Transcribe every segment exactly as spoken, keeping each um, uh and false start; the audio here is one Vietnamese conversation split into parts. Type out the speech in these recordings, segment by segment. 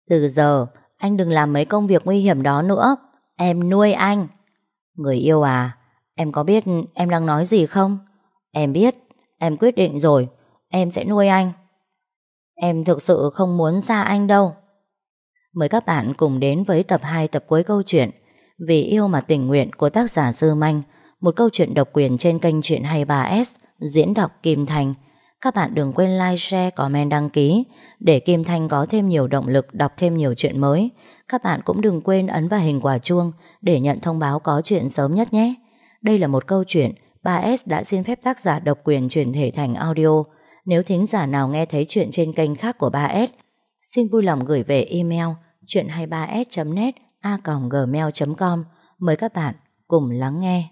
Từ giờ anh đừng làm mấy công việc nguy hiểm đó nữa. Em nuôi anh. Người yêu à, em có biết em đang nói gì không? Em biết, em quyết định rồi. Em sẽ nuôi anh. Em thực sự không muốn xa anh đâu. Mời các bạn cùng đến với tập hai, tập cuối câu chuyện Vì yêu mà tình nguyện của tác giả Dư Manh, một câu chuyện độc quyền trên kênh Chuyện hai mươi ba S, diễn đọc Kim Thanh. Các bạn đừng quên like, share, comment, đăng ký để Kim Thanh có thêm nhiều động lực đọc thêm nhiều chuyện mới. Các bạn cũng đừng quên ấn vào hình quả chuông để nhận thông báo có chuyện sớm nhất nhé. Đây là một câu chuyện ba S đã xin phép tác giả độc quyền chuyển thể thành audio. Nếu thính giả nào nghe thấy chuyện trên kênh khác của ba S, xin vui lòng gửi về email chuyện hai mươi ba s chấm net a còng gmail chấm com. Mời các bạn cùng lắng nghe.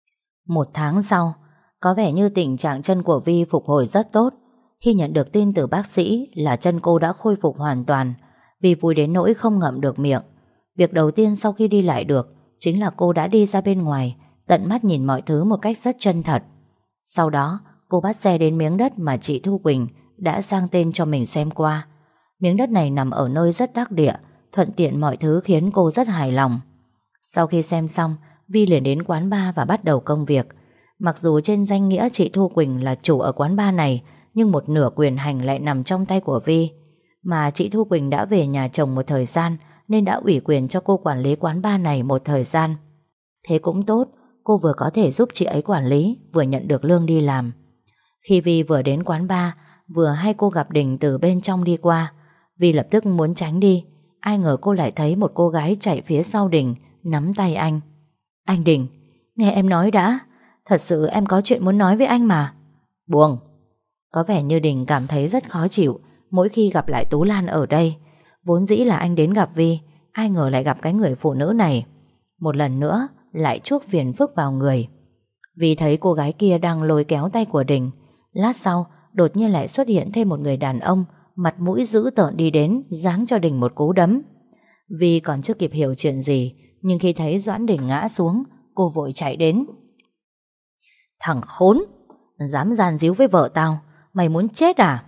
Một tháng sau, có vẻ như tình trạng chân của Vi phục hồi rất tốt. Khi nhận được tin từ bác sĩ là chân cô đã khôi phục hoàn toàn, Vi vui đến nỗi không ngậm được miệng. Việc đầu tiên sau khi đi lại được chính là cô đã đi ra bên ngoài, tận mắt nhìn mọi thứ một cách rất chân thật. Sau đó, cô bắt xe đến miếng đất mà chị Thu Quỳnh đã sang tên cho mình xem qua. Miếng đất này nằm ở nơi rất đắc địa, thuận tiện mọi thứ khiến cô rất hài lòng. Sau khi xem xong, Vi liền đến quán bar và bắt đầu công việc. Mặc dù trên danh nghĩa chị Thu Quỳnh là chủ ở quán bar này, nhưng một nửa quyền hành lại nằm trong tay của Vi. Mà chị Thu Quỳnh đã về nhà chồng một thời gian nên đã ủy quyền cho cô quản lý quán bar này một thời gian. Thế cũng tốt, cô vừa có thể giúp chị ấy quản lý, vừa nhận được lương đi làm. Khi Vi vừa đến quán bar, vừa hay cô gặp Đình từ bên trong đi qua. Vi lập tức muốn tránh đi, ai ngờ cô lại thấy một cô gái chạy phía sau Đình, nắm tay anh. Anh Đình, nghe em nói đã, thật sự em có chuyện muốn nói với anh mà. Buông. Có vẻ như Đình cảm thấy rất khó chịu mỗi khi gặp lại Tú Lan ở đây. Vốn dĩ là anh đến gặp Vi, ai ngờ lại gặp cái người phụ nữ này. Một lần nữa lại chuốc phiền phức vào người. Vi thấy cô gái kia đang lôi kéo tay của Đình. Lát sau đột nhiên lại xuất hiện thêm một người đàn ông, mặt mũi dữ tợn đi đến, giáng cho Đình một cú đấm. Vi còn chưa kịp hiểu chuyện gì, nhưng khi thấy Doãn Đình ngã xuống, cô vội chạy đến. Thằng khốn, dám gian díu với vợ tao, mày muốn chết à?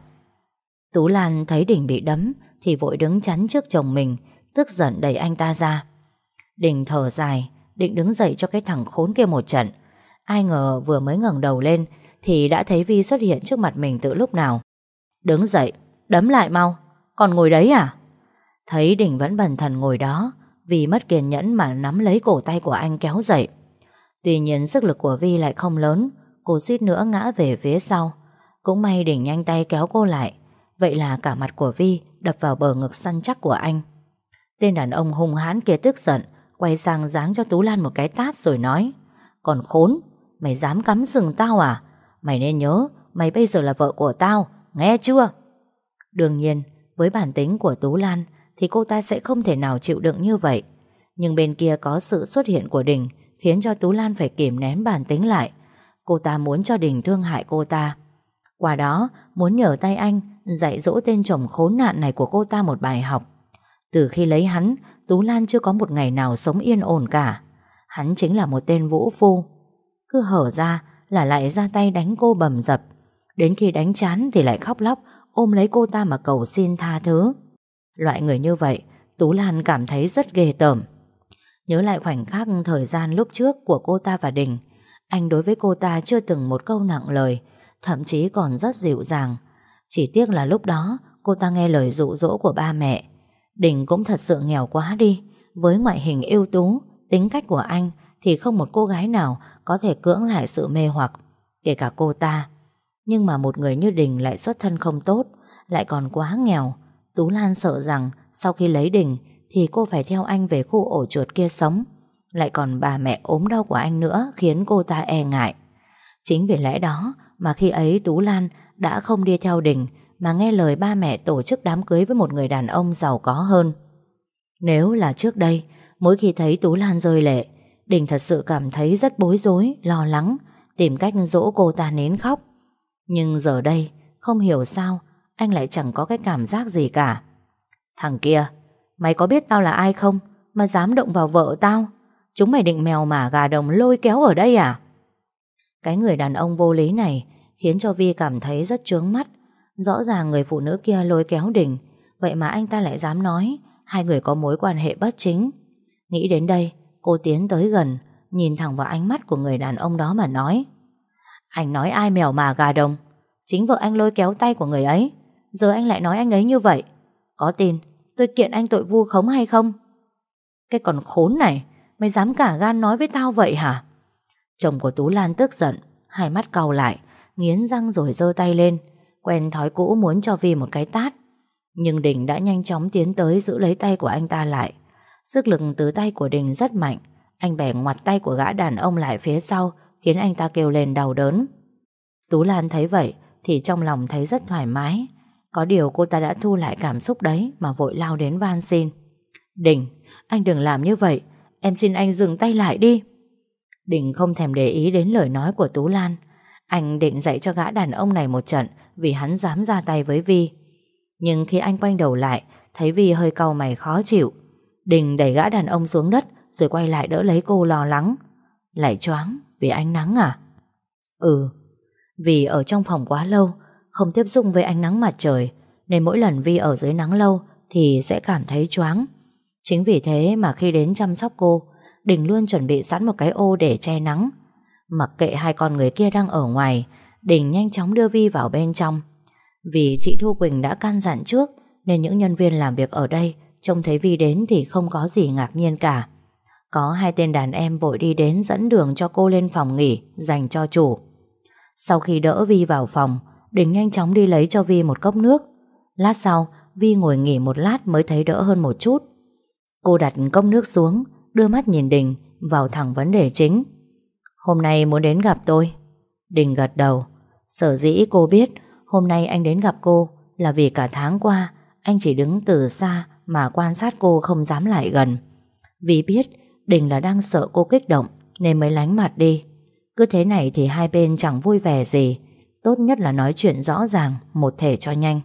Tú Lan thấy Đình bị đấm thì vội đứng chắn trước chồng mình, tức giận đẩy anh ta ra. Đình thở dài, định đứng dậy cho cái thằng khốn kia một trận. Ai ngờ vừa mới ngẩng đầu lên thì đã thấy Vi xuất hiện trước mặt mình từ lúc nào. Đứng dậy, đấm lại mau, còn ngồi đấy à? Thấy Đình vẫn bần thần ngồi đó, Vi mất kiên nhẫn mà nắm lấy cổ tay của anh kéo dậy. Tuy nhiên sức lực của Vi lại không lớn, cô suýt nữa ngã về phía sau. Cũng may Đình nhanh tay kéo cô lại. Vậy là cả mặt của Vi đập vào bờ ngực săn chắc của anh. Tên đàn ông hung hãn kia tức giận, quay sang giáng cho Tú Lan một cái tát rồi nói: Còn khốn, mày dám cắm sừng tao à? Mày nên nhớ, mày bây giờ là vợ của tao, nghe chưa? Đương nhiên, với bản tính của Tú Lan thì cô ta sẽ không thể nào chịu đựng như vậy. Nhưng bên kia có sự xuất hiện của Đình khiến cho Tú Lan phải kìm nén bản tính lại. Cô ta muốn cho Đình thương hại cô ta, qua đó muốn nhờ tay anh dạy dỗ tên chồng khốn nạn này của cô ta một bài học. Từ khi lấy hắn, Tú Lan chưa có một ngày nào sống yên ổn cả. Hắn chính là một tên vũ phu, cứ hở ra là lại ra tay đánh cô bầm dập. Đến khi đánh chán thì lại khóc lóc ôm lấy cô ta mà cầu xin tha thứ. Loại người như vậy Tú Lan cảm thấy rất ghê tởm. Nhớ lại khoảnh khắc thời gian lúc trước của cô ta và Đình, anh đối với cô ta chưa từng một câu nặng lời, thậm chí còn rất dịu dàng. Chỉ tiếc là lúc đó cô ta nghe lời dụ dỗ của ba mẹ. Đình cũng thật sự nghèo quá đi. Với ngoại hình ưu tú, tính cách của anh thì không một cô gái nào có thể cưỡng lại sự mê hoặc, kể cả cô ta. Nhưng mà một người như Đình lại xuất thân không tốt, lại còn quá nghèo. Tú Lan sợ rằng sau khi lấy Đình thì cô phải theo anh về khu ổ chuột kia sống. Lại còn bà mẹ ốm đau của anh nữa khiến cô ta e ngại. Chính vì lẽ đó mà khi ấy Tú Lan đã không đi theo Đình mà nghe lời ba mẹ tổ chức đám cưới với một người đàn ông giàu có hơn. Nếu là trước đây, mỗi khi thấy Tú Lan rơi lệ, Đình thật sự cảm thấy rất bối rối, lo lắng, tìm cách dỗ cô ta nín khóc. Nhưng giờ đây, không hiểu sao anh lại chẳng có cái cảm giác gì cả. Thằng kia, mày có biết tao là ai không mà dám động vào vợ tao? Chúng mày định mèo mả gà đồng lôi kéo ở đây à? Cái người đàn ông vô lý này khiến cho Vi cảm thấy rất chướng mắt. Rõ ràng người phụ nữ kia lôi kéo Đình, vậy mà anh ta lại dám nói hai người có mối quan hệ bất chính. Nghĩ đến đây, cô tiến tới gần, nhìn thẳng vào ánh mắt của người đàn ông đó mà nói: Anh nói ai mèo mà gà đồng? Chính vợ anh lôi kéo tay của người ấy, giờ anh lại nói anh ấy như vậy. Có tin tôi kiện anh tội vu khống hay không? Cái con khốn này, mày dám cả gan nói với tao vậy hả? Chồng của Tú Lan tức giận, hai mắt cau lại, nghiến răng rồi giơ tay lên, quen thói cũ muốn cho Vi một cái tát. Nhưng Đình đã nhanh chóng tiến tới giữ lấy tay của anh ta lại. Sức lực từ tay của Đình rất mạnh. Anh bẻ ngoặt tay của gã đàn ông lại phía sau, khiến anh ta kêu lên đau đớn. Tú Lan thấy vậy thì trong lòng thấy rất thoải mái. Có điều cô ta đã thu lại cảm xúc đấy mà vội lao đến van xin: Đình, anh đừng làm như vậy, em xin anh dừng tay lại đi. Đình không thèm để ý đến lời nói của Tú Lan. Anh định dạy cho gã đàn ông này một trận vì hắn dám ra tay với Vi. Nhưng khi anh quay đầu lại, thấy Vi hơi cau mày khó chịu. Đình đẩy gã đàn ông xuống đất rồi quay lại đỡ lấy cô lo lắng: Lại choáng vì ánh nắng à? Ừ, vì ở trong phòng quá lâu, không tiếp xúc với ánh nắng mặt trời, nên mỗi lần Vi ở dưới nắng lâu thì sẽ cảm thấy choáng. Chính vì thế mà khi đến chăm sóc cô, Đình luôn chuẩn bị sẵn một cái ô để che nắng. Mặc kệ hai con người kia đang ở ngoài, Đình nhanh chóng đưa Vi vào bên trong. Vì chị Thu Quỳnh đã căn dặn trước, nên những nhân viên làm việc ở đây trông thấy Vi đến thì không có gì ngạc nhiên cả. Có hai tên đàn em vội đi đến dẫn đường cho cô lên phòng nghỉ dành cho chủ. Sau khi đỡ Vi vào phòng, Đình nhanh chóng đi lấy cho Vi một cốc nước. Lát sau, Vi ngồi nghỉ một lát mới thấy đỡ hơn một chút. Cô đặt cốc nước xuống, đưa mắt nhìn Đình, vào thẳng vấn đề chính. Hôm nay muốn đến gặp tôi? Đình gật đầu. Sở dĩ cô biết hôm nay anh đến gặp cô là vì cả tháng qua anh chỉ đứng từ xa mà quan sát cô, không dám lại gần. Vì biết Đình là đang sợ cô kích động nên mới lánh mặt đi. Cứ thế này thì hai bên chẳng vui vẻ gì. Tốt nhất là nói chuyện rõ ràng, một thể cho nhanh.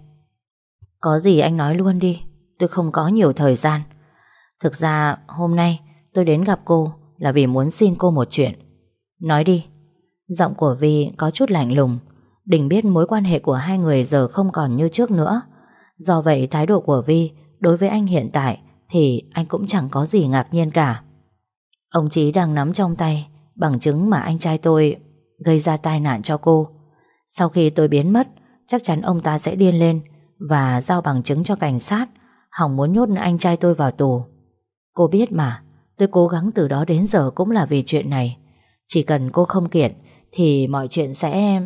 Có gì anh nói luôn đi, tôi không có nhiều thời gian. Thực ra hôm nay tôi đến gặp cô là vì muốn xin cô một chuyện. Nói đi. Giọng của Vi có chút lạnh lùng. Đình biết mối quan hệ của hai người giờ không còn như trước nữa. Do vậy thái độ của Vi đối với anh hiện tại thì anh cũng chẳng có gì ngạc nhiên cả. Ông Chí đang nắm trong tay bằng chứng mà anh trai tôi gây ra tai nạn cho cô. Sau khi tôi biến mất, chắc chắn ông ta sẽ điên lên và giao bằng chứng cho cảnh sát, hòng muốn nhốt anh trai tôi vào tù. Cô biết mà, tôi cố gắng từ đó đến giờ cũng là vì chuyện này. Chỉ cần cô không kiện thì mọi chuyện sẽ...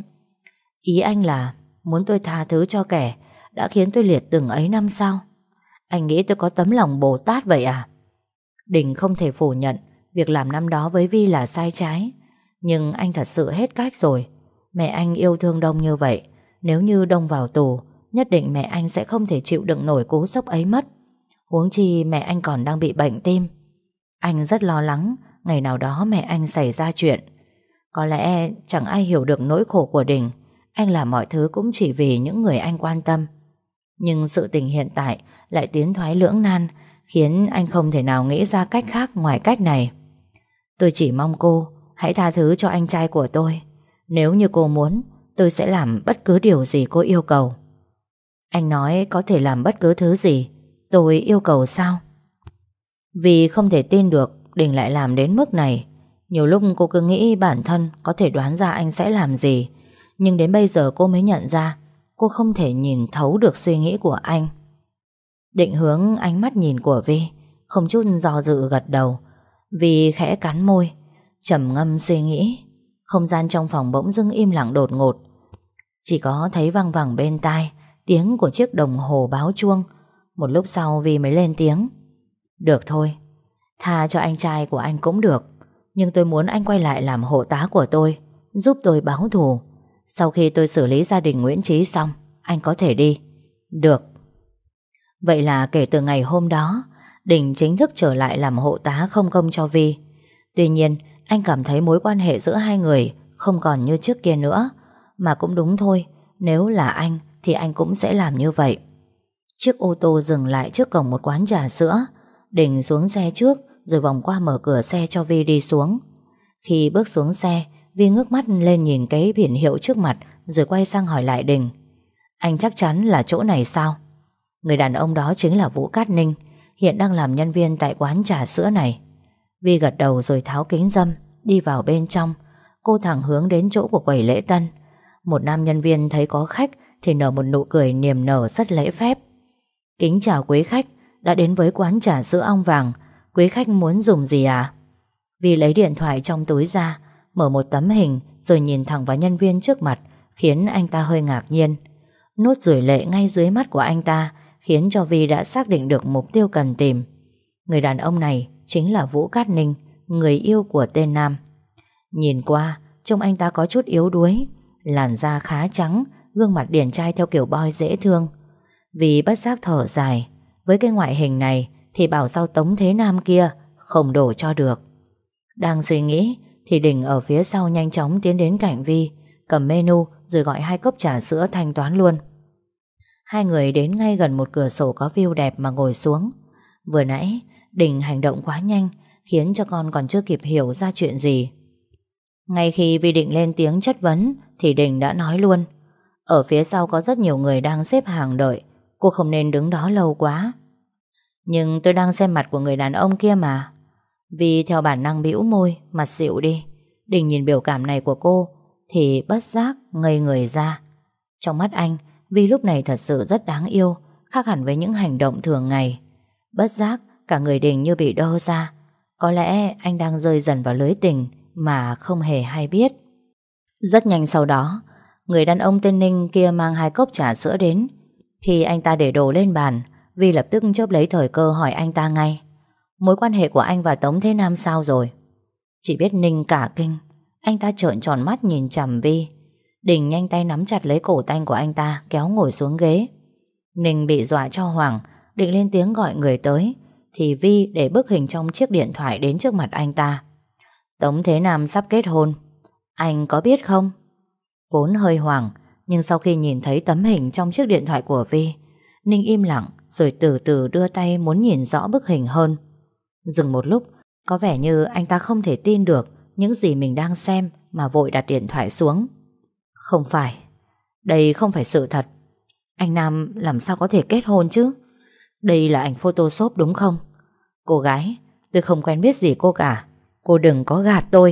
Ý anh là muốn tôi tha thứ cho kẻ đã khiến tôi liệt từng ấy năm sao? Anh nghĩ tôi có tấm lòng Bồ Tát vậy à? Đình không thể phủ nhận việc làm năm đó với Vi là sai trái. Nhưng anh thật sự hết cách rồi. Mẹ anh yêu thương Đông như vậy, nếu như Đông vào tù, nhất định mẹ anh sẽ không thể chịu đựng nổi cú sốc ấy mất. Huống chi mẹ anh còn đang bị bệnh tim. Anh rất lo lắng ngày nào đó mẹ anh xảy ra chuyện. Có lẽ chẳng ai hiểu được nỗi khổ của Đình. Anh làm mọi thứ cũng chỉ vì những người anh quan tâm. Nhưng sự tình hiện tại lại tiến thoái lưỡng nan, khiến anh không thể nào nghĩ ra cách khác ngoài cách này. Tôi chỉ mong cô hãy tha thứ cho anh trai của tôi. Nếu như cô muốn, tôi sẽ làm bất cứ điều gì cô yêu cầu. Anh nói có thể làm bất cứ thứ gì tôi yêu cầu sao? Vì không thể tin được Đình lại làm đến mức này. Nhiều lúc cô cứ nghĩ bản thân có thể đoán ra anh sẽ làm gì, nhưng đến bây giờ cô mới nhận ra cô không thể nhìn thấu được suy nghĩ của anh. Định hướng ánh mắt nhìn của Vi, không chút do dự gật đầu. Vi khẽ cắn môi, trầm ngâm suy nghĩ. Không gian trong phòng bỗng dưng im lặng đột ngột. Chỉ có thấy văng vẳng bên tai tiếng của chiếc đồng hồ báo chuông. Một lúc sau Vi mới lên tiếng. Được thôi, tha cho anh trai của anh cũng được, nhưng tôi muốn anh quay lại làm hộ tá của tôi, giúp tôi báo thù. Sau khi tôi xử lý gia đình Nguyễn Chí xong, anh có thể đi. Được. Vậy là kể từ ngày hôm đó, Đình chính thức trở lại làm hộ tá không công cho Vi. Tuy nhiên, anh cảm thấy mối quan hệ giữa hai người không còn như trước kia nữa. Mà cũng đúng thôi, nếu là anh thì anh cũng sẽ làm như vậy. Chiếc ô tô dừng lại trước cổng một quán trà sữa. Đình xuống xe trước rồi vòng qua mở cửa xe cho Vi đi xuống. Khi bước xuống xe, Vi ngước mắt lên nhìn cái biển hiệu trước mặt rồi quay sang hỏi lại Đình. Anh chắc chắn là chỗ này sao? Người đàn ông đó chính là Vũ Cát Ninh, hiện đang làm nhân viên tại quán trà sữa này. Vi gật đầu rồi tháo kính râm, đi vào bên trong. Cô thẳng hướng đến chỗ của quầy lễ tân. Một nam nhân viên thấy có khách thì nở một nụ cười niềm nở rất lễ phép. Kính chào quý khách, đã đến với quán trà sữa Ong Vàng. Quý khách muốn dùng gì à? Vi lấy điện thoại trong túi ra, mở một tấm hình rồi nhìn thẳng vào nhân viên trước mặt, khiến anh ta hơi ngạc nhiên. Nốt ruồi lệ ngay dưới mắt của anh ta khiến cho Vi đã xác định được mục tiêu cần tìm. Người đàn ông này chính là Vũ Cát Ninh, người yêu của tên Nam. Nhìn qua, trông anh ta có chút yếu đuối, làn da khá trắng, gương mặt điển trai theo kiểu boy dễ thương. Vì bất giác thở dài, với cái ngoại hình này thì bảo sao Tống Thế Nam kia không đổ cho được. Đang suy nghĩ thì Đình ở phía sau nhanh chóng tiến đến cạnh Vi, cầm menu rồi gọi hai cốc trà sữa thanh toán luôn. Hai người đến ngay gần một cửa sổ có view đẹp mà ngồi xuống. Vừa nãy Đình hành động quá nhanh, khiến cho con còn chưa kịp hiểu ra chuyện gì. Ngay khi Vi định lên tiếng chất vấn thì Đình đã nói luôn: ở phía sau có rất nhiều người đang xếp hàng đợi, cô không nên đứng đó lâu quá. Nhưng tôi đang xem mặt của người đàn ông kia mà. Vi theo bản năng bĩu môi, mặt xịu đi. Đình nhìn biểu cảm này của cô thì bất giác ngây người ra. Trong mắt anh, Vi lúc này thật sự rất đáng yêu, khác hẳn với những hành động thường ngày. Bất giác cả người Đình như bị đơ ra. Có lẽ anh đang rơi dần vào lưới tình mà không hề hay biết. Rất nhanh sau đó, người đàn ông tên Ninh kia mang hai cốc trà sữa đến. Khi anh ta để đồ lên bàn, Vi lập tức chớp lấy thời cơ hỏi anh ta ngay: mối quan hệ của anh và Tống Thế Nam sao rồi? Chỉ biết Ninh cả kinh. Anh ta trợn tròn mắt nhìn chằm Vi. Đình nhanh tay nắm chặt lấy cổ tay của anh ta, kéo ngồi xuống ghế. Ninh bị dọa cho hoảng, định lên tiếng gọi người tới thì Vi để bức hình trong chiếc điện thoại đến trước mặt anh ta. Tống Thế Nam sắp kết hôn, anh có biết không? Vốn hơi hoảng, nhưng sau khi nhìn thấy tấm hình trong chiếc điện thoại của Vi, Ninh im lặng rồi từ từ đưa tay muốn nhìn rõ bức hình hơn. Dừng một lúc, có vẻ như anh ta không thể tin được những gì mình đang xem mà vội đặt điện thoại xuống. Không phải, đây không phải sự thật. Anh Nam làm sao có thể kết hôn chứ? Đây là ảnh photoshop đúng không? Cô gái, tôi không quen biết gì cô cả. Cô đừng có gạt tôi.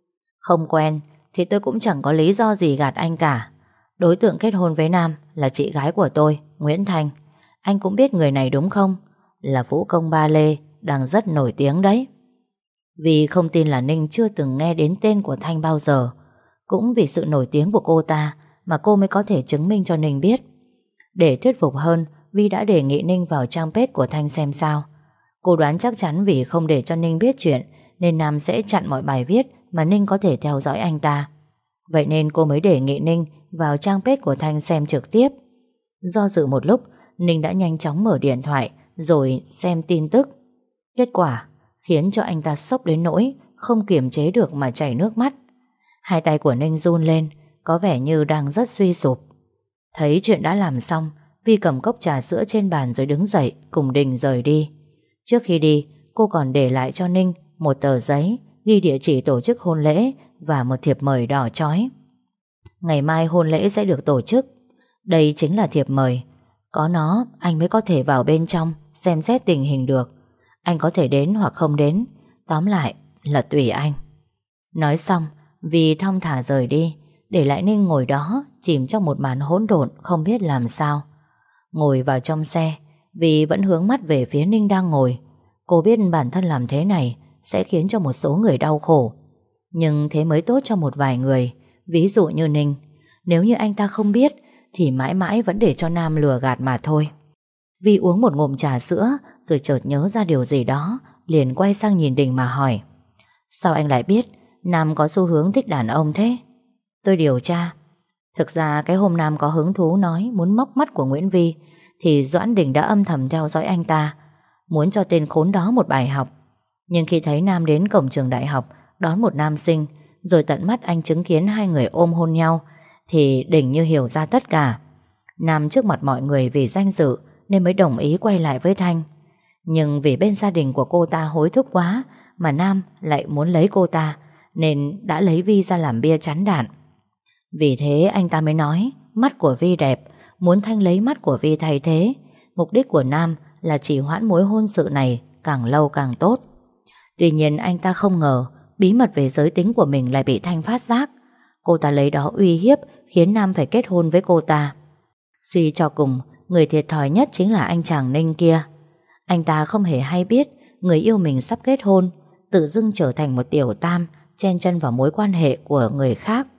Không quen thì tôi cũng chẳng có lý do gì gạt anh cả. Đối tượng kết hôn với Nam là chị gái của tôi, Nguyễn Thanh. Anh cũng biết người này đúng không? Là vũ công ba lê, đang rất nổi tiếng đấy. Vì không tin là Ninh chưa từng nghe đến tên của Thanh bao giờ. Cũng vì sự nổi tiếng của cô ta mà cô mới có thể chứng minh cho Ninh biết. Để thuyết phục hơn, Vi đã đề nghị Ninh vào trang page của Thanh xem sao. Cô đoán chắc chắn vì không để cho Ninh biết chuyện nên Nam sẽ chặn mọi bài viết mà Ninh có thể theo dõi anh ta. Vậy nên cô mới đề nghị Ninh vào trang page của Thanh xem trực tiếp. Do dự một lúc, Ninh đã nhanh chóng mở điện thoại rồi xem tin tức. Kết quả khiến cho anh ta sốc đến nỗi không kiềm chế được mà chảy nước mắt. Hai tay của Ninh run lên, có vẻ như đang rất suy sụp. Thấy chuyện đã làm xong, Vi cầm cốc trà sữa trên bàn rồi đứng dậy cùng Đình rời đi. Trước khi đi, cô còn để lại cho Ninh một tờ giấy ghi địa chỉ tổ chức hôn lễ và một thiệp mời đỏ chói. Ngày mai hôn lễ sẽ được tổ chức. Đây chính là thiệp mời. Có nó, anh mới có thể vào bên trong xem xét tình hình được. Anh có thể đến hoặc không đến, tóm lại là tùy anh. Nói xong, Vi thong thả rời đi, để lại Ninh ngồi đó chìm trong một màn hỗn độn không biết làm sao. Ngồi vào trong xe, Vi vẫn hướng mắt về phía Ninh đang ngồi. Cô biết bản thân làm thế này sẽ khiến cho một số người đau khổ, nhưng thế mới tốt cho một vài người. Ví dụ như Ninh, nếu như anh ta không biết thì mãi mãi vẫn để cho Nam lừa gạt mà thôi. Vi uống một ngụm trà sữa rồi chợt nhớ ra điều gì đó, liền quay sang nhìn Đình mà hỏi: sao anh lại biết Nam có xu hướng thích đàn ông thế? Tôi điều tra. Thực ra cái hôm Nam có hứng thú nói muốn móc mắt của Nguyễn Vi thì Doãn Đình đã âm thầm theo dõi anh ta, muốn cho tên khốn đó một bài học. Nhưng khi thấy Nam đến cổng trường đại học đón một nam sinh, rồi tận mắt anh chứng kiến hai người ôm hôn nhau, thì Đình như hiểu ra tất cả. Nam trước mặt mọi người vì danh dự nên mới đồng ý quay lại với Thanh. Nhưng vì bên gia đình của cô ta hối thúc quá mà Nam lại muốn lấy cô ta, nên đã lấy Vi ra làm bia chắn đạn. Vì thế anh ta mới nói mắt của Vi đẹp, muốn Thanh lấy mắt của Vi thay thế. Mục đích của Nam là chỉ hoãn mối hôn sự này càng lâu càng tốt. Tuy nhiên anh ta không ngờ bí mật về giới tính của mình lại bị Thanh phát giác. Cô ta lấy đó uy hiếp khiến Nam phải kết hôn với cô ta. Suy cho cùng, người thiệt thòi nhất chính là anh chàng Ninh kia. Anh ta không hề hay biết người yêu mình sắp kết hôn, tự dưng trở thành một tiểu tam, chen chân vào mối quan hệ của người khác.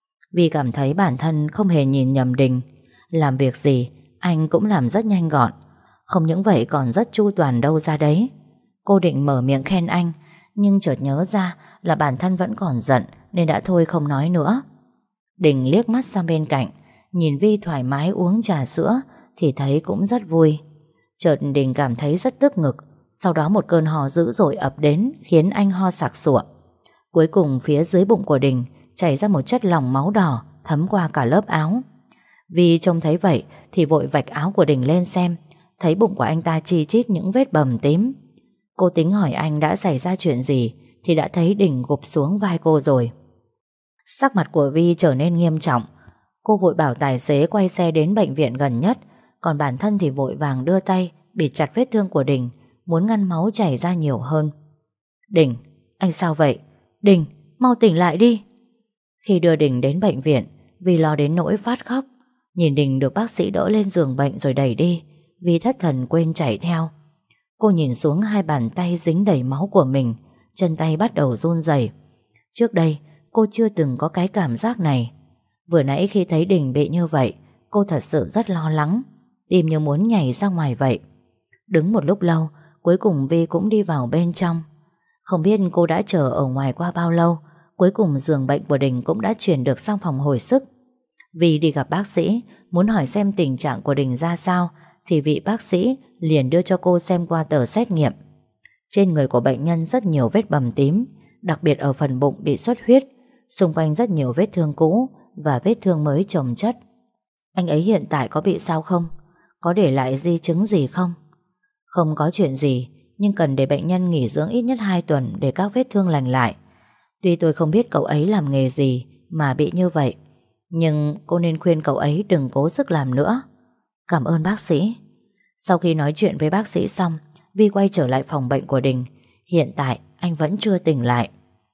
Vì cảm thấy bản thân không hề nhìn nhầm Đình, làm việc gì anh cũng làm rất nhanh gọn, không những vậy còn rất chu toàn đâu ra đấy. Cô định mở miệng khen anh, nhưng chợt nhớ ra là bản thân vẫn còn giận nên đã thôi không nói nữa. Đình liếc mắt sang bên cạnh, nhìn Vi thoải mái uống trà sữa thì thấy cũng rất vui. Chợt Đình cảm thấy rất tức ngực, sau đó một cơn ho dữ dội ập đến khiến anh ho sặc sụa. Cuối cùng phía dưới bụng của Đình chảy ra một chất lỏng máu đỏ thấm qua cả lớp áo. Vi trông thấy vậy thì vội vạch áo của Đình lên xem, thấy bụng của anh ta chi chít những vết bầm tím. Cô tính hỏi anh đã xảy ra chuyện gì thì đã thấy Đình gục xuống vai cô rồi. Sắc mặt của Vi trở nên nghiêm trọng. Cô vội bảo tài xế quay xe đến bệnh viện gần nhất, còn bản thân thì vội vàng đưa tay bịt chặt vết thương của Đình, muốn ngăn máu chảy ra nhiều hơn. Đình, anh sao vậy? Đình, mau tỉnh lại đi. Khi đưa Đình đến bệnh viện, Vi lo đến nỗi phát khóc. Nhìn Đình được bác sĩ đỡ lên giường bệnh rồi đẩy đi, Vi thất thần quên chạy theo. Cô nhìn xuống hai bàn tay dính đầy máu của mình, chân tay bắt đầu run rẩy. Trước đây cô chưa từng có cái cảm giác này. Vừa nãy khi thấy Đình bị như vậy, cô thật sự rất lo lắng, tim như muốn nhảy ra ngoài vậy. Đứng một lúc lâu, cuối cùng Vi cũng đi vào bên trong. Không biết cô đã chờ ở ngoài qua bao lâu, cuối cùng giường bệnh của Đình cũng đã chuyển được sang phòng hồi sức. Vi đi gặp bác sĩ, muốn hỏi xem tình trạng của Đình ra sao, thì vị bác sĩ liền đưa cho cô xem qua tờ xét nghiệm. Trên người của bệnh nhân rất nhiều vết bầm tím, đặc biệt ở phần bụng bị xuất huyết, xung quanh rất nhiều vết thương cũ và vết thương mới chồng chất. Anh ấy hiện tại có bị sao không? Có để lại di chứng gì không? Không có chuyện gì, nhưng cần để bệnh nhân nghỉ dưỡng ít nhất hai tuần để các vết thương lành lại. Tuy tôi không biết cậu ấy làm nghề gì mà bị như vậy, nhưng cô nên khuyên cậu ấy đừng cố sức làm nữa. Cảm ơn bác sĩ. Sau khi nói chuyện với bác sĩ xong, Vi quay trở lại phòng bệnh của Đình. Hiện tại anh vẫn chưa tỉnh lại.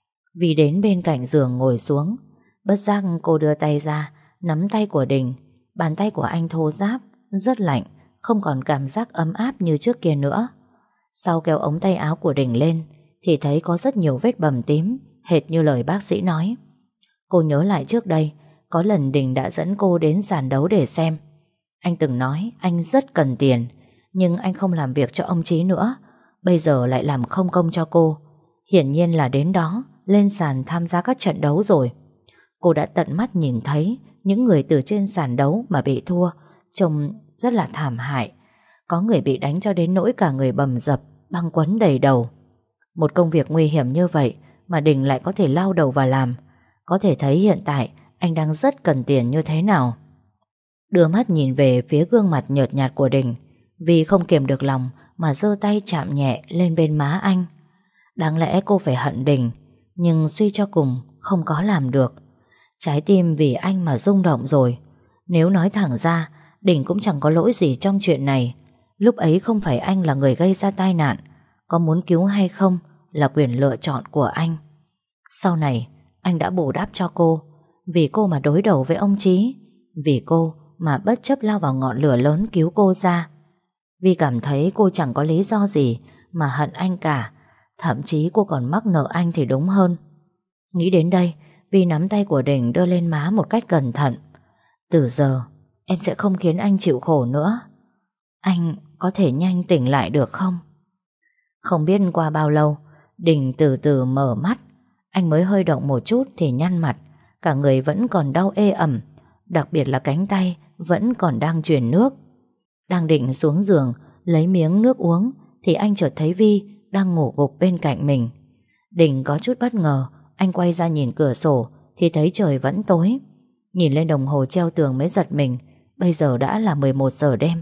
Vi đến bên cạnh giường ngồi xuống. Bất giác cô đưa tay ra, nắm tay của Đình. Bàn tay của anh thô ráp, rất lạnh, không còn cảm giác ấm áp như trước kia nữa. Sau kéo ống tay áo của Đình lên thì thấy có rất nhiều vết bầm tím, hệt như lời bác sĩ nói. Cô nhớ lại trước đây có lần Đình đã dẫn cô đến sàn đấu để xem. Anh từng nói anh rất cần tiền, nhưng anh không làm việc cho ông Chí nữa, bây giờ lại làm không công cho cô. Hiển nhiên là đến đó lên sàn tham gia các trận đấu rồi. Cô đã tận mắt nhìn thấy những người từ trên sàn đấu mà bị thua, trông rất là thảm hại. Có người bị đánh cho đến nỗi cả người bầm dập, băng quấn đầy đầu. Một công việc nguy hiểm như vậy mà Đình lại có thể lao đầu vào làm, có thể thấy hiện tại anh đang rất cần tiền như thế nào. Đưa mắt nhìn về phía gương mặt nhợt nhạt của Đình, vì không kiềm được lòng mà giơ tay chạm nhẹ lên bên má anh. Đáng lẽ cô phải hận Đình, nhưng suy cho cùng không có làm được. Trái tim vì anh mà rung động rồi. Nếu nói thẳng ra, Đình cũng chẳng có lỗi gì trong chuyện này. Lúc ấy không phải anh là người gây ra tai nạn, có muốn cứu hay không là quyền lựa chọn của anh. Sau này anh đã bù đắp cho cô, vì cô mà đối đầu với ông Chí, vì cô mà bất chấp lao vào ngọn lửa lớn cứu cô ra. Vì cảm thấy cô chẳng có lý do gì mà hận anh cả, thậm chí cô còn mắc nợ anh thì đúng hơn. Nghĩ đến đây, Vi nắm tay của Đình đưa lên má một cách cẩn thận. Từ giờ em sẽ không khiến anh chịu khổ nữa. Anh có thể nhanh tỉnh lại được không? Không biết qua bao lâu, Đình từ từ mở mắt. Anh mới hơi động một chút thì nhăn mặt, cả người vẫn còn đau ê ẩm, đặc biệt là cánh tay vẫn còn đang truyền nước. Đang định xuống giường lấy miếng nước uống thì anh chợt thấy Vi đang ngủ gục bên cạnh mình. Đình có chút bất ngờ, anh quay ra nhìn cửa sổ thì thấy trời vẫn tối. Nhìn lên đồng hồ treo tường mới giật mình, bây giờ đã là mười một giờ đêm.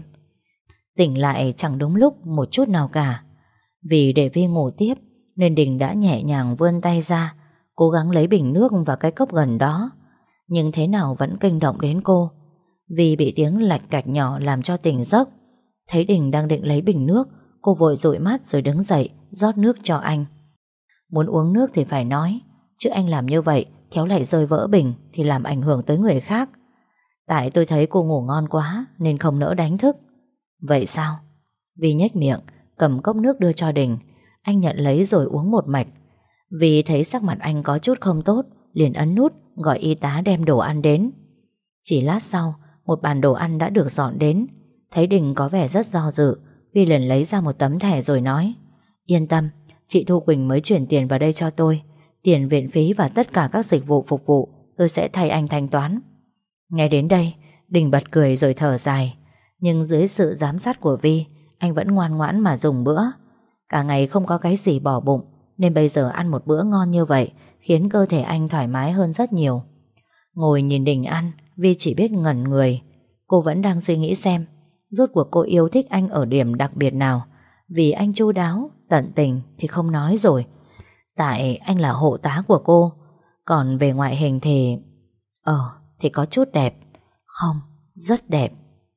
Tỉnh lại chẳng đúng lúc một chút nào cả. Vì để Vi ngủ tiếp nên Đình đã nhẹ nhàng vươn tay ra, cố gắng lấy bình nước và cái cốc gần đó. Nhưng thế nào vẫn kinh động đến cô. Vi bị tiếng lạch cạch nhỏ làm cho tỉnh giấc. Thấy Đình đang định lấy bình nước, cô vội dụi mắt rồi đứng dậy rót nước cho anh. Muốn uống nước thì phải nói, chứ anh làm như vậy khéo lại rơi vỡ bình thì làm ảnh hưởng tới người khác. Tại tôi thấy cô ngủ ngon quá nên không nỡ đánh thức. Vậy sao? Vi nhếch miệng, cầm cốc nước đưa cho Đình. Anh nhận lấy rồi uống một mạch. Vì thấy sắc mặt anh có chút không tốt, liền ấn nút gọi y tá đem đồ ăn đến. Chỉ lát sau, một bàn đồ ăn đã được dọn đến. Thấy Đình có vẻ rất do dự, Vi liền lấy ra một tấm thẻ rồi nói: Yên tâm, chị Thu Quỳnh mới chuyển tiền vào đây cho tôi. Tiền viện phí và tất cả các dịch vụ phục vụ tôi sẽ thay anh thanh toán. Nghe đến đây, Đình bật cười rồi thở dài. Nhưng dưới sự giám sát của Vi, anh vẫn ngoan ngoãn mà dùng bữa. Cả ngày không có cái gì bỏ bụng, nên bây giờ ăn một bữa ngon như vậy khiến cơ thể anh thoải mái hơn rất nhiều. Ngồi nhìn Đình ăn, Vi chỉ biết ngẩn người. Cô vẫn đang suy nghĩ xem rốt cuộc cô yêu thích anh ở điểm đặc biệt nào. Vì anh chu đáo, tận tình thì không nói rồi, tại anh là hộ tá của cô. Còn về ngoại hình thì... Ờ, thì có chút đẹp. Không, rất đẹp.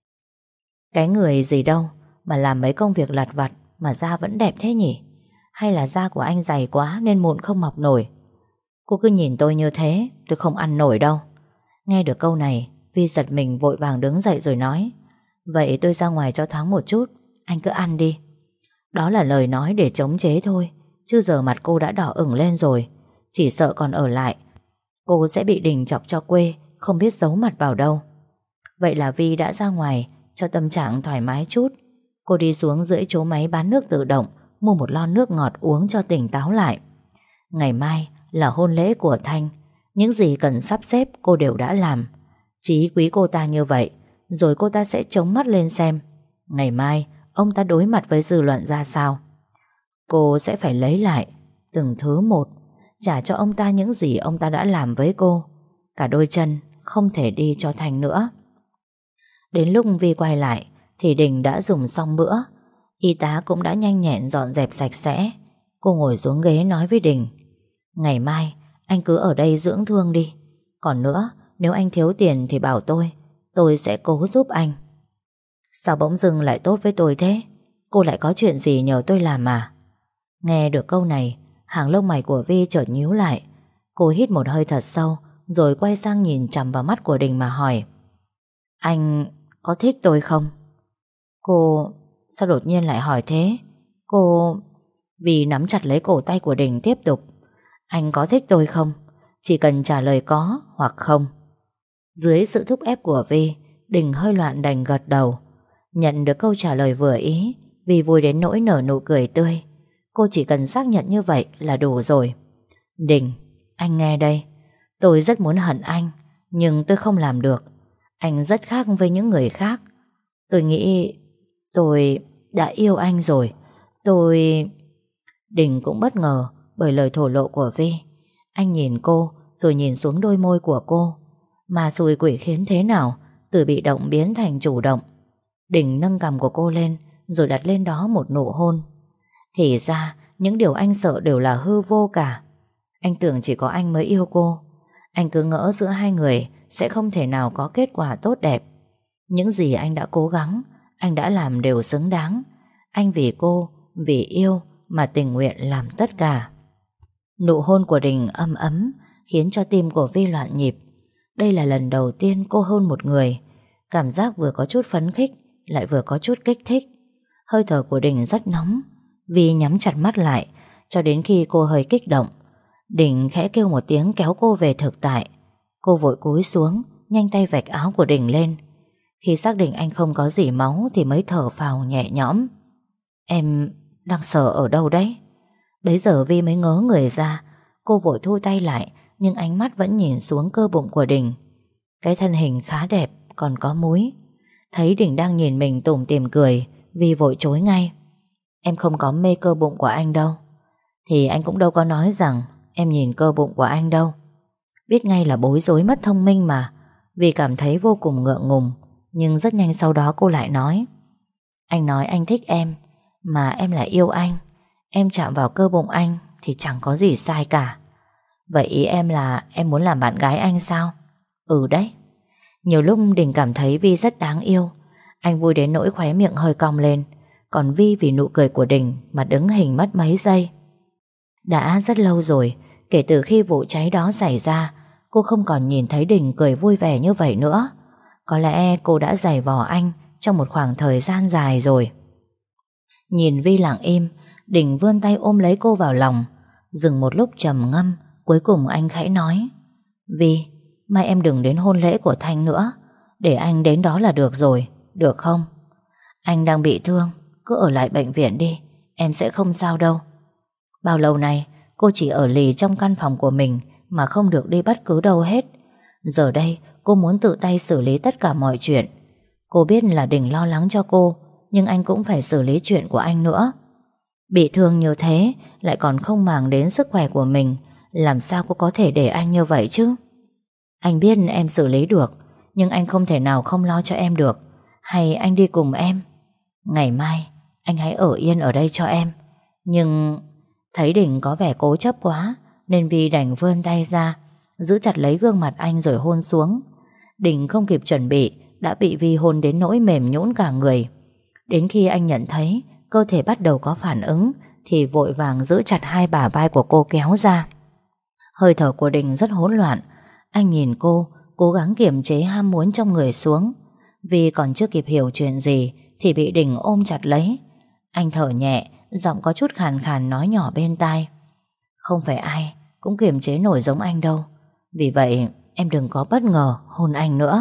Cái người gì đâu mà làm mấy công việc lặt vặt mà da vẫn đẹp thế nhỉ? Hay là da của anh dày quá nên mụn không mọc nổi? Cô cứ nhìn tôi như thế, tôi không ăn nổi đâu. Nghe được câu này, Vi giật mình vội vàng đứng dậy rồi nói: Vậy tôi ra ngoài cho thoáng một chút, anh cứ ăn đi. Đó là lời nói để chống chế thôi, chứ giờ mặt cô đã đỏ ửng lên rồi. Chỉ sợ còn ở lại, cô sẽ bị Đình chọc cho quê, không biết giấu mặt vào đâu. Vậy là Vi đã ra ngoài cho tâm trạng thoải mái chút. Cô đi xuống dưới chỗ máy bán nước tự động, mua một lon nước ngọt uống cho tỉnh táo lại. Ngày mai là hôn lễ của Thanh, những gì cần sắp xếp cô đều đã làm. Chí quý cô ta như vậy, rồi cô ta sẽ chống mắt lên xem ngày mai ông ta đối mặt với dư luận ra sao. Cô sẽ phải lấy lại từng thứ một, trả cho ông ta những gì ông ta đã làm với cô. Cả đôi chân không thể đi cho Thanh nữa. Đến lúc Vi quay lại thì Đình đã dùng xong bữa. Y tá cũng đã nhanh nhẹn dọn dẹp sạch sẽ. Cô ngồi xuống ghế nói với Đình: Ngày mai anh cứ ở đây dưỡng thương đi. Còn nữa, nếu anh thiếu tiền thì bảo tôi, tôi sẽ cố giúp anh. Sao bỗng dưng lại tốt với tôi thế? Cô lại có chuyện gì nhờ tôi làm à? Nghe được câu này, hàng lông mày của Vi chợt nhíu lại. Cô hít một hơi thật sâu rồi quay sang nhìn chằm vào mắt của Đình mà hỏi: Anh có thích tôi không? Cô... Sao đột nhiên lại hỏi thế? Cô... Vi nắm chặt lấy cổ tay của Đình tiếp tục: Anh có thích tôi không? Chỉ cần trả lời có hoặc không. Dưới sự thúc ép của Vi, Đình hơi loạn đành gật đầu. Nhận được câu trả lời vừa ý, Vi vui đến nỗi nở nụ cười tươi. Cô chỉ cần xác nhận như vậy là đủ rồi. Đình, anh nghe đây. Tôi rất muốn hận anh, nhưng tôi không làm được. Anh rất khác với những người khác. Tôi nghĩ tôi đã yêu anh rồi. Tôi... Đình cũng bất ngờ bởi lời thổ lộ của Vi. Anh nhìn cô rồi nhìn xuống đôi môi của cô. Mà xui quỷ khiến thế nào, từ bị động biến thành chủ động. Đình nâng cằm của cô lên rồi đặt lên đó một nụ hôn. Thì ra những điều anh sợ đều là hư vô cả. Anh tưởng chỉ có anh mới yêu cô. Anh cứ ngỡ giữa hai người sẽ không thể nào có kết quả tốt đẹp. Những gì anh đã cố gắng, anh đã làm đều xứng đáng. Anh vì cô, vì yêu mà tình nguyện làm tất cả. Nụ hôn của Đình ấm ấm khiến cho tim của Vi loạn nhịp. Đây là lần đầu tiên cô hôn một người. Cảm giác vừa có chút phấn khích lại vừa có chút kích thích. Hơi thở của Đình rất nóng. Vi nhắm chặt mắt lại cho đến khi cô hơi kích động. Đình khẽ kêu một tiếng kéo cô về thực tại. Cô vội cúi xuống, nhanh tay vạch áo của Đình lên. Khi xác định anh không có gì máu thì mới thở phào nhẹ nhõm. Em đang sờ ở đâu đấy? Bấy giờ Vi mới ngớ người ra. Cô vội thu tay lại, nhưng ánh mắt vẫn nhìn xuống cơ bụng của Đình. Cái thân hình khá đẹp, còn có múi. Thấy Đình đang nhìn mình tủm tỉm cười, Vi vội chối ngay. Em không có mê cơ bụng của anh đâu. Thì anh cũng đâu có nói rằng em nhìn cơ bụng của anh đâu. Biết ngay là bối rối mất thông minh mà. Vi cảm thấy vô cùng ngượng ngùng. Nhưng rất nhanh sau đó cô lại nói: Anh nói anh thích em, mà em lại yêu anh. Em chạm vào cơ bụng anh thì chẳng có gì sai cả. Vậy ý em là em muốn làm bạn gái anh sao? Ừ đấy. Nhiều lúc Đình cảm thấy Vi rất đáng yêu. Anh vui đến nỗi khóe miệng hơi cong lên. Còn Vi vì nụ cười của Đình mà đứng hình mất mấy giây. Đã rất lâu rồi, kể từ khi vụ cháy đó xảy ra, cô không còn nhìn thấy Đình cười vui vẻ như vậy nữa. Có lẽ cô đã giày vò anh trong một khoảng thời gian dài rồi. Nhìn Vi lặng im, Đình vươn tay ôm lấy cô vào lòng. Dừng một lúc trầm ngâm, cuối cùng anh khẽ nói: Vi, mai em đừng đến hôn lễ của Thanh nữa, để anh đến đó là được rồi, được không? Anh đang bị thương, cứ ở lại bệnh viện đi, em sẽ không sao đâu. Bao lâu nay cô chỉ ở lì trong căn phòng của mình mà không được đi bất cứ đâu hết. Giờ đây cô muốn tự tay xử lý tất cả mọi chuyện. Cô biết là Đình lo lắng cho cô, nhưng anh cũng phải xử lý chuyện của anh nữa. Bị thương như thế lại còn không màng đến sức khỏe của mình, làm sao cô có thể để anh như vậy chứ? Anh biết em xử lý được, nhưng anh không thể nào không lo cho em được. Hay anh đi cùng em? Ngày mai anh hãy ở yên ở đây cho em. Nhưng thấy Đình có vẻ cố chấp quá, nên Vi đành vươn tay ra, giữ chặt lấy gương mặt anh rồi hôn xuống. Đình không kịp chuẩn bị đã bị Vi hôn đến nỗi mềm nhũn cả người. Đến khi anh nhận thấy cơ thể bắt đầu có phản ứng thì vội vàng giữ chặt hai bả vai của cô kéo ra. Hơi thở của Đình rất hỗn loạn. Anh nhìn cô, cố gắng kiềm chế ham muốn trong người xuống. Vi còn chưa kịp hiểu chuyện gì thì bị Đình ôm chặt lấy. Anh thở nhẹ, giọng có chút khàn khàn nói nhỏ bên tai: Không phải ai cũng kiềm chế nổi giống anh đâu. Vì vậy em đừng có bất ngờ hôn anh nữa.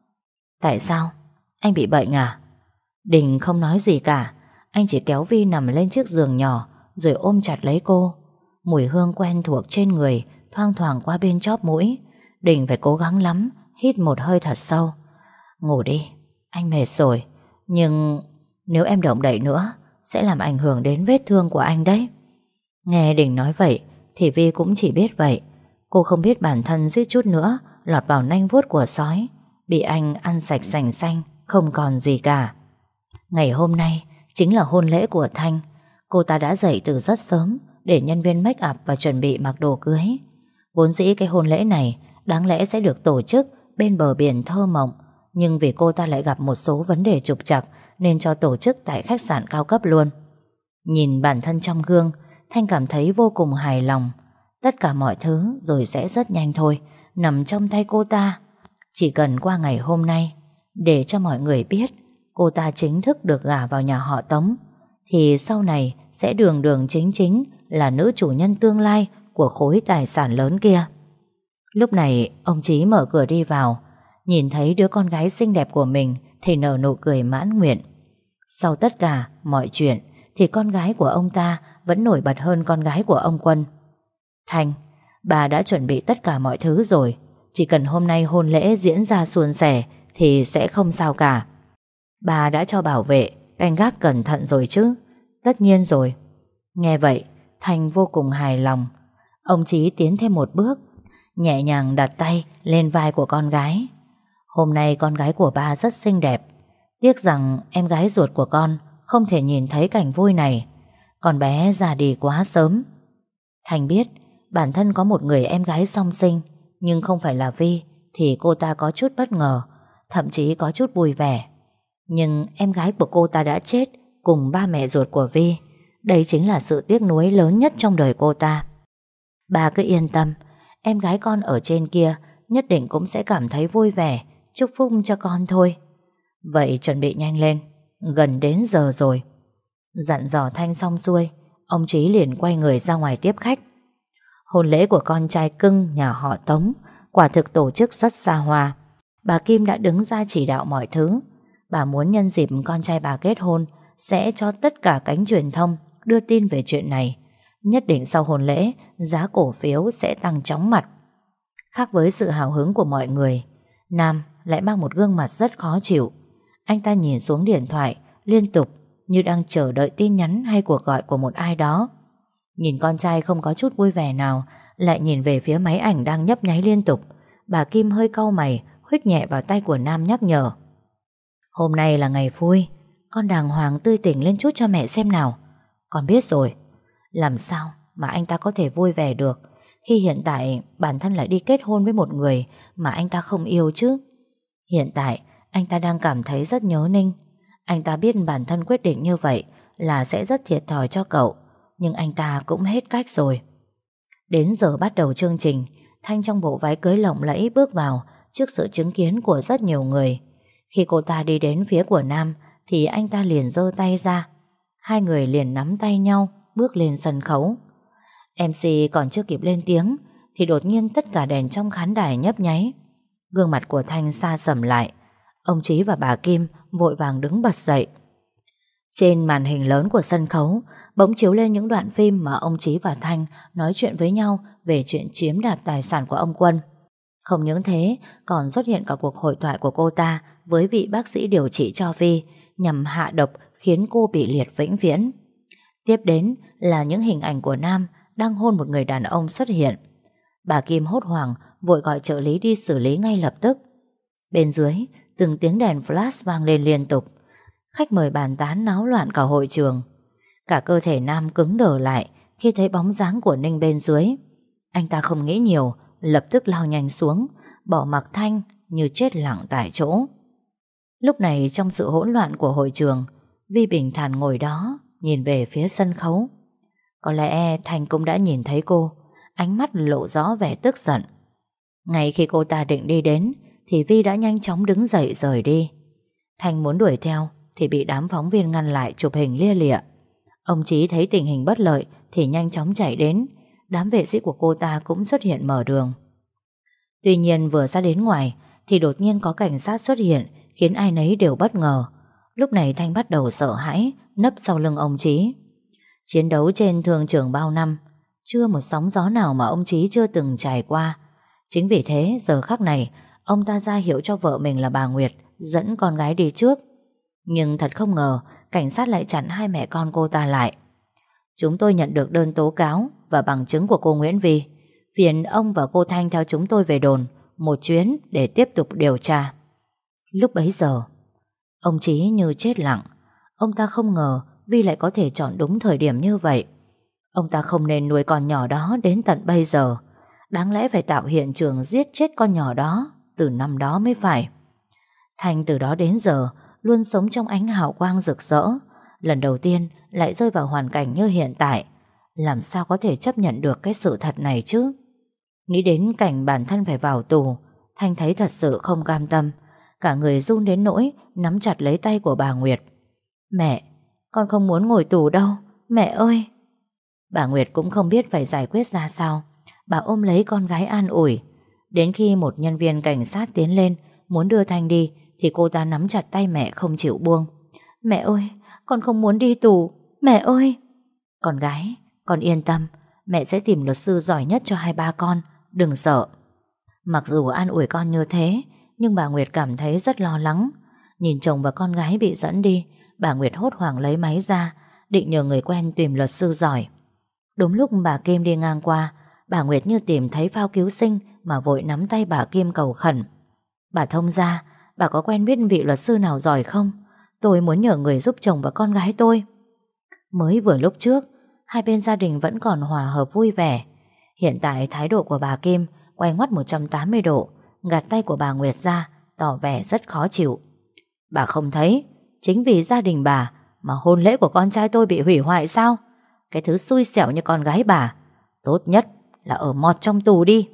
Tại sao? Anh bị bệnh à? Đình không nói gì cả. Anh chỉ kéo Vi nằm lên chiếc giường nhỏ rồi ôm chặt lấy cô. Mùi hương quen thuộc trên người thoang thoảng qua bên chóp mũi. Đình phải cố gắng lắm hít một hơi thật sâu. Ngủ đi, anh mệt rồi. Nhưng nếu em động đậy nữa sẽ làm ảnh hưởng đến vết thương của anh đấy. Nghe Đình nói vậy thì Vi cũng chỉ biết vậy. Cô không biết bản thân suýt chút nữa lọt vào nanh vuốt của sói, bị anh ăn sạch sành xanh, không còn gì cả. Ngày hôm nay chính là hôn lễ của Thanh. Cô ta đã dậy từ rất sớm để nhân viên make up và chuẩn bị mặc đồ cưới. Vốn dĩ cái hôn lễ này đáng lẽ sẽ được tổ chức bên bờ biển thơ mộng, nhưng vì cô ta lại gặp một số vấn đề trục trặc nên cho tổ chức tại khách sạn cao cấp luôn. Nhìn bản thân trong gương, Thanh cảm thấy vô cùng hài lòng. Tất cả mọi thứ rồi sẽ rất nhanh thôi, nằm trong tay cô ta. Chỉ cần qua ngày hôm nay để cho mọi người biết cô ta chính thức được gả vào nhà họ Tống, thì sau này sẽ đường đường chính chính là nữ chủ nhân tương lai của khối tài sản lớn kia. Lúc này ông Chí mở cửa đi vào, nhìn thấy đứa con gái xinh đẹp của mình thì nở nụ cười mãn nguyện. Sau tất cả mọi chuyện thì con gái của ông ta vẫn nổi bật hơn con gái của ông Quân. Thanh, bà đã chuẩn bị tất cả mọi thứ rồi. Chỉ cần hôm nay hôn lễ diễn ra suôn sẻ thì sẽ không sao cả. Bà đã cho bảo vệ canh gác cẩn thận rồi chứ? Tất nhiên rồi. Nghe vậy Thanh vô cùng hài lòng. Ông Chí tiến thêm một bước, nhẹ nhàng đặt tay lên vai của con gái. Hôm nay con gái của ba rất xinh đẹp. Tiếc rằng em gái ruột của con không thể nhìn thấy cảnh vui này. Con bé già đi quá sớm. Thanh biết bản thân có một người em gái song sinh, nhưng không phải là Vi, thì cô ta có chút bất ngờ, thậm chí có chút vui vẻ. Nhưng em gái của cô ta đã chết cùng ba mẹ ruột của Vi. Đây chính là sự tiếc nuối lớn nhất trong đời cô ta. Bà cứ yên tâm, em gái con ở trên kia nhất định cũng sẽ cảm thấy vui vẻ, chúc phúc cho con thôi. Vậy chuẩn bị nhanh lên, gần đến giờ rồi. Dặn dò Thanh xong xuôi, ông Chí liền quay người ra ngoài tiếp khách. Hôn lễ của con trai cưng nhà họ Tống quả thực tổ chức rất xa hoa. Bà Kim đã đứng ra chỉ đạo mọi thứ. Bà muốn nhân dịp con trai bà kết hôn sẽ cho tất cả cánh truyền thông đưa tin về chuyện này. Nhất định sau hôn lễ giá cổ phiếu sẽ tăng chóng mặt. Khác với sự hào hứng của mọi người, Nam lại mang một gương mặt rất khó chịu. Anh ta nhìn xuống điện thoại liên tục như đang chờ đợi tin nhắn hay cuộc gọi của một ai đó. Nhìn con trai không có chút vui vẻ nào, lại nhìn về phía máy ảnh đang nhấp nháy liên tục, bà Kim hơi cau mày, huých nhẹ vào tay của Nam nhắc nhở. Hôm nay là ngày vui, con đàng hoàng tươi tỉnh lên chút cho mẹ xem nào. Con biết rồi. Làm sao mà anh ta có thể vui vẻ được khi hiện tại bản thân lại đi kết hôn với một người mà anh ta không yêu chứ? Hiện tại anh ta đang cảm thấy rất nhớ Ninh. Anh ta biết bản thân quyết định như vậy là sẽ rất thiệt thòi cho cậu, nhưng anh ta cũng hết cách rồi. Đến giờ bắt đầu chương trình, Thanh trong bộ váy cưới lộng lẫy bước vào trước sự chứng kiến của rất nhiều người. Khi cô ta đi đến phía của Nam thì anh ta liền giơ tay ra. Hai người liền nắm tay nhau bước lên sân khấu. em xê còn chưa kịp lên tiếng thì đột nhiên tất cả đèn trong khán đài nhấp nháy. Gương mặt của Thanh sa sầm lại. Ông Chí và bà Kim vội vàng đứng bật dậy. Trên màn hình lớn của sân khấu bỗng chiếu lên những đoạn phim mà ông Chí và Thanh nói chuyện với nhau về chuyện chiếm đoạt tài sản của ông Quân. Không những thế, còn xuất hiện cả cuộc hội thoại của cô ta với vị bác sĩ điều trị cho Vi nhằm hạ độc khiến cô bị liệt vĩnh viễn. Tiếp đến là những hình ảnh của Nam đang hôn một người đàn ông xuất hiện. Bà Kim hốt hoảng vội gọi trợ lý đi xử lý ngay lập tức. Bên dưới, từng tiếng đèn flash vang lên liên tục. Khách mời bàn tán náo loạn cả hội trường. Cả cơ thể Nam cứng đờ lại khi thấy bóng dáng của Ninh bên dưới. Anh ta không nghĩ nhiều, lập tức lao nhanh xuống, bỏ mặc Thanh như chết lặng tại chỗ. Lúc này trong sự hỗn loạn của hội trường, Vi bình thản ngồi đó nhìn về phía sân khấu. Có lẽ Thanh cũng đã nhìn thấy cô, ánh mắt lộ rõ vẻ tức giận. Ngay khi cô ta định đi đến thì Vi đã nhanh chóng đứng dậy rời đi. Thanh muốn đuổi theo thì bị đám phóng viên ngăn lại chụp hình lia lịa. Ông Chí thấy tình hình bất lợi thì nhanh chóng chạy đến. Đám vệ sĩ của cô ta cũng xuất hiện mở đường. Tuy nhiên vừa ra đến ngoài thì đột nhiên có cảnh sát xuất hiện, khiến ai nấy đều bất ngờ. Lúc này Thanh bắt đầu sợ hãi, nấp sau lưng ông Chí. Chiến đấu trên thương trường bao năm, chưa một sóng gió nào mà ông Chí chưa từng trải qua. Chính vì thế giờ khắc này ông ta ra hiệu cho vợ mình là bà Nguyệt dẫn con gái đi trước. Nhưng thật không ngờ cảnh sát lại chặn hai mẹ con cô ta lại. Chúng tôi nhận được đơn tố cáo và bằng chứng của cô Nguyễn Vi. Phiền ông và cô Thanh theo chúng tôi về đồn một chuyến để tiếp tục điều tra. Lúc bấy giờ ông Chí như chết lặng. Ông ta không ngờ Vi lại có thể chọn đúng thời điểm như vậy. Ông ta không nên nuôi con nhỏ đó đến tận bây giờ. Đáng lẽ phải tạo hiện trường giết chết con nhỏ đó từ năm đó mới phải. Thanh từ đó đến giờ luôn sống trong ánh hào quang rực rỡ. Lần đầu tiên lại rơi vào hoàn cảnh như hiện tại. Làm sao có thể chấp nhận được cái sự thật này chứ? Nghĩ đến cảnh bản thân phải vào tù, Thanh thấy thật sự không cam tâm. Cả người run đến nỗi nắm chặt lấy tay của bà Nguyệt. Mẹ, con không muốn ngồi tù đâu, mẹ ơi. Bà Nguyệt cũng không biết phải giải quyết ra sao. Bà ôm lấy con gái an ủi. Đến khi một nhân viên cảnh sát tiến lên muốn đưa Thanh đi thì cô ta nắm chặt tay mẹ không chịu buông. Mẹ ơi, con không muốn đi tù, mẹ ơi. Con gái, con yên tâm, mẹ sẽ tìm luật sư giỏi nhất cho hai ba con, đừng sợ. Mặc dù an ủi con như thế, nhưng bà Nguyệt cảm thấy rất lo lắng. Nhìn chồng và con gái bị dẫn đi, bà Nguyệt hốt hoảng lấy máy ra, định nhờ người quen tìm luật sư giỏi. Đúng lúc bà Kim đi ngang qua, bà Nguyệt như tìm thấy phao cứu sinh mà vội nắm tay bà Kim cầu khẩn. Bà thông gia, bà có quen biết vị luật sư nào giỏi không? Tôi muốn nhờ người giúp chồng và con gái tôi. Mới vừa lúc trước, hai bên gia đình vẫn còn hòa hợp vui vẻ. Hiện tại thái độ của bà Kim quay ngoắt một trăm tám mươi độ, gạt tay của bà Nguyệt ra, tỏ vẻ rất khó chịu. Bà không thấy chính vì gia đình bà mà hôn lễ của con trai tôi bị hủy hoại sao? Cái thứ xui xẻo như con gái bà, tốt nhất là ở mọt trong tù đi.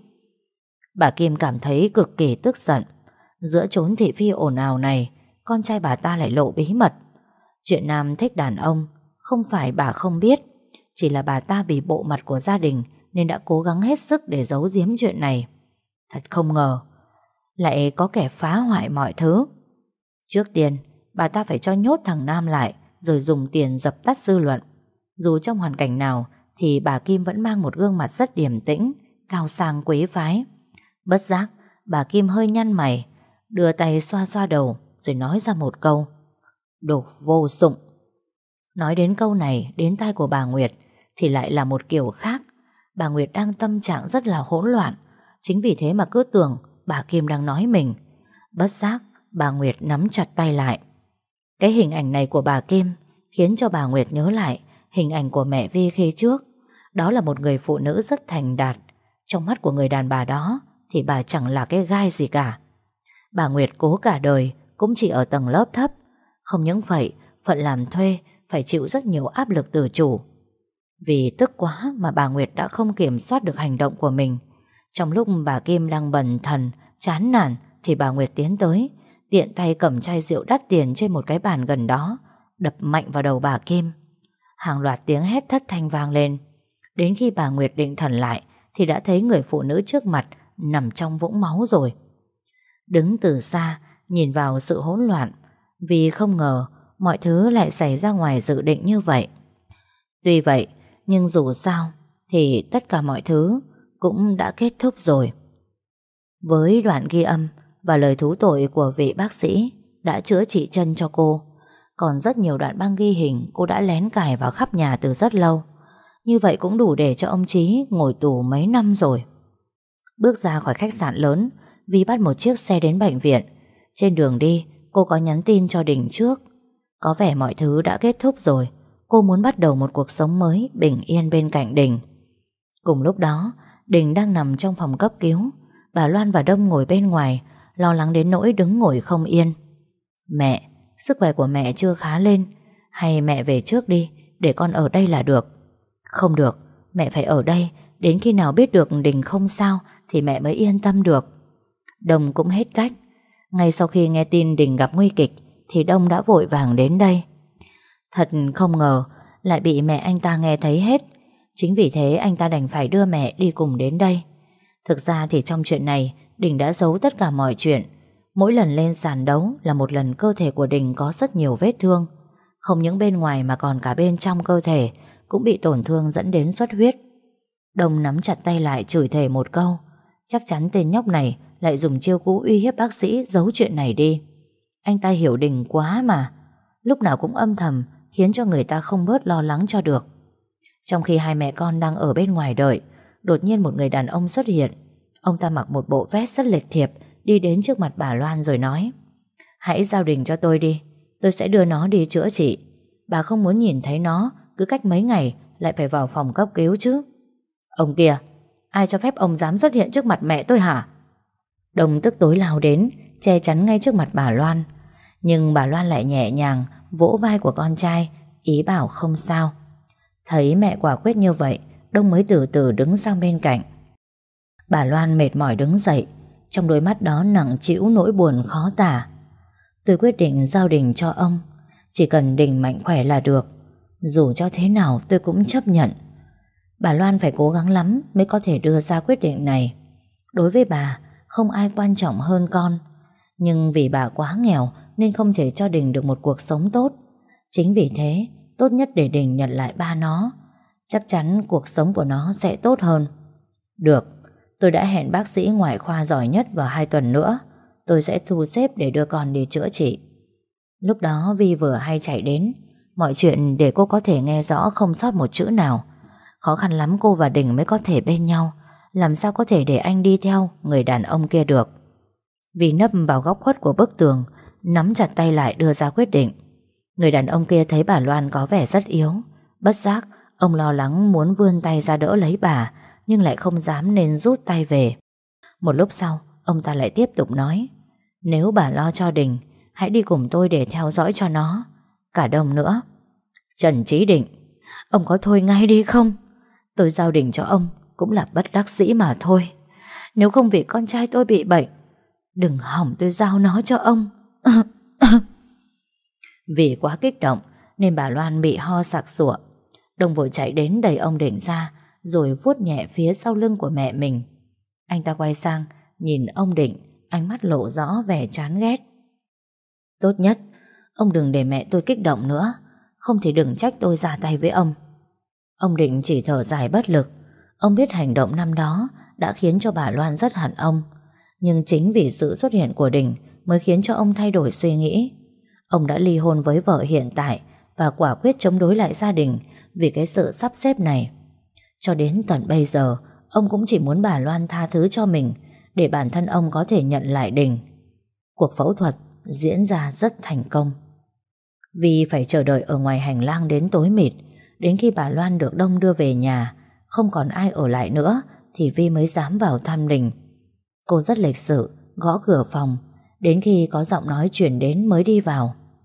Bà Kim cảm thấy cực kỳ tức giận. Giữa chốn thị phi ồn ào này, con trai bà ta lại lộ bí mật. Chuyện Nam thích đàn ông không phải bà không biết, chỉ là bà ta vì bộ mặt của gia đình nên đã cố gắng hết sức để giấu giếm chuyện này. Thật không ngờ lại có kẻ phá hoại mọi thứ. Trước tiên bà ta phải cho nhốt thằng Nam lại, rồi dùng tiền dập tắt dư luận. Dù trong hoàn cảnh nào thì bà Kim vẫn mang một gương mặt rất điềm tĩnh, cao sang quý phái. Bất giác bà Kim hơi nhăn mày, đưa tay xoa xoa đầu, rồi nói ra một câu: đồ vô dụng. Nói đến câu này đến tai của bà Nguyệt thì lại là một kiểu khác. Bà Nguyệt đang tâm trạng rất là hỗn loạn, chính vì thế mà cứ tưởng bà Kim đang nói mình. Bất giác bà Nguyệt nắm chặt tay lại. Cái hình ảnh này của bà Kim khiến cho bà Nguyệt nhớ lại hình ảnh của mẹ Vi khi trước. Đó là một người phụ nữ rất thành đạt. Trong mắt của người đàn bà đó thì bà chẳng là cái gai gì cả. Bà Nguyệt cố cả đời cũng chỉ ở tầng lớp thấp, Không những vậy, phận làm thuê phải chịu rất nhiều áp lực từ chủ. Vì tức quá mà bà Nguyệt đã không kiểm soát được hành động của mình. Trong lúc bà Kim đang bần thần, chán nản, thì bà Nguyệt tiến tới, tiện tay cầm chai rượu đắt tiền trên một cái bàn gần đó, đập mạnh vào đầu bà Kim. Hàng loạt tiếng hét thất thanh vang lên. Đến khi bà Nguyệt định thần lại thì đã thấy người phụ nữ trước mặt nằm trong vũng máu rồi. Đứng từ xa nhìn vào sự hỗn loạn, vì không ngờ mọi thứ lại xảy ra ngoài dự định như vậy. Tuy vậy, nhưng dù sao thì tất cả mọi thứ cũng đã kết thúc rồi. Với đoạn ghi âm và lời thú tội của vị bác sĩ đã chữa trị chân cho cô, còn rất nhiều đoạn băng ghi hình cô đã lén cài vào khắp nhà từ rất lâu. Như vậy cũng đủ để cho ông Chí ngồi tù mấy năm rồi. Bước ra khỏi khách sạn lớn, Vi bắt một chiếc xe đến bệnh viện. Trên đường đi, cô có nhắn tin cho Đình trước. Có vẻ mọi thứ đã kết thúc rồi. Cô muốn bắt đầu một cuộc sống mới bình yên bên cạnh Đình. Cùng lúc đó, Đình đang nằm trong phòng cấp cứu. Bà Loan và Đông ngồi bên ngoài, lo lắng đến nỗi đứng ngồi không yên. Mẹ, sức khỏe của mẹ chưa khá lên. Hay mẹ về trước đi, để con ở đây là được. Không được, mẹ phải ở đây. Đến khi nào biết được Đình không sao thì mẹ mới yên tâm được. Đông cũng hết cách. Ngay sau khi nghe tin Đình gặp nguy kịch thì Đông đã vội vàng đến đây. Thật không ngờ lại bị mẹ anh ta nghe thấy hết. Chính vì thế anh ta đành phải đưa mẹ đi cùng đến đây. Thực ra thì trong chuyện này Đình đã giấu tất cả mọi chuyện. Mỗi lần lên sàn đấu là một lần cơ thể của Đình có rất nhiều vết thương. Không những bên ngoài mà còn cả bên trong cơ thể cũng bị tổn thương dẫn đến xuất huyết. Đông nắm chặt tay lại chửi thề một câu. Chắc chắn tên nhóc này lại dùng chiêu cũ uy hiếp bác sĩ giấu chuyện này đi. Anh ta hiểu Đình quá mà. Lúc nào cũng âm thầm khiến cho người ta không bớt lo lắng cho được. Trong khi hai mẹ con đang ở bên ngoài đợi, đột nhiên một người đàn ông xuất hiện. Ông ta mặc một bộ vest rất lịch thiệp, đi đến trước mặt bà Loan rồi nói: Hãy giao Đình cho tôi đi, tôi sẽ đưa nó đi chữa trị. Bà không muốn nhìn thấy nó cứ cách mấy ngày lại phải vào phòng cấp cứu chứ. Ông kia, ai cho phép ông dám xuất hiện trước mặt mẹ tôi hả? Đông tức tối lao đến, che chắn ngay trước mặt bà Loan. Nhưng bà Loan lại nhẹ nhàng vỗ vai của con trai, ý bảo không sao. Thấy mẹ quả quyết như vậy, Đông mới từ từ đứng sang bên cạnh. Bà Loan mệt mỏi đứng dậy, trong đôi mắt đó nặng trĩu nỗi buồn khó tả. Tôi quyết định giao Đình cho ông. Chỉ cần Đình mạnh khỏe là được. Dù cho thế nào tôi cũng chấp nhận. Bà Loan phải cố gắng lắm mới có thể đưa ra quyết định này. Đối với bà, không ai quan trọng hơn con. Nhưng vì bà quá nghèo nên không thể cho Đình được một cuộc sống tốt. Chính vì thế, tốt nhất để Đình nhận lại ba nó. Chắc chắn cuộc sống của nó sẽ tốt hơn. Được, tôi đã hẹn bác sĩ ngoại khoa giỏi nhất vào hai tuần nữa. Tôi sẽ thu xếp để đưa con đi chữa trị. Lúc đó Vi vừa hay chạy đến. Mọi chuyện để cô có thể nghe rõ không sót một chữ nào. Khó khăn lắm cô và Đình mới có thể bên nhau. Làm sao có thể để anh đi theo người đàn ông kia được. Vi nấp vào góc khuất của bức tường, nắm chặt tay lại đưa ra quyết định. Người đàn ông kia thấy bà Loan có vẻ rất yếu. Bất giác, ông lo lắng muốn vươn tay ra đỡ lấy bà, nhưng lại không dám nên rút tay về. Một lúc sau, ông ta lại tiếp tục nói: Nếu bà lo cho Đình, hãy đi cùng tôi để theo dõi cho nó. Cả Đông nữa. Trần Chí Định, ông có thôi ngay đi không? Tôi giao Đình cho ông cũng là bất đắc dĩ mà thôi. Nếu không vì con trai tôi bị bệnh, đừng hỏng tôi giao nó cho ông. Vì quá kích động nên bà Loan bị ho sặc sụa. Đông vội chạy đến đẩy ông Định ra, rồi vuốt nhẹ phía sau lưng của mẹ mình. Anh ta quay sang nhìn ông Định, ánh mắt lộ rõ vẻ chán ghét. Tốt nhất ông đừng để mẹ tôi kích động nữa, không thì đừng trách tôi ra tay với ông. Ông Định chỉ thở dài bất lực. Ông biết hành động năm đó đã khiến cho bà Loan rất hận ông, nhưng chính vì sự xuất hiện của Đình mới khiến cho ông thay đổi suy nghĩ. Ông đã ly hôn với vợ hiện tại và quả quyết chống đối lại gia đình vì cái sự sắp xếp này. Cho đến tận bây giờ, ông cũng chỉ muốn bà Loan tha thứ cho mình để bản thân ông có thể nhận lại Đình. Cuộc phẫu thuật diễn ra rất thành công. Vì phải chờ đợi ở ngoài hành lang đến tối mịt, đến khi bà Loan được Đông đưa về nhà, không còn ai ở lại nữa, thì Vi mới dám vào thăm Đình. Cô rất lịch sự, gõ cửa phòng, đến khi có giọng nói chuyển đến mới đi vào.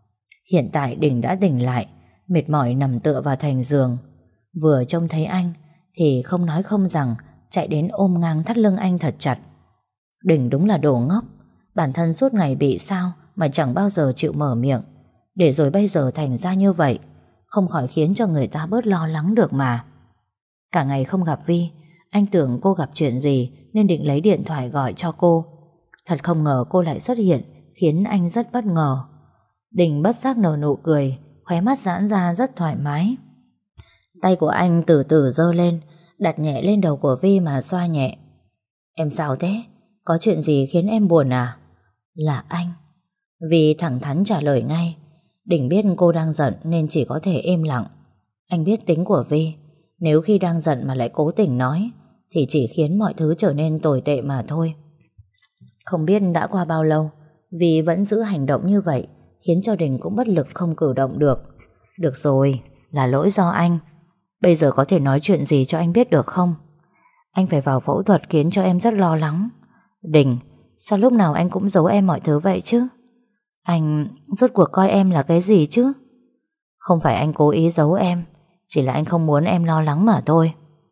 Hiện tại Đình đã tỉnh lại, mệt mỏi nằm tựa vào thành giường. Vừa trông thấy anh thì không nói không rằng chạy đến ôm ngang thắt lưng anh thật chặt. Đình đúng là đồ ngốc. Bản thân suốt ngày bị sao mà chẳng bao giờ chịu mở miệng, để rồi bây giờ thành ra như vậy, không khỏi khiến cho người ta bớt lo lắng được mà. Cả ngày không gặp Vi, anh tưởng cô gặp chuyện gì nên định lấy điện thoại gọi cho cô. Thật không ngờ cô lại xuất hiện, khiến anh rất bất ngờ. Đình bất giác nở nụ cười, khóe mắt giãn ra rất thoải mái. Tay của anh từ từ giơ lên, đặt nhẹ lên đầu của Vi mà xoa nhẹ. Em sao thế? Có chuyện gì khiến em buồn à? Là anh. Vi thẳng thắn trả lời ngay. Đình biết cô đang giận nên chỉ có thể im lặng. Anh biết tính của Vi, nếu khi đang giận mà lại cố tình nói thì chỉ khiến mọi thứ trở nên tồi tệ mà thôi. Không biết đã qua bao lâu, Vi vẫn giữ hành động như vậy, khiến cho Đình cũng bất lực không cử động được. Được rồi, là lỗi do anh. Bây giờ có thể nói chuyện gì cho anh biết được không? Anh phải vào phẫu thuật khiến cho em rất lo lắng. Đình, sao lúc nào anh cũng giấu em mọi thứ vậy chứ? Anh rốt cuộc coi em là cái gì chứ? Không phải anh cố ý giấu em, chỉ là anh không muốn em lo lắng mà thôi.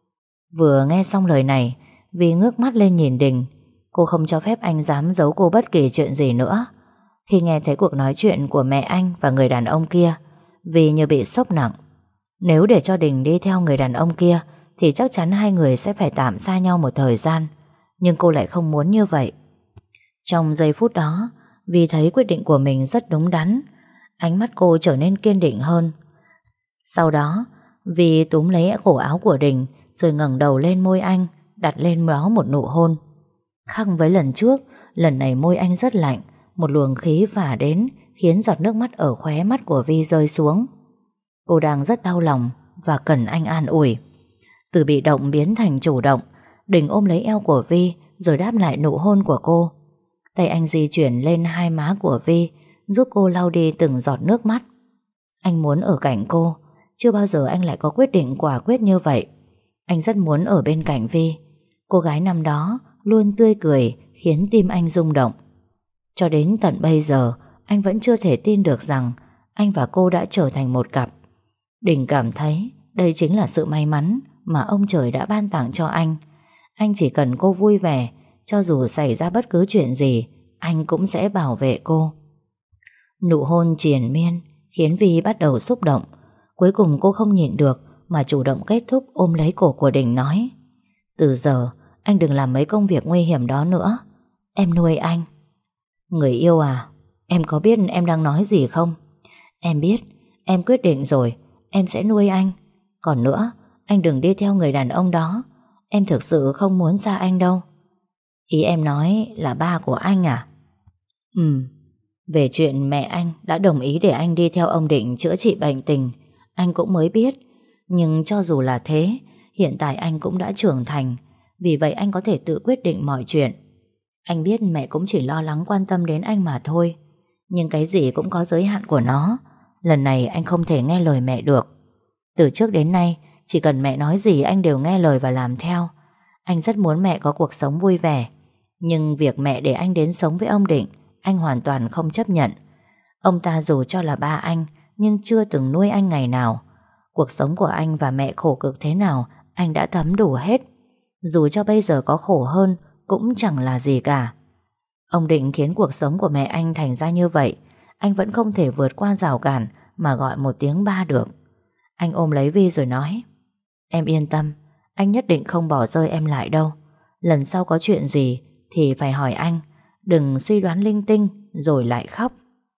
Vừa nghe xong lời này, Vi ngước mắt lên nhìn Đình. Cô không cho phép anh dám giấu cô bất kỳ chuyện gì nữa. Khi nghe thấy cuộc nói chuyện của mẹ anh và người đàn ông kia, Vi như bị sốc nặng. Nếu để cho Đình đi theo người đàn ông kia thì chắc chắn hai người sẽ phải tạm xa nhau một thời gian. Nhưng cô lại không muốn như vậy. Trong giây phút đó, Vi thấy quyết định của mình rất đúng đắn. Ánh mắt cô trở nên kiên định hơn. Sau đó, Vi túm lấy cổ áo của Đình rồi ngẩng đầu lên môi anh, đặt lên đó một nụ hôn. Khác với lần trước, lần này môi anh rất lạnh, một luồng khí phả đến khiến giọt nước mắt ở khóe mắt của Vi rơi xuống. Cô đang rất đau lòng và cần anh an ủi. Từ bị động biến thành chủ động, Đình ôm lấy eo của Vi rồi đáp lại nụ hôn của cô. Tay anh di chuyển lên hai má của Vi, giúp cô lau đi từng giọt nước mắt. Anh muốn ở cạnh cô. Chưa bao giờ anh lại có quyết định quả quyết như vậy. Anh rất muốn ở bên cạnh Vi. Cô gái năm đó luôn tươi cười, khiến tim anh rung động. Cho đến tận bây giờ, anh vẫn chưa thể tin được rằng anh và cô đã trở thành một cặp. Đình cảm thấy đây chính là sự may mắn mà ông trời đã ban tặng cho anh. Anh chỉ cần cô vui vẻ, cho dù xảy ra bất cứ chuyện gì, anh cũng sẽ bảo vệ cô. Nụ hôn triền miên khiến Vi bắt đầu xúc động. Cuối cùng cô không nhịn được mà chủ động kết thúc ôm lấy cổ của Đình nói: từ giờ anh đừng làm mấy công việc nguy hiểm đó nữa. Em nuôi anh. Người yêu à, em có biết em đang nói gì không? Em biết, em quyết định rồi, em sẽ nuôi anh. Còn nữa, anh đừng đi theo người đàn ông đó. Em thực sự không muốn xa anh đâu. Ý em nói là ba của anh à? Ừ. Về chuyện mẹ anh đã đồng ý để anh đi theo ông Định chữa trị bệnh tình, anh cũng mới biết. Nhưng cho dù là thế, hiện tại anh cũng đã trưởng thành. Vì vậy anh có thể tự quyết định mọi chuyện. Anh biết mẹ cũng chỉ lo lắng quan tâm đến anh mà thôi. Nhưng cái gì cũng có giới hạn của nó. Lần này anh không thể nghe lời mẹ được. Từ trước đến nay, chỉ cần mẹ nói gì anh đều nghe lời và làm theo. Anh rất muốn mẹ có cuộc sống vui vẻ. Nhưng việc mẹ để anh đến sống với ông Định, anh hoàn toàn không chấp nhận. Ông ta dù cho là ba anh, nhưng chưa từng nuôi anh ngày nào. Cuộc sống của anh và mẹ khổ cực thế nào, anh đã thấm đủ hết. Dù cho bây giờ có khổ hơn, cũng chẳng là gì cả. Ông Định khiến cuộc sống của mẹ anh thành ra như vậy. Anh vẫn không thể vượt qua rào cản mà gọi một tiếng ba được. Anh ôm lấy Vi rồi nói: em yên tâm, anh nhất định không bỏ rơi em lại đâu. Lần sau có chuyện gì thì phải hỏi anh, đừng suy đoán linh tinh rồi lại khóc.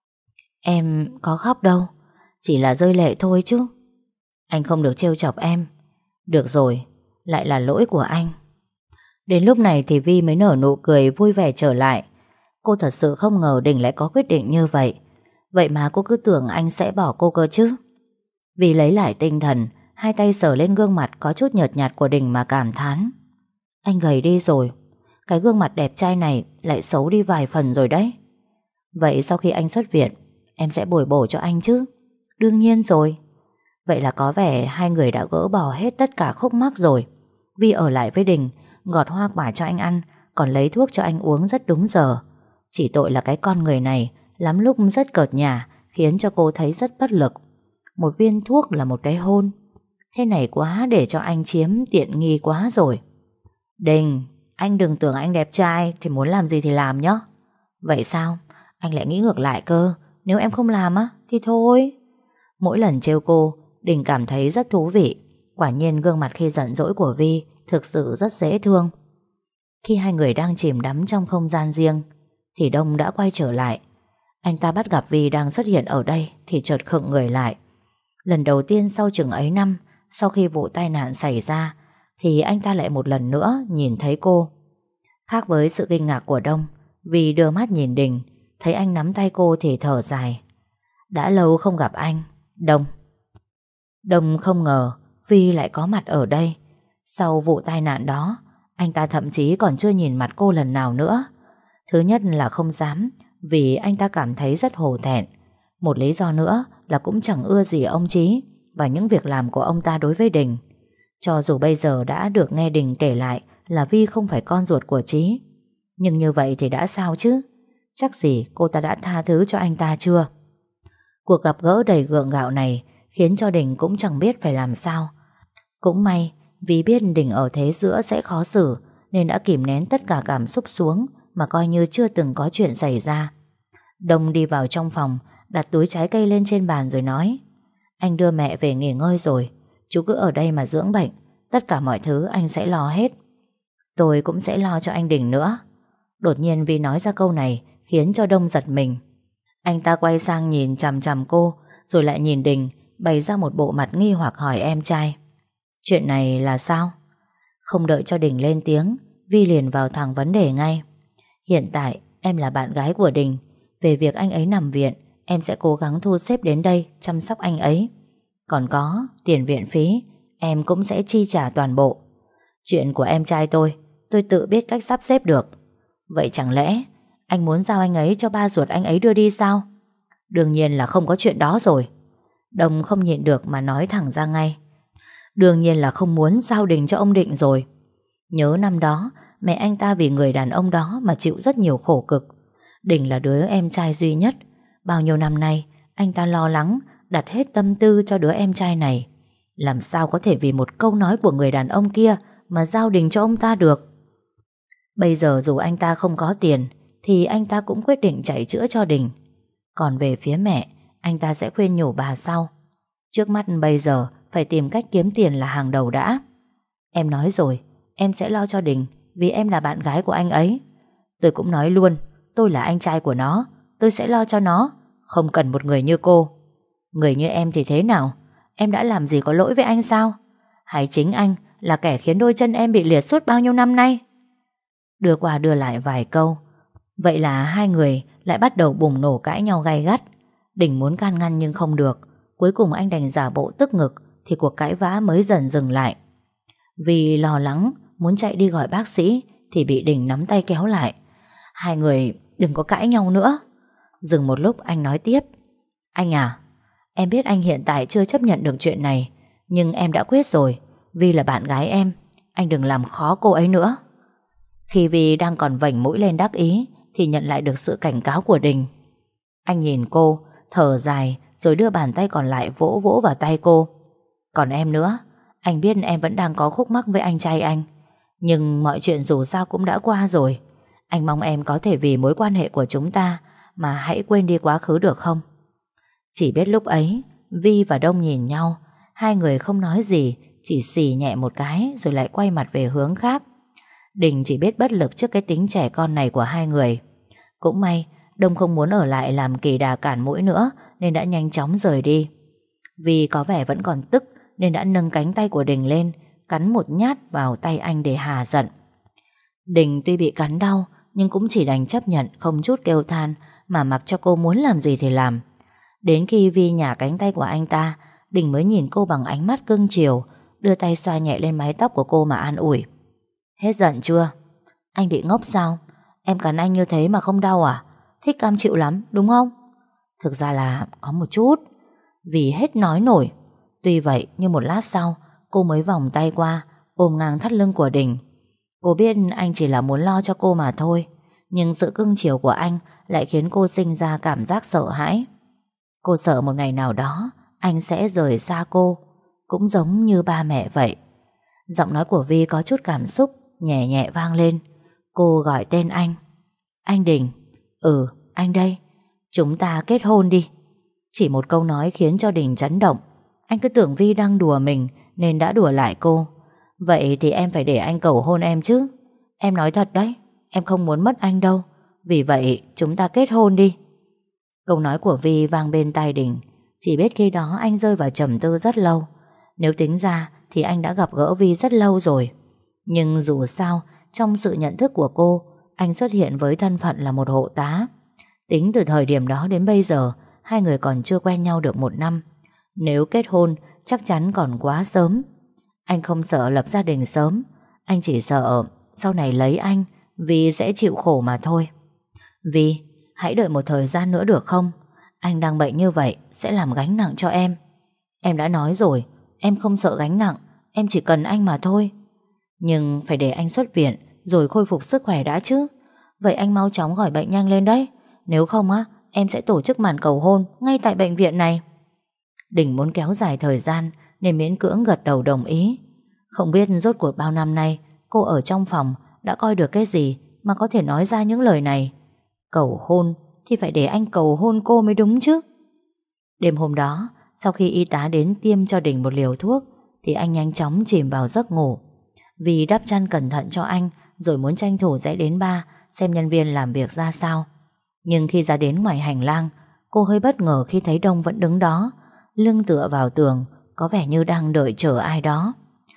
Em có khóc đâu, chỉ là rơi lệ thôi chứ. Anh không được trêu chọc em. Được rồi, lại là lỗi của anh. Đến lúc này thì Vi mới nở nụ cười vui vẻ trở lại. Cô thật sự không ngờ Đình lại có quyết định như vậy. Vậy mà cô cứ tưởng anh sẽ bỏ cô cơ chứ. Vi lấy lại tinh thần, hai tay sờ lên gương mặt có chút nhợt nhạt của Đình mà cảm thán: anh gầy đi rồi. Cái gương mặt đẹp trai này lại xấu đi vài phần rồi đấy. Vậy sau khi anh xuất viện, em sẽ bồi bổ cho anh chứ? Đương nhiên rồi. Vậy là có vẻ hai người đã gỡ bỏ hết tất cả khúc mắc rồi. Vi ở lại với Đình, gọt hoa quả cho anh ăn, còn lấy thuốc cho anh uống rất đúng giờ. Chỉ tội là cái con người này lắm lúc rất cợt nhả, khiến cho cô thấy rất bất lực. Một viên thuốc là một cái hôn. Thế này quá để cho anh chiếm tiện nghi quá rồi. Đình, anh đừng tưởng anh đẹp trai thì muốn làm gì thì làm nhé. Vậy sao? Anh lại nghĩ ngược lại cơ. Nếu em không làm á thì thôi. Mỗi lần trêu cô, Đình cảm thấy rất thú vị. Quả nhiên gương mặt khi giận dỗi của Vi thực sự rất dễ thương. Khi hai người đang chìm đắm trong không gian riêng thì Đông đã quay trở lại. Anh ta bắt gặp Vi đang xuất hiện ở đây thì chợt khựng người lại. Lần đầu tiên sau chừng ấy năm, sau khi vụ tai nạn xảy ra, thì anh ta lại một lần nữa nhìn thấy cô. Khác với sự kinh ngạc của Đông, Vi đưa mắt nhìn Đình, thấy anh nắm tay cô thì thở dài. Đã lâu không gặp anh, Đông. Đông không ngờ Vi lại có mặt ở đây. Sau vụ tai nạn đó, anh ta thậm chí còn chưa nhìn mặt cô lần nào nữa. Thứ nhất là không dám, vì anh ta cảm thấy rất hổ thẹn. Một lý do nữa là cũng chẳng ưa gì ông Chí và những việc làm của ông ta đối với Đình. Cho dù bây giờ đã được nghe Đình kể lại là Vi không phải con ruột của Chí, nhưng như vậy thì đã sao chứ? Chắc gì cô ta đã tha thứ cho anh ta chưa? Cuộc gặp gỡ đầy gượng gạo này khiến cho Đình cũng chẳng biết phải làm sao. Cũng may vì biết Đình ở thế giữa sẽ khó xử nên đã kìm nén tất cả cảm xúc xuống mà coi như chưa từng có chuyện xảy ra. Đông đi vào trong phòng, đặt túi trái cây lên trên bàn rồi nói: Anh đưa mẹ về nghỉ ngơi rồi, chú cứ ở đây mà dưỡng bệnh. Tất cả mọi thứ anh sẽ lo hết. Tôi cũng sẽ lo cho anh Đình nữa. Đột nhiên Vi nói ra câu này khiến cho Đông giật mình. Anh ta quay sang nhìn chằm chằm cô, rồi lại nhìn Đình, bày ra một bộ mặt nghi hoặc hỏi em trai: Chuyện này là sao? Không đợi cho Đình lên tiếng, Vi liền vào thẳng vấn đề ngay. Hiện tại em là bạn gái của Đình. Về việc anh ấy nằm viện, em sẽ cố gắng thu xếp đến đây chăm sóc anh ấy. Còn có tiền viện phí, em cũng sẽ chi trả toàn bộ. Chuyện của em trai tôi, tôi tự biết cách sắp xếp được. Vậy chẳng lẽ anh muốn giao anh ấy cho ba ruột anh ấy đưa đi sao? Đương nhiên là không có chuyện đó rồi. Đông không nhịn được mà nói thẳng ra ngay. Đương nhiên là không muốn giao Đình cho ông Định rồi. Nhớ năm đó mẹ anh ta vì người đàn ông đó mà chịu rất nhiều khổ cực. Đình là đứa em trai duy nhất. Bao nhiêu năm nay anh ta lo lắng, đặt hết tâm tư cho đứa em trai này. Làm sao có thể vì một câu nói của người đàn ông kia mà giao Đình cho ông ta được? Bây giờ dù anh ta không có tiền thì anh ta cũng quyết định chạy chữa cho Đình. Còn về phía mẹ, anh ta sẽ khuyên nhủ bà sau. Trước mắt bây giờ phải tìm cách kiếm tiền là hàng đầu đã. Em nói rồi, em sẽ lo cho Đình vì em là bạn gái của anh ấy. Tôi cũng nói luôn, tôi là anh trai của nó, tôi sẽ lo cho nó, không cần một người như cô. Người như em thì thế nào? Em đã làm gì có lỗi với anh sao? Hay chính anh là kẻ khiến đôi chân em bị liệt suốt bao nhiêu năm nay? Đưa qua đưa lại vài câu, vậy là hai người lại bắt đầu bùng nổ cãi nhau gay gắt. Đình muốn can ngăn nhưng không được. Cuối cùng anh đành giả bộ tức ngực thì cuộc cãi vã mới dần dừng lại. Vì lo lắng muốn chạy đi gọi bác sĩ thì bị Đình nắm tay kéo lại. Hai người đừng có cãi nhau nữa. Dừng một lúc anh nói tiếp: Anh à, em biết anh hiện tại chưa chấp nhận được chuyện này, nhưng em đã quyết rồi. Vi là bạn gái em, anh đừng làm khó cô ấy nữa. Khi Vi đang còn vểnh mũi lên đắc ý thì nhận lại được sự cảnh cáo của Đình. Anh nhìn cô, thở dài rồi đưa bàn tay còn lại vỗ vỗ vào tay cô. Còn em nữa, anh biết em vẫn đang có khúc mắc với anh trai anh, nhưng mọi chuyện dù sao cũng đã qua rồi. Anh mong em có thể vì mối quan hệ của chúng ta mà hãy quên đi quá khứ được không? Chỉ biết lúc ấy Vi và Đông nhìn nhau, hai người không nói gì, chỉ xì nhẹ một cái rồi lại quay mặt về hướng khác. Đình chỉ biết bất lực trước cái tính trẻ con này của hai người. Cũng may Đông không muốn ở lại làm kỳ đà cản mũi nữa nên đã nhanh chóng rời đi. Vi có vẻ vẫn còn tức nên đã nâng cánh tay của Đình lên, cắn một nhát vào tay anh để hà giận. Đình tuy bị cắn đau nhưng cũng chỉ đành chấp nhận, không chút kêu than mà mặc cho cô muốn làm gì thì làm. Đến khi Vi nhả cánh tay của anh ta, Đình mới nhìn cô bằng ánh mắt cưng chiều, đưa tay xoa nhẹ lên mái tóc của cô mà an ủi. Hết giận chưa? Anh bị ngốc sao? Em cắn anh như thế mà không đau à? Thích cam chịu lắm đúng không? Thực ra là có một chút. Vì hết nói nổi. Tuy vậy nhưng một lát sau cô mới vòng tay qua ôm ngang thắt lưng của Đình. Cô biết anh chỉ là muốn lo cho cô mà thôi, nhưng sự cưng chiều của anh lại khiến cô sinh ra cảm giác sợ hãi. Cô sợ một ngày nào đó anh sẽ rời xa cô, cũng giống như ba mẹ vậy. Giọng nói của Vi có chút cảm xúc, nhẹ nhẹ vang lên. Cô gọi tên anh. Anh Đình. Ừ, anh đây. Chúng ta kết hôn đi. Chỉ một câu nói khiến cho Đình chấn động. Anh cứ tưởng Vi đang đùa mình nên đã đùa lại cô. Vậy thì em phải để anh cầu hôn em chứ. Em nói thật đấy, em không muốn mất anh đâu. Vì vậy chúng ta kết hôn đi. Câu nói của Vi vang bên tai Đình. Chỉ biết khi đó anh rơi vào trầm tư rất lâu. Nếu tính ra thì anh đã gặp gỡ Vi rất lâu rồi. Nhưng dù sao, trong sự nhận thức của cô, anh xuất hiện với thân phận là một hộ tá. Tính từ thời điểm đó đến bây giờ, hai người còn chưa quen nhau được một năm. Nếu kết hôn, chắc chắn còn quá sớm. Anh không sợ lập gia đình sớm. Anh chỉ sợ sau này lấy anh, Vi sẽ chịu khổ mà thôi. Vi, hãy đợi một thời gian nữa được không? Anh đang bệnh như vậy sẽ làm gánh nặng cho em. Em đã nói rồi, em không sợ gánh nặng, em chỉ cần anh mà thôi. Nhưng phải để anh xuất viện rồi khôi phục sức khỏe đã chứ. Vậy anh mau chóng khỏi bệnh nhanh lên đấy. Nếu không á, em sẽ tổ chức màn cầu hôn ngay tại bệnh viện này. Đình muốn kéo dài thời gian nên miễn cưỡng gật đầu đồng ý. Không biết rốt cuộc bao năm nay cô ở trong phòng đã coi được cái gì mà có thể nói ra những lời này. Cầu hôn thì phải để anh cầu hôn cô mới đúng chứ. Đêm hôm đó, sau khi y tá đến tiêm cho Đình một liều thuốc thì anh nhanh chóng chìm vào giấc ngủ. Vì đắp chăn cẩn thận cho anh rồi muốn tranh thủ rẽ đến bar xem nhân viên làm việc ra sao. Nhưng khi ra đến ngoài hành lang, cô hơi bất ngờ khi thấy Đông vẫn đứng đó, lưng tựa vào tường, có vẻ như đang đợi chờ ai đó.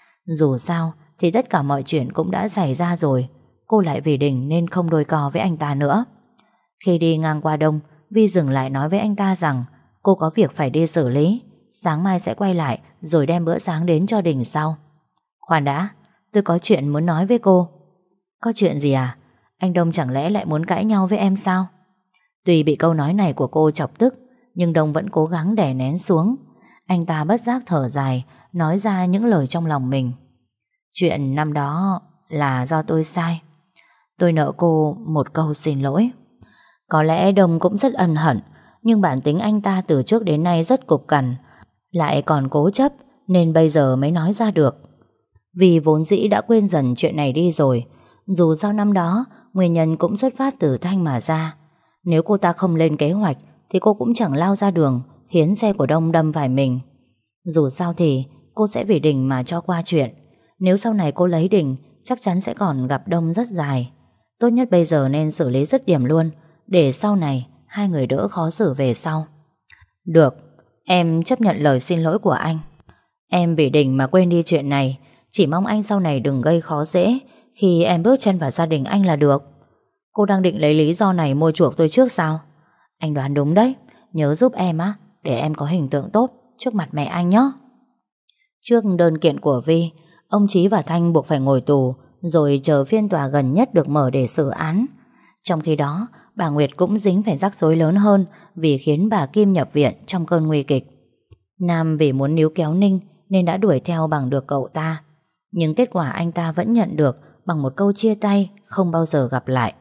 Dù sao thì tất cả mọi chuyện cũng đã xảy ra rồi. Cô lại vì Đình nên không đôi co với anh ta nữa. Khi đi ngang qua Đông, Vi dừng lại nói với anh ta rằng cô có việc phải đi xử lý, sáng mai sẽ quay lại rồi đem bữa sáng đến cho Đình sau. Khoan đã, tôi có chuyện muốn nói với cô. Có chuyện gì à? Anh Đông chẳng lẽ lại muốn cãi nhau với em sao? Tuy bị câu nói này của cô chọc tức, nhưng Đông vẫn cố gắng đè nén xuống. Anh ta bất giác thở dài, nói ra những lời trong lòng mình. Chuyện năm đó là do tôi sai. Tôi nợ cô một câu xin lỗi. Có lẽ Đông cũng rất ân hận, nhưng bản tính anh ta từ trước đến nay rất cục cằn, lại còn cố chấp nên bây giờ mới nói ra được. Vì vốn dĩ đã quên dần chuyện này đi rồi. Dù sao năm đó nguyên nhân cũng xuất phát từ Thanh mà ra. Nếu cô ta không lên kế hoạch thì cô cũng chẳng lao ra đường khiến xe của Đông đâm phải mình. Dù sao thì cô sẽ vì Đình mà cho qua chuyện. Nếu sau này cô lấy Đình, chắc chắn sẽ còn gặp Đông rất dài. Tốt nhất bây giờ nên xử lý dứt điểm luôn, để sau này hai người đỡ khó xử về sau. Được, em chấp nhận lời xin lỗi của anh. Em vì Đình mà quên đi chuyện này. Chỉ mong anh sau này đừng gây khó dễ khi em bước chân vào gia đình anh là được. Cô đang định lấy lý do này mua chuộc tôi trước sao? Anh đoán đúng đấy. Nhớ giúp em á, để em có hình tượng tốt trước mặt mẹ anh nhé. Trước đơn kiện của Vi, ông Chí và Thanh buộc phải ngồi tù, rồi chờ phiên tòa gần nhất được mở để xử án. Trong khi đó, bà Nguyệt cũng dính phải rắc rối lớn hơn vì khiến bà Kim nhập viện trong cơn nguy kịch. Nam vì muốn níu kéo Ninh nên đã đuổi theo bằng được cậu ta. Nhưng kết quả anh ta vẫn nhận được bằng một câu chia tay không bao giờ gặp lại.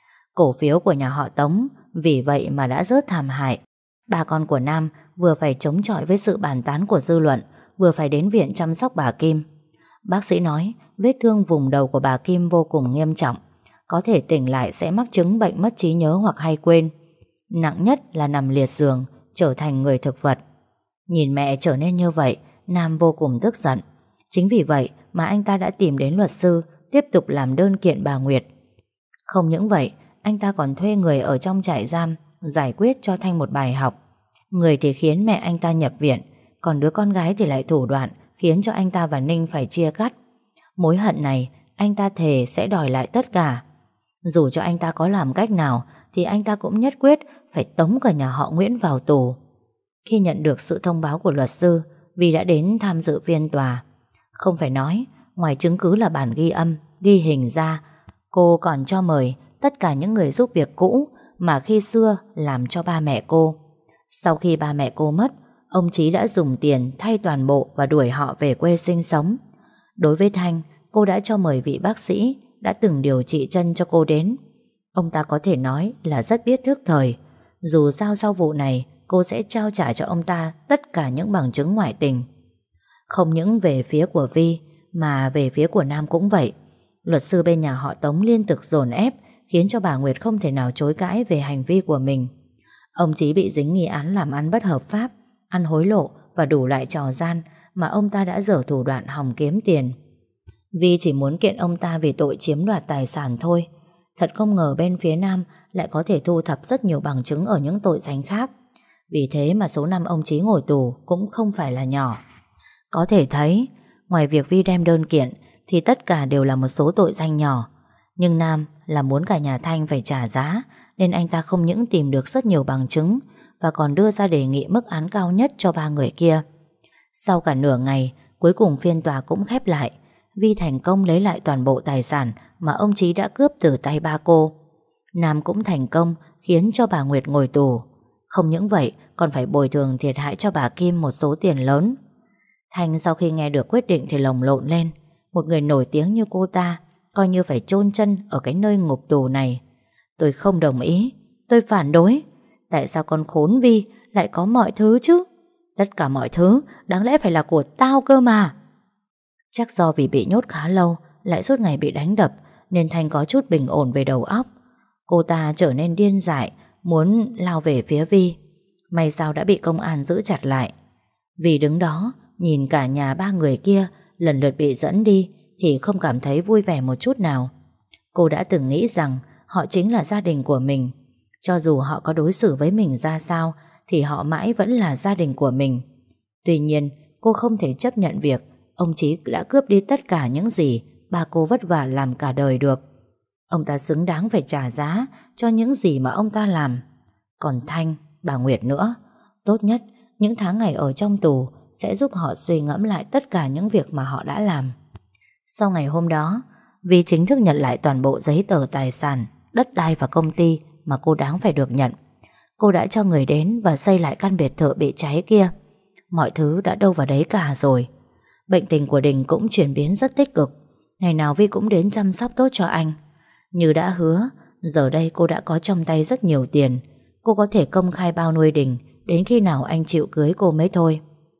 Cổ phiếu của nhà họ Tống vì vậy mà đã rớt thảm hại. Ba con của Nam vừa phải chống chọi với sự bàn tán của dư luận, vừa phải đến viện chăm sóc bà Kim. Bác sĩ nói vết thương vùng đầu của bà Kim vô cùng nghiêm trọng, có thể tỉnh lại sẽ mắc chứng bệnh mất trí nhớ hoặc hay quên. Nặng nhất là nằm liệt giường, trở thành người thực vật. Nhìn mẹ trở nên như vậy, Nam vô cùng tức giận. Chính vì vậy mà anh ta đã tìm đến luật sư tiếp tục làm đơn kiện bà Nguyệt. Không những vậy, anh ta còn thuê người ở trong trại giam giải quyết cho Thanh một bài học. Người thì khiến mẹ anh ta nhập viện, còn đứa con gái thì lại thủ đoạn khiến cho anh ta và Ninh phải chia cắt. Mối hận này anh ta thề sẽ đòi lại tất cả. Dù cho anh ta có làm cách nào thì anh ta cũng nhất quyết phải tống cả nhà họ Nguyễn vào tù. Khi nhận được sự thông báo của luật sư, Vi đã đến tham dự phiên tòa. Không phải nói, ngoài chứng cứ là bản ghi âm, ghi hình ra, cô còn cho mời tất cả những người giúp việc cũ mà khi xưa làm cho ba mẹ cô. Sau khi ba mẹ cô mất, ông Chí đã dùng tiền thay toàn bộ và đuổi họ về quê sinh sống. Đối với Thanh, cô đã cho mời vị bác sĩ đã từng điều trị chân cho cô đến. Ông ta có thể nói là rất biết thức thời. Dù sao sau vụ này, cô sẽ trao trả cho ông ta tất cả những bằng chứng ngoại tình. Không những về phía của Vi, mà về phía của Nam cũng vậy. Luật sư bên nhà họ Tống liên tục dồn ép, khiến cho bà Nguyệt không thể nào chối cãi về hành vi của mình. Ông Chí bị dính nghi án làm ăn bất hợp pháp, ăn hối lộ và đủ loại trò gian mà ông ta đã dở thủ đoạn hòng kiếm tiền. Vi chỉ muốn kiện ông ta vì tội chiếm đoạt tài sản thôi. Thật không ngờ bên phía Nam lại có thể thu thập rất nhiều bằng chứng ở những tội danh khác. Vì thế mà số năm ông Chí ngồi tù cũng không phải là nhỏ. Có thể thấy, ngoài việc Vi đem đơn kiện thì tất cả đều là một số tội danh nhỏ. Nhưng Nam là muốn cả nhà Thanh phải trả giá, nên anh ta không những tìm được rất nhiều bằng chứng và còn đưa ra đề nghị mức án cao nhất cho ba người kia. Sau cả nửa ngày, cuối cùng phiên tòa cũng khép lại. Vi thành công lấy lại toàn bộ tài sản mà ông Chí đã cướp từ tay ba cô. Nam cũng thành công khiến cho bà Nguyệt ngồi tù. Không những vậy, còn phải bồi thường thiệt hại cho bà Kim một số tiền lớn. Thanh sau khi nghe được quyết định thì lồng lộn lên. Một người nổi tiếng như cô ta coi như phải chôn chân ở cái nơi ngục tù này. Tôi không đồng ý, tôi phản đối. Tại sao con khốn Vi lại có mọi thứ chứ? Tất cả mọi thứ đáng lẽ phải là của tao cơ mà. Chắc do vì bị nhốt khá lâu, lại suốt ngày bị đánh đập, nên Thanh có chút bình ổn về đầu óc. Cô ta trở nên điên dại, muốn lao về phía Vi. May sao đã bị công an giữ chặt lại. Vi đứng đó nhìn cả nhà ba người kia lần lượt bị dẫn đi thì không cảm thấy vui vẻ một chút nào. Cô đã từng nghĩ rằng họ chính là gia đình của mình. Cho dù họ có đối xử với mình ra sao thì họ mãi vẫn là gia đình của mình. Tuy nhiên, cô không thể chấp nhận việc ông Chí đã cướp đi tất cả những gì ba cô vất vả làm cả đời được. Ông ta xứng đáng phải trả giá cho những gì mà ông ta làm. Còn Thanh, bà Nguyệt nữa, tốt nhất những tháng ngày ở trong tù sẽ giúp họ suy ngẫm lại tất cả những việc mà họ đã làm. Sau ngày hôm đó, Vi chính thức nhận lại toàn bộ giấy tờ tài sản, đất đai và công ty mà cô đáng phải được nhận. Cô đã cho người đến và xây lại căn biệt thự bị cháy kia. Mọi thứ đã đâu vào đấy cả rồi. Bệnh tình của Đình cũng chuyển biến rất tích cực. Ngày nào Vi cũng đến chăm sóc tốt cho anh. Như đã hứa, giờ đây cô đã có trong tay rất nhiều tiền. Cô có thể công khai bao nuôi Đình đến khi nào anh chịu cưới cô mới thôi.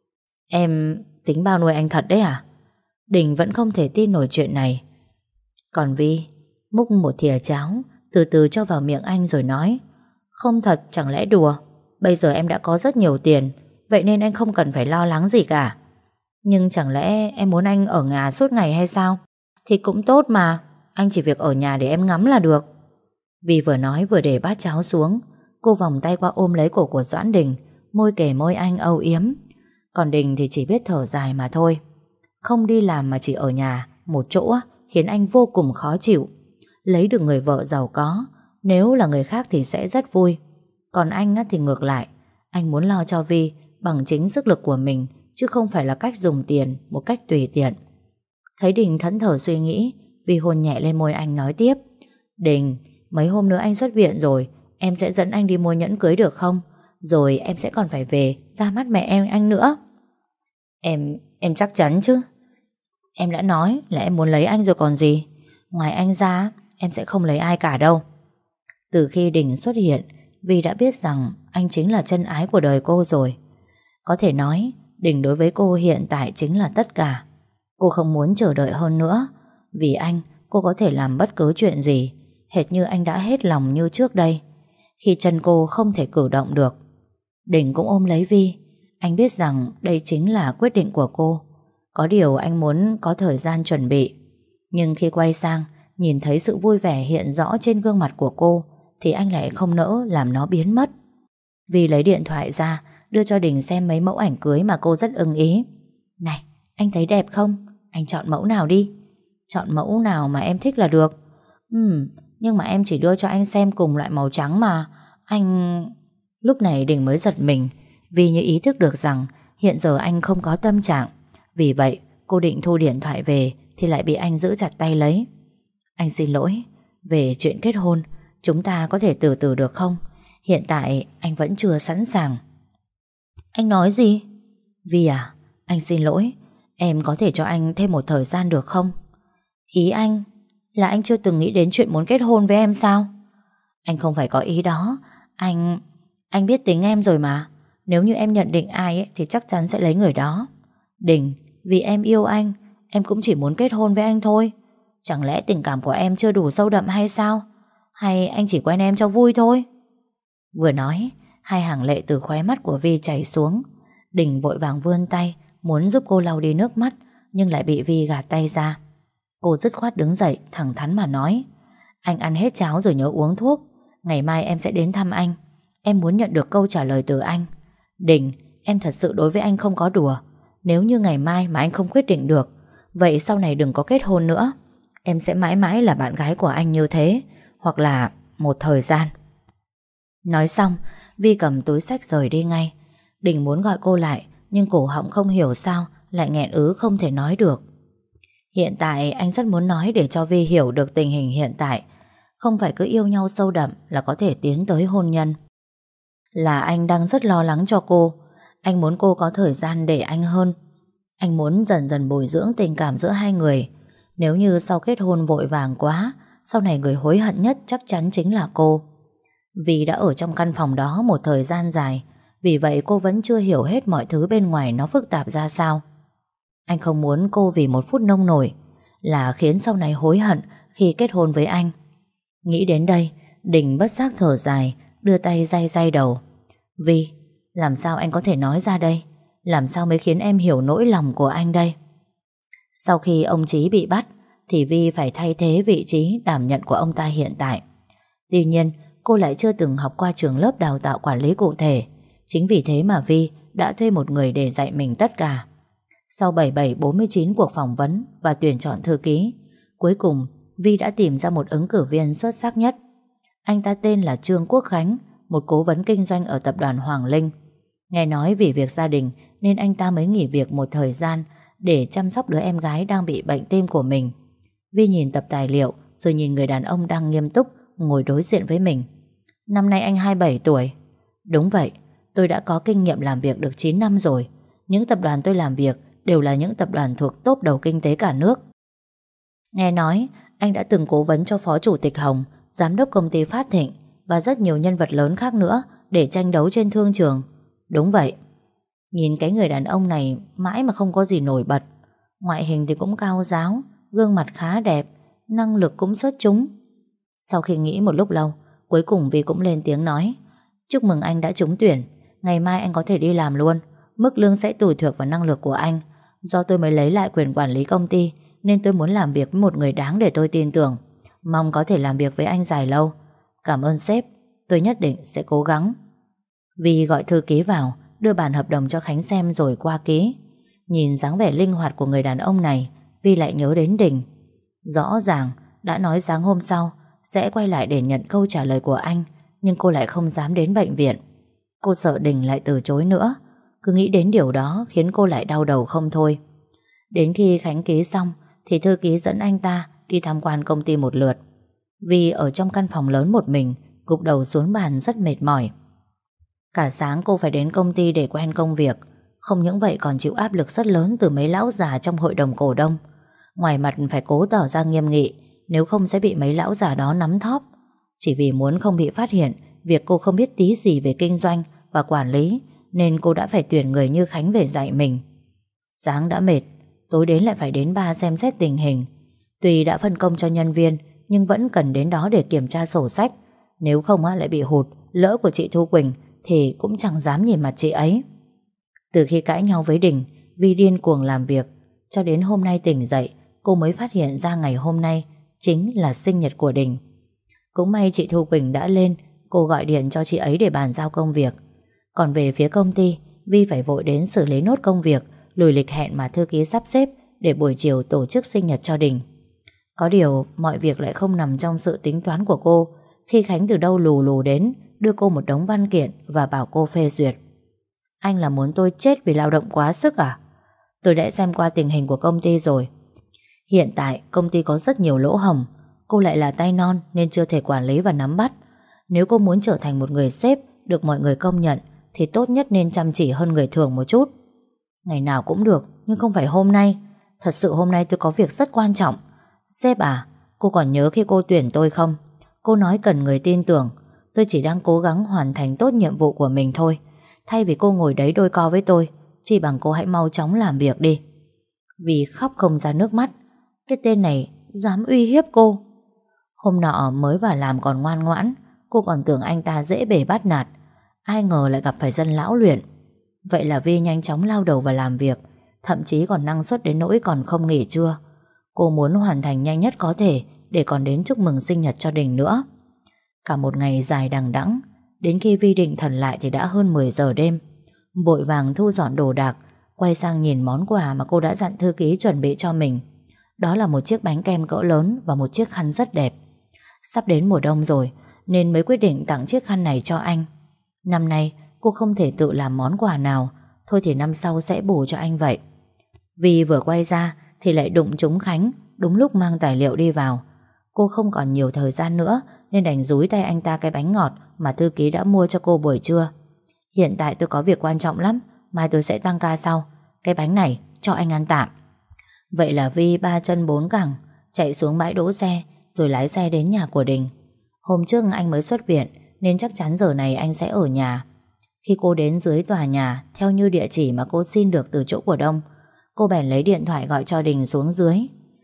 Em tính bao nuôi anh thật đấy à? Đình vẫn không thể tin nổi chuyện này. Còn Vi múc một thìa cháo, từ từ cho vào miệng anh rồi nói: Không thật, chẳng lẽ đùa? Bây giờ em đã có rất nhiều tiền, vậy nên anh không cần phải lo lắng gì cả. Nhưng chẳng lẽ em muốn anh ở nhà suốt ngày hay sao? Thì cũng tốt mà, anh chỉ việc ở nhà để em ngắm là được. Vi vừa nói vừa để bát cháo xuống. Cô vòng tay qua ôm lấy cổ của Doãn Đình, môi kề môi anh âu yếm. Còn Đình thì chỉ biết thở dài mà thôi. Không đi làm mà chỉ ở nhà một chỗ khiến anh vô cùng khó chịu. Lấy được người vợ giàu có, nếu là người khác thì sẽ rất vui. Còn anh thì ngược lại, anh muốn lo cho Vi bằng chính sức lực của mình, chứ không phải là cách dùng tiền một cách tùy tiện. Thấy Đình thẫn thờ suy nghĩ, Vi hôn nhẹ lên môi anh nói tiếp: Đình, mấy hôm nữa anh xuất viện rồi, em sẽ dẫn anh đi mua nhẫn cưới được không? Rồi em sẽ còn phải về ra mắt mẹ em anh nữa. Em, em chắc chắn chứ? Em đã nói là em muốn lấy anh rồi còn gì. Ngoài anh ra, em sẽ không lấy ai cả đâu. Từ khi Đình xuất hiện, Vi đã biết rằng anh chính là chân ái của đời cô rồi. Có thể nói, Đình đối với cô hiện tại chính là tất cả. Cô không muốn chờ đợi hơn nữa. Vì anh, cô có thể làm bất cứ chuyện gì, hệt như anh đã hết lòng như trước đây. Khi chân cô không thể cử động được, Đình cũng ôm lấy Vi. Anh biết rằng đây chính là quyết định của cô. Có điều anh muốn có thời gian chuẩn bị. Nhưng khi quay sang, nhìn thấy sự vui vẻ hiện rõ trên gương mặt của cô, thì anh lại không nỡ làm nó biến mất. Vi lấy điện thoại ra, đưa cho Đình xem mấy mẫu ảnh cưới mà cô rất ưng ý. Này, anh thấy đẹp không? Anh chọn mẫu nào đi. Chọn mẫu nào mà em thích là được. Ừm, nhưng mà em chỉ đưa cho anh xem cùng loại màu trắng mà. Anh... Lúc này Đình mới giật mình, vì như ý thức được rằng hiện giờ anh không có tâm trạng. Vì vậy cô định thu điện thoại về thì lại bị anh giữ chặt tay lấy. Anh xin lỗi, về chuyện kết hôn chúng ta có thể từ từ được không? Hiện tại anh vẫn chưa sẵn sàng. Anh nói gì? Vi à, anh xin lỗi, em có thể cho anh thêm một thời gian được không? Ý anh là anh chưa từng nghĩ đến chuyện muốn kết hôn với em sao? Anh không phải có ý đó. Anh... Anh biết tính em rồi mà. Nếu như em nhận định ai ấy, thì chắc chắn sẽ lấy người đó. Đình, vì em yêu anh, em cũng chỉ muốn kết hôn với anh thôi. Chẳng lẽ tình cảm của em chưa đủ sâu đậm hay sao? Hay anh chỉ quen em cho vui thôi? Vừa nói, hai hàng lệ từ khóe mắt của Vi chảy xuống. Đình vội vàng vươn tay muốn giúp cô lau đi nước mắt, nhưng lại bị Vi gạt tay ra. Cô dứt khoát đứng dậy, thẳng thắn mà nói: Anh ăn hết cháo rồi nhớ uống thuốc. Ngày mai em sẽ đến thăm anh. Em muốn nhận được câu trả lời từ anh. Đình, em thật sự đối với anh không có đùa. Nếu như ngày mai mà anh không quyết định được, vậy sau này đừng có kết hôn nữa. Em sẽ mãi mãi là bạn gái của anh như thế, hoặc là một thời gian. Nói xong, Vi cầm túi xách rời đi ngay. Đình muốn gọi cô lại, nhưng cổ họng không hiểu sao lại nghẹn ứ không thể nói được. Hiện tại anh rất muốn nói để cho Vi hiểu được tình hình hiện tại. Không phải cứ yêu nhau sâu đậm là có thể tiến tới hôn nhân. Là anh đang rất lo lắng cho cô. Anh muốn cô có thời gian để anh hơn. Anh muốn dần dần bồi dưỡng tình cảm giữa hai người. Nếu như sau kết hôn vội vàng quá, sau này người hối hận nhất chắc chắn chính là cô. Vì đã ở trong căn phòng đó một thời gian dài, vì vậy cô vẫn chưa hiểu hết mọi thứ bên ngoài nó phức tạp ra sao. Anh không muốn cô vì một phút nông nổi là khiến sau này hối hận khi kết hôn với anh. Nghĩ đến đây, Đình bất giác thở dài, đưa tay day day đầu. Vi, làm sao anh có thể nói ra đây? Làm sao mới khiến em hiểu nỗi lòng của anh đây? Sau khi ông Chí bị bắt, thì Vi phải thay thế vị trí đảm nhận của ông ta hiện tại. Tuy nhiên, cô lại chưa từng học qua trường lớp đào tạo quản lý cụ thể. Chính vì thế mà Vi đã thuê một người để dạy mình tất cả. Sau bảy bảy bốn mươi chín cuộc phỏng vấn và tuyển chọn thư ký, cuối cùng Vi đã tìm ra một ứng cử viên xuất sắc nhất. Anh ta tên là Trương Quốc Khánh, một cố vấn kinh doanh ở tập đoàn Hoàng Linh. Nghe nói vì việc gia đình nên anh ta mới nghỉ việc một thời gian để chăm sóc đứa em gái đang bị bệnh tim của mình. Vi nhìn tập tài liệu rồi nhìn người đàn ông đang nghiêm túc ngồi đối diện với mình. Năm nay anh hai mươi bảy tuổi. Đúng vậy, tôi đã có kinh nghiệm làm việc được chín năm rồi. Những tập đoàn tôi làm việc đều là những tập đoàn thuộc top đầu kinh tế cả nước. Nghe nói anh đã từng cố vấn cho Phó Chủ tịch Hồng, Giám đốc công ty Phát Thịnh và rất nhiều nhân vật lớn khác nữa để tranh đấu trên thương trường. Đúng vậy. Nhìn cái người đàn ông này mãi mà không có gì nổi bật. Ngoại hình thì cũng cao ráo, gương mặt khá đẹp, năng lực cũng xuất chúng. Sau khi nghĩ một lúc lâu, cuối cùng Vi cũng lên tiếng nói: Chúc mừng anh đã trúng tuyển. Ngày mai anh có thể đi làm luôn. Mức lương sẽ tùy thuộc vào năng lực của anh. Do tôi mới lấy lại quyền quản lý công ty nên tôi muốn làm việc với một người đáng để tôi tin tưởng. Mong có thể làm việc với anh dài lâu. Cảm ơn sếp, tôi nhất định sẽ cố gắng. Vi gọi thư ký vào, đưa bản hợp đồng cho Khánh xem rồi qua ký. Nhìn dáng vẻ linh hoạt của người đàn ông này, Vi lại nhớ đến Đình. Rõ ràng đã nói sáng hôm sau sẽ quay lại để nhận câu trả lời của anh, nhưng cô lại không dám đến bệnh viện. Cô sợ Đình lại từ chối nữa. Cứ nghĩ đến điều đó khiến cô lại đau đầu không thôi. Đến khi Khánh ký xong thì thư ký dẫn anh ta đi tham quan công ty một lượt. Vi ở trong căn phòng lớn một mình, gục đầu xuống bàn rất mệt mỏi. Cả sáng cô phải đến công ty để quen công việc. Không những vậy còn chịu áp lực rất lớn từ mấy lão già trong hội đồng cổ đông. Ngoài mặt phải cố tỏ ra nghiêm nghị, nếu không sẽ bị mấy lão già đó nắm thóp. Chỉ vì muốn không bị phát hiện việc cô không biết tí gì về kinh doanh và quản lý, nên cô đã phải tuyển người như Khánh về dạy mình. Sáng đã mệt, tối đến lại phải đến ba xem xét tình hình. Tuy đã phân công cho nhân viên, nhưng vẫn cần đến đó để kiểm tra sổ sách. Nếu không lại bị hụt lỡ của chị Thu Quỳnh thì cũng chẳng dám nhìn mặt chị ấy. Từ khi cãi nhau với Đình, Vi điên cuồng làm việc. Cho đến hôm nay tỉnh dậy, cô mới phát hiện ra ngày hôm nay chính là sinh nhật của Đình. Cũng may chị Thu Quỳnh đã lên, cô gọi điện cho chị ấy để bàn giao công việc. Còn về phía công ty, Vi phải vội đến xử lý nốt công việc, lùi lịch hẹn mà thư ký sắp xếp để buổi chiều tổ chức sinh nhật cho Đình. Có điều mọi việc lại không nằm trong sự tính toán của cô, khi Khánh từ đâu lù lù đến đưa cô một đống văn kiện và bảo cô phê duyệt. Anh là muốn tôi chết vì lao động quá sức à? Tôi đã xem qua tình hình của công ty rồi. Hiện tại công ty có rất nhiều lỗ hổng. Cô lại là tay non nên chưa thể quản lý và nắm bắt. Nếu cô muốn trở thành một người sếp được mọi người công nhận thì tốt nhất nên chăm chỉ hơn người thường một chút. Ngày nào cũng được, nhưng không phải hôm nay. Thật sự hôm nay tôi có việc rất quan trọng. Sếp à, cô còn nhớ khi cô tuyển tôi không? Cô nói cần người tin tưởng. Tôi chỉ đang cố gắng hoàn thành tốt nhiệm vụ của mình thôi. Thay vì cô ngồi đấy đôi co với tôi, chỉ bằng cô hãy mau chóng làm việc đi. Vì khóc không ra nước mắt. Cái tên này dám uy hiếp cô. Hôm nọ mới vào làm còn ngoan ngoãn, cô còn tưởng anh ta dễ bề bắt nạt. Ai ngờ lại gặp phải dân lão luyện. Vậy là Vi nhanh chóng lao đầu vào làm việc, thậm chí còn năng suất đến nỗi còn không nghỉ trưa. Cô muốn hoàn thành nhanh nhất có thể để còn đến chúc mừng sinh nhật cho Đình nữa. Cả một ngày dài đằng đẵng, đến khi Vi định thần lại thì đã hơn mười giờ đêm. Vội vàng thu dọn đồ đạc, quay sang nhìn món quà mà cô đã dặn thư ký chuẩn bị cho mình. Đó là một chiếc bánh kem cỡ lớn và một chiếc khăn rất đẹp. Sắp đến mùa đông rồi nên mới quyết định tặng chiếc khăn này cho anh. Năm nay cô không thể tự làm món quà nào, thôi thì năm sau sẽ bù cho anh vậy. Vì vừa quay ra thì lại đụng trúng Khánh, đúng lúc mang tài liệu đi vào. Cô không còn nhiều thời gian nữa nên đành dúi tay anh ta cái bánh ngọt mà thư ký đã mua cho cô buổi trưa. Hiện tại tôi có việc quan trọng lắm, mai tôi sẽ tăng ca sau. Cái bánh này cho anh ăn tạm. Vậy là Vi ba chân bốn cẳng chạy xuống bãi đỗ xe rồi lái xe đến nhà của Đình. Hôm trước anh mới xuất viện nên chắc chắn giờ này anh sẽ ở nhà. Khi cô đến dưới tòa nhà theo như địa chỉ mà cô xin được từ chỗ của Đông, cô bèn lấy điện thoại gọi cho Đình xuống dưới.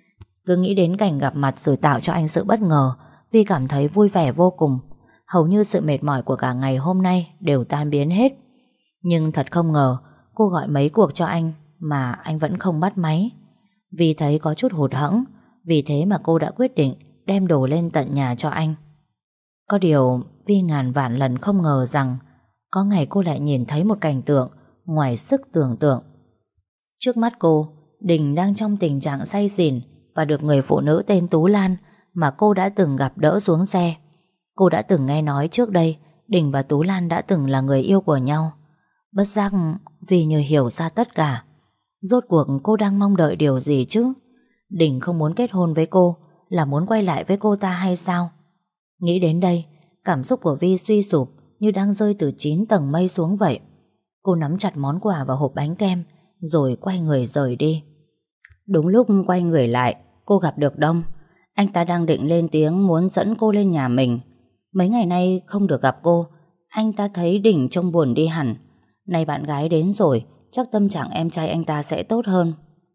Cứ nghĩ đến cảnh gặp mặt rồi tạo cho anh sự bất ngờ, Vi cảm thấy vui vẻ vô cùng. Hầu như sự mệt mỏi của cả ngày hôm nay đều tan biến hết. Nhưng thật không ngờ, cô gọi mấy cuộc cho anh mà anh vẫn không bắt máy. Vi thấy có chút hụt hẫng, vì thế mà cô đã quyết định đem đồ lên tận nhà cho anh. Có điều Vi ngàn vạn lần không ngờ rằng có ngày cô lại nhìn thấy một cảnh tượng ngoài sức tưởng tượng. Trước mắt cô, Đình đang trong tình trạng say xỉn và được người phụ nữ tên Tú Lan mà cô đã từng gặp đỡ xuống xe. Cô đã từng nghe nói trước đây Đình và Tú Lan đã từng là người yêu của nhau. Bất giác Vi như hiểu ra tất cả. Rốt cuộc cô đang mong đợi điều gì chứ? Đình không muốn kết hôn với cô là muốn quay lại với cô ta hay sao? Nghĩ đến đây, cảm xúc của Vi suy sụp như đang rơi từ chín tầng mây xuống vậy. Cô nắm chặt món quà và hộp bánh kem rồi quay người rời đi. Đúng lúc quay người lại, cô gặp được Đông. Anh ta đang định lên tiếng muốn dẫn cô lên nhà mình. Mấy ngày nay không được gặp cô, anh ta thấy Đình trông buồn đi hẳn. Nay bạn gái đến rồi, chắc tâm trạng em trai anh ta sẽ tốt hơn.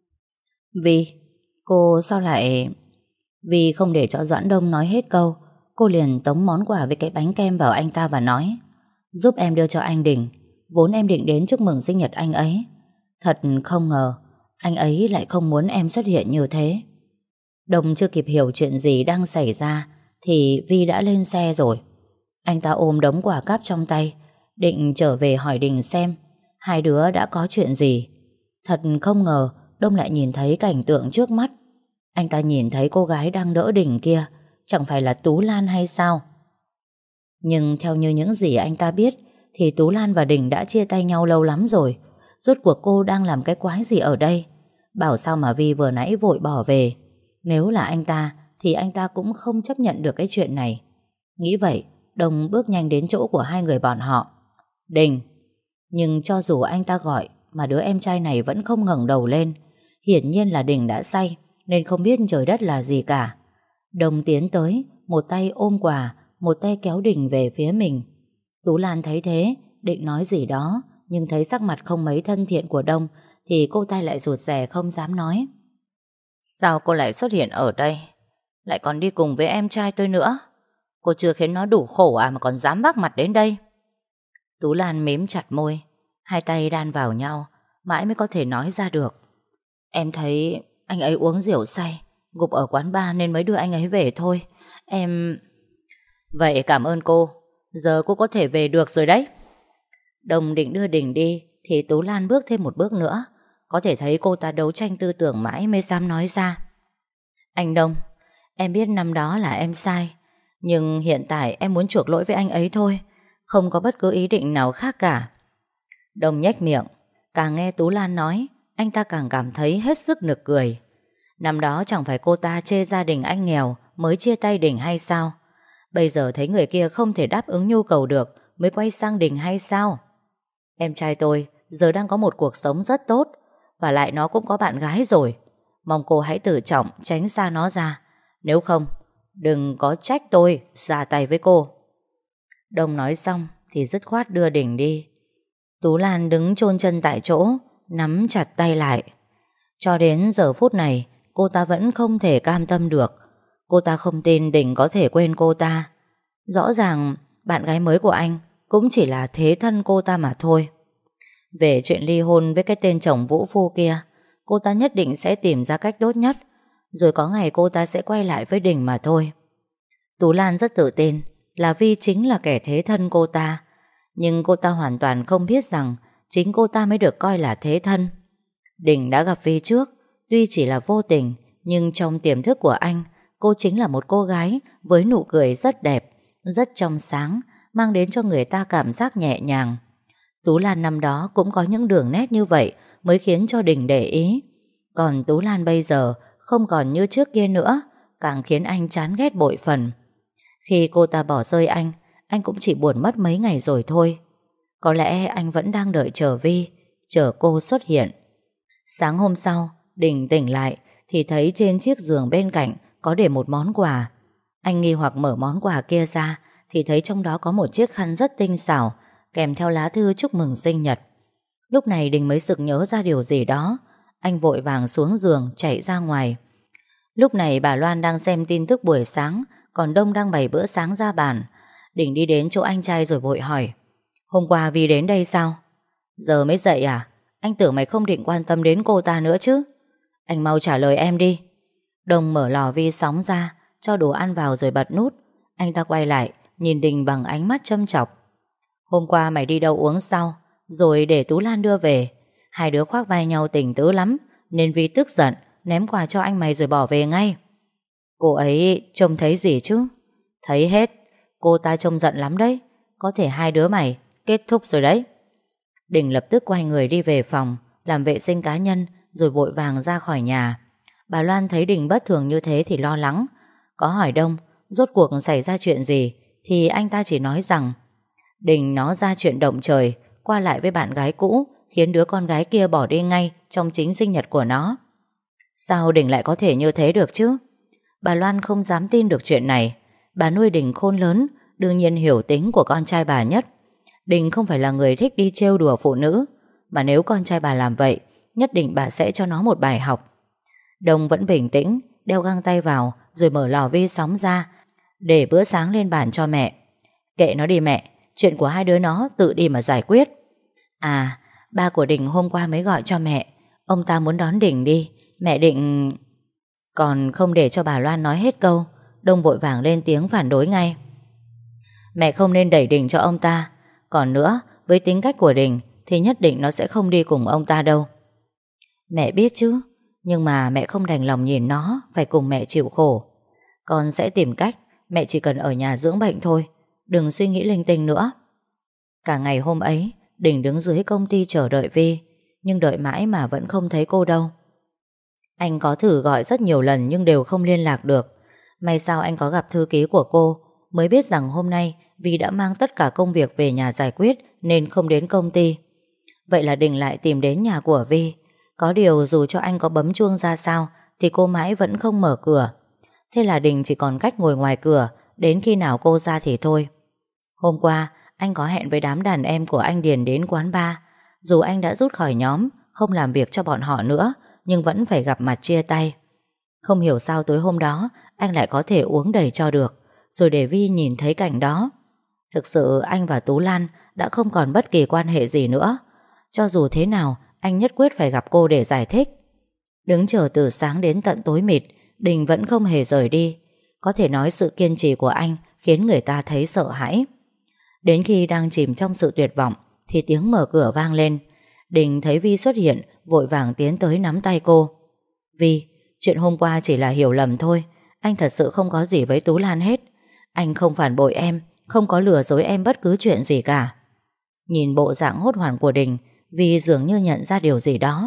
Vi, cô sao lại... Vi không để cho Doãn Đông nói hết câu, cô liền tống món quà với cái bánh kem vào anh ta và nói: giúp em đưa cho anh Đình, vốn em định đến chúc mừng sinh nhật anh ấy. Thật không ngờ anh ấy lại không muốn em xuất hiện như thế. Đông chưa kịp hiểu chuyện gì đang xảy ra thì Vi đã lên xe rồi. Anh ta ôm đống quà cáp trong tay, định trở về hỏi Đình xem hai đứa đã có chuyện gì. Thật không ngờ Đông lại nhìn thấy cảnh tượng trước mắt. Anh ta nhìn thấy cô gái đang đỡ Đình kia, chẳng phải là Tú Lan hay sao? Nhưng theo như những gì anh ta biết thì Tú Lan và Đình đã chia tay nhau lâu lắm rồi. Rốt cuộc cô đang làm cái quái gì ở đây? Bảo sao mà Vi vừa nãy vội bỏ về. Nếu là anh ta thì anh ta cũng không chấp nhận được cái chuyện này. Nghĩ vậy, Đông bước nhanh đến chỗ của hai người bọn họ. Đình. Nhưng cho dù anh ta gọi mà đứa em trai này vẫn không ngẩng đầu lên. Hiển nhiên là Đình đã say nên không biết trời đất là gì cả. Đông tiến tới, một tay ôm quà, một tay kéo Đình về phía mình. Tú Lan thấy thế, định nói gì đó, nhưng thấy sắc mặt không mấy thân thiện của Đông thì cô ta lại rụt rè không dám nói. Sao cô lại xuất hiện ở đây? Lại còn đi cùng với em trai tôi nữa. Cô chưa khiến nó đủ khổ à mà còn dám vác mặt đến đây? Tú Lan mím chặt môi, hai tay đan vào nhau, mãi mới có thể nói ra được. Em thấy anh ấy uống rượu say, gục ở quán bar nên mới đưa anh ấy về thôi. Em... Vậy cảm ơn cô, giờ cô có thể về được rồi đấy. Đồng định đưa Đình đi thì Tú Lan bước thêm một bước nữa. Có thể thấy cô ta đấu tranh tư tưởng mãi mới dám nói ra. Anh Đông, em biết năm đó là em sai, nhưng hiện tại em muốn chuộc lỗi với anh ấy thôi, không có bất cứ ý định nào khác cả. Đông nhếch miệng, càng nghe Tú Lan nói, anh ta càng cảm thấy hết sức nực cười. Năm đó chẳng phải cô ta chê gia đình anh nghèo mới chia tay Đình hay sao? Bây giờ thấy người kia không thể đáp ứng nhu cầu được mới quay sang Đình hay sao? Em trai tôi giờ đang có một cuộc sống rất tốt, và lại nó cũng có bạn gái rồi. Mong cô hãy tự trọng tránh xa nó ra. Nếu không, đừng có trách tôi ra tay với cô. Đông nói xong thì dứt khoát đưa Đình đi. Tú Lan đứng chôn chân tại chỗ, nắm chặt tay lại. Cho đến giờ phút này, cô ta vẫn không thể cam tâm được. Cô ta không tin Đình có thể quên cô ta. Rõ ràng bạn gái mới của anh cũng chỉ là thế thân cô ta mà thôi. Về chuyện ly hôn với cái tên chồng vũ phu kia, cô ta nhất định sẽ tìm ra cách tốt nhất, rồi có ngày cô ta sẽ quay lại với Đình mà thôi. Tú Lan rất tự tin là Vi chính là kẻ thế thân cô ta, nhưng cô ta hoàn toàn không biết rằng chính cô ta mới được coi là thế thân. Đình đã gặp Vi trước, tuy chỉ là vô tình, nhưng trong tiềm thức của anh, cô chính là một cô gái với nụ cười rất đẹp, rất trong sáng, mang đến cho người ta cảm giác nhẹ nhàng. Tú Lan năm đó cũng có những đường nét như vậy mới khiến cho Đình để ý. Còn Tú Lan bây giờ không còn như trước kia nữa, càng khiến anh chán ghét bội phần. Khi cô ta bỏ rơi anh, anh cũng chỉ buồn mất mấy ngày rồi thôi. Có lẽ anh vẫn đang đợi chờ Vi, chờ cô xuất hiện. Sáng hôm sau, Đình tỉnh lại thì thấy trên chiếc giường bên cạnh có để một món quà. Anh nghi hoặc mở món quà kia ra thì thấy trong đó có một chiếc khăn rất tinh xảo, kèm theo lá thư chúc mừng sinh nhật. Lúc này Đình mới sực nhớ ra điều gì đó. Anh vội vàng xuống giường chạy ra ngoài. Lúc này bà Loan đang xem tin tức buổi sáng, còn Đông đang bày bữa sáng ra bàn. Đình đi đến chỗ anh trai rồi vội hỏi: Hôm qua Vi đến đây sao? Giờ mới dậy à? Anh tưởng mày không định quan tâm đến cô ta nữa chứ. Anh mau trả lời em đi. Đông mở lò vi sóng ra, cho đồ ăn vào rồi bật nút. Anh ta quay lại nhìn Đình bằng ánh mắt châm chọc. Hôm qua mày đi đâu uống sau, rồi để Tú Lan đưa về. Hai đứa khoác vai nhau tình tứ lắm, nên Vi tức giận ném quà cho anh mày rồi bỏ về ngay. Cô ấy trông thấy gì chứ? Thấy hết. Cô ta trông giận lắm đấy. Có thể hai đứa mày kết thúc rồi đấy. Đình lập tức quay người đi về phòng, làm vệ sinh cá nhân, rồi vội vàng ra khỏi nhà. Bà Loan thấy Đình bất thường như thế thì lo lắng. Có hỏi Đông rốt cuộc xảy ra chuyện gì, thì anh ta chỉ nói rằng Đình nó ra chuyện động trời, qua lại với bạn gái cũ, khiến đứa con gái kia bỏ đi ngay trong chính sinh nhật của nó. Sao Đình lại có thể như thế được chứ? Bà Loan không dám tin được chuyện này. Bà nuôi Đình khôn lớn, đương nhiên hiểu tính của con trai bà nhất. Đình không phải là người thích đi trêu đùa phụ nữ, mà nếu con trai bà làm vậy, nhất định bà sẽ cho nó một bài học. Đông vẫn bình tĩnh, đeo găng tay vào, rồi mở lò vi sóng ra, để bữa sáng lên bàn cho mẹ. Kệ nó đi mẹ, chuyện của hai đứa nó tự đi mà giải quyết. À, ba của Đình hôm qua mới gọi cho mẹ. Ông ta muốn đón Đình đi. Mẹ định... Còn không để cho bà Loan nói hết câu, Đông vội vàng lên tiếng phản đối ngay. Mẹ không nên đẩy Đình cho ông ta. Còn nữa, với tính cách của Đình thì nhất định nó sẽ không đi cùng ông ta đâu. Mẹ biết chứ, nhưng mà mẹ không đành lòng nhìn nó phải cùng mẹ chịu khổ. Con sẽ tìm cách. Mẹ chỉ cần ở nhà dưỡng bệnh thôi, đừng suy nghĩ linh tinh nữa. Cả ngày hôm ấy Đình đứng dưới công ty chờ đợi Vi, nhưng đợi mãi mà vẫn không thấy cô đâu. Anh có thử gọi rất nhiều lần nhưng đều không liên lạc được. May sao anh có gặp thư ký của cô, mới biết rằng hôm nay Vi đã mang tất cả công việc về nhà giải quyết nên không đến công ty. Vậy là Đình lại tìm đến nhà của Vi. Có điều dù cho anh có bấm chuông ra sao thì cô mãi vẫn không mở cửa. Thế là Đình chỉ còn cách ngồi ngoài cửa đến khi nào cô ra thì thôi. Hôm qua anh có hẹn với đám đàn em của anh Điền đến quán bar. Dù anh đã rút khỏi nhóm, không làm việc cho bọn họ nữa, nhưng vẫn phải gặp mặt chia tay. Không hiểu sao tối hôm đó anh lại có thể uống đầy cho được, rồi để Vi nhìn thấy cảnh đó. Thực sự anh và Tú Lan đã không còn bất kỳ quan hệ gì nữa. Cho dù thế nào anh nhất quyết phải gặp cô để giải thích. Đứng chờ từ sáng đến tận tối mịt, Đình vẫn không hề rời đi. Có thể nói sự kiên trì của anh khiến người ta thấy sợ hãi. Đến khi đang chìm trong sự tuyệt vọng thì tiếng mở cửa vang lên. Đình thấy Vi xuất hiện, vội vàng tiến tới nắm tay cô. Vi, chuyện hôm qua chỉ là hiểu lầm thôi. Anh thật sự không có gì với Tú Lan hết. Anh không phản bội em, không có lừa dối em bất cứ chuyện gì cả. Nhìn bộ dạng hốt hoảng của Đình, Vi dường như nhận ra điều gì đó.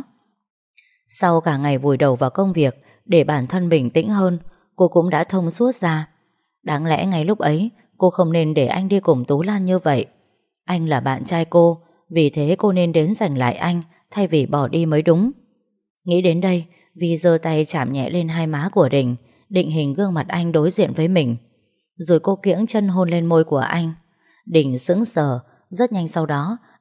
Sau cả ngày vùi đầu vào công việc, để bản thân bình tĩnh hơn, cô cũng đã thông suốt ra. Đáng lẽ ngay lúc ấy cô không nên để anh đi cùng Tú Lan như vậy. Anh là bạn trai cô, vì thế cô nên đến giành lại anh thay vì bỏ đi mới đúng. Nghĩ đến đây, Vi giơ tay chạm nhẹ lên hai má của Đình, định hình gương mặt anh đối diện với mình. Rồi cô kiễng chân hôn lên môi của anh. Đình sững sờ. Rất nhanh sau đó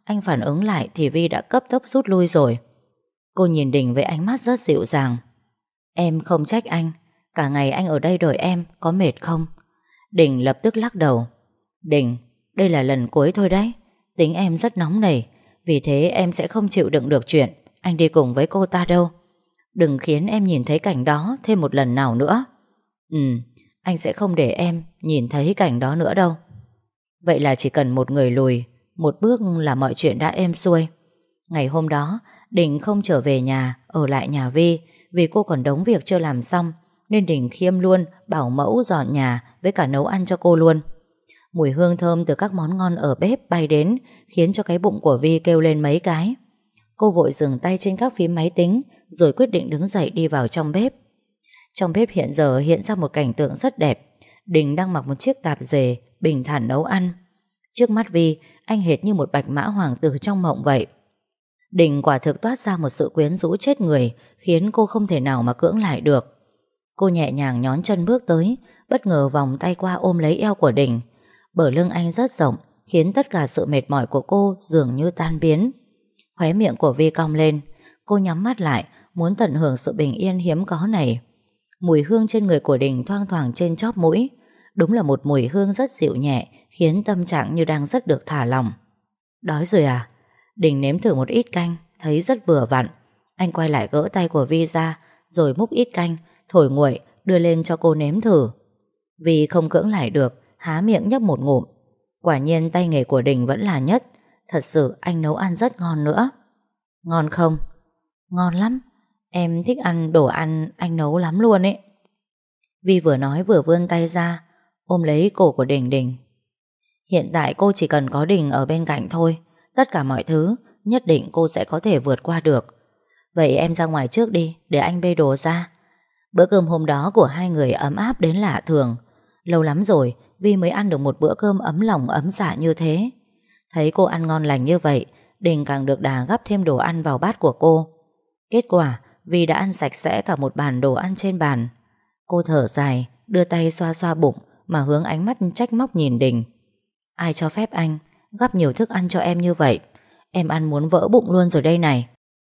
anh phản ứng lại thì Vi đã cấp tốc rút lui rồi. Cô nhìn Đình với ánh mắt rất dịu dàng. Em không trách anh. Cả ngày anh ở đây đợi em, có mệt không? Đình lập tức lắc đầu. Đình, đây là lần cuối thôi đấy. Tính em rất nóng nảy, vì thế em sẽ không chịu đựng được chuyện anh đi cùng với cô ta đâu. Đừng khiến em nhìn thấy cảnh đó thêm một lần nào nữa. Ừ, anh sẽ không để em nhìn thấy cảnh đó nữa đâu. Vậy là chỉ cần một người lùi một bước là mọi chuyện đã êm xuôi. Ngày hôm đó Đình không trở về nhà, ở lại nhà Vi, vì cô còn đống việc chưa làm xong, nên Đình khiêm luôn bảo mẫu dọn nhà với cả nấu ăn cho cô luôn. Mùi hương thơm từ các món ngon ở bếp bay đến, khiến cho cái bụng của Vi kêu lên mấy cái. Cô vội dừng tay trên các phím máy tính, rồi quyết định đứng dậy đi vào trong bếp. Trong bếp hiện giờ hiện ra một cảnh tượng rất đẹp. Đình đang mặc một chiếc tạp dề, bình thản nấu ăn. Trước mắt Vi, anh hệt như một bạch mã hoàng tử trong mộng vậy. Đình quả thực toát ra một sự quyến rũ chết người, khiến cô không thể nào mà cưỡng lại được. Cô nhẹ nhàng nhón chân bước tới, bất ngờ vòng tay qua ôm lấy eo của Đình. Bờ lưng anh rất rộng, khiến tất cả sự mệt mỏi của cô dường như tan biến. Khóe miệng của Vi cong lên. Cô nhắm mắt lại, muốn tận hưởng sự bình yên hiếm có này. Mùi hương trên người của Đình thoang thoảng trên chóp mũi. Đúng là một mùi hương rất dịu nhẹ, khiến tâm trạng như đang rất được thả lỏng. Đói rồi à? Đình nếm thử một ít canh, thấy rất vừa vặn. Anh quay lại gỡ tay của Vi ra, rồi múc ít canh, thổi nguội, đưa lên cho cô nếm thử. Vi không cưỡng lại được, há miệng nhấp một ngụm. Quả nhiên tay nghề của Đình vẫn là nhất. Thật sự anh nấu ăn rất ngon nữa. Ngon không? Ngon lắm. Em thích ăn đồ ăn anh nấu lắm luôn ấy. Vi vừa nói vừa vươn tay ra, ôm lấy cổ của Đình Đình. Hiện tại cô chỉ cần có Đình ở bên cạnh thôi, tất cả mọi thứ nhất định cô sẽ có thể vượt qua được. Vậy em ra ngoài trước đi, để anh bê đồ ra. Bữa cơm hôm đó của hai người ấm áp đến lạ thường. Lâu lắm rồi Vi mới ăn được một bữa cơm ấm lòng ấm dạ như thế. Thấy cô ăn ngon lành như vậy, Đình càng được đà gắp thêm đồ ăn vào bát của cô. Kết quả Vi đã ăn sạch sẽ cả một bàn đồ ăn trên bàn. Cô thở dài, đưa tay xoa xoa bụng, mà hướng ánh mắt trách móc nhìn Đình. Ai cho phép anh gắp nhiều thức ăn cho em như vậy? Em ăn muốn vỡ bụng luôn rồi đây này.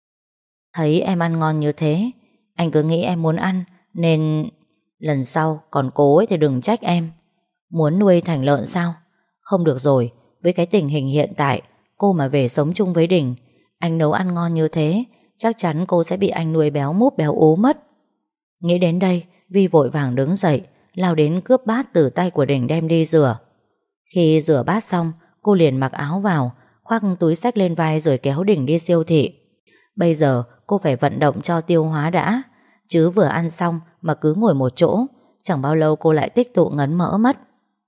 Thấy em ăn ngon như thế, anh cứ nghĩ em muốn ăn, nên lần sau còn cố ấy thì đừng trách em. Muốn nuôi thành lợn sao? Không được rồi. Với cái tình hình hiện tại, cô mà về sống chung với Đình, anh nấu ăn ngon như thế, chắc chắn cô sẽ bị anh nuôi béo múp béo ú mất. Nghĩ đến đây, Vi vội vàng đứng dậy, lao đến cướp bát từ tay của Đình đem đi rửa. Khi rửa bát xong, cô liền mặc áo vào, khoác túi xách lên vai rồi kéo Đình đi siêu thị. Bây giờ cô phải vận động cho tiêu hóa đã, chứ vừa ăn xong mà cứ ngồi một chỗ, chẳng bao lâu cô lại tích tụ ngấn mỡ mất.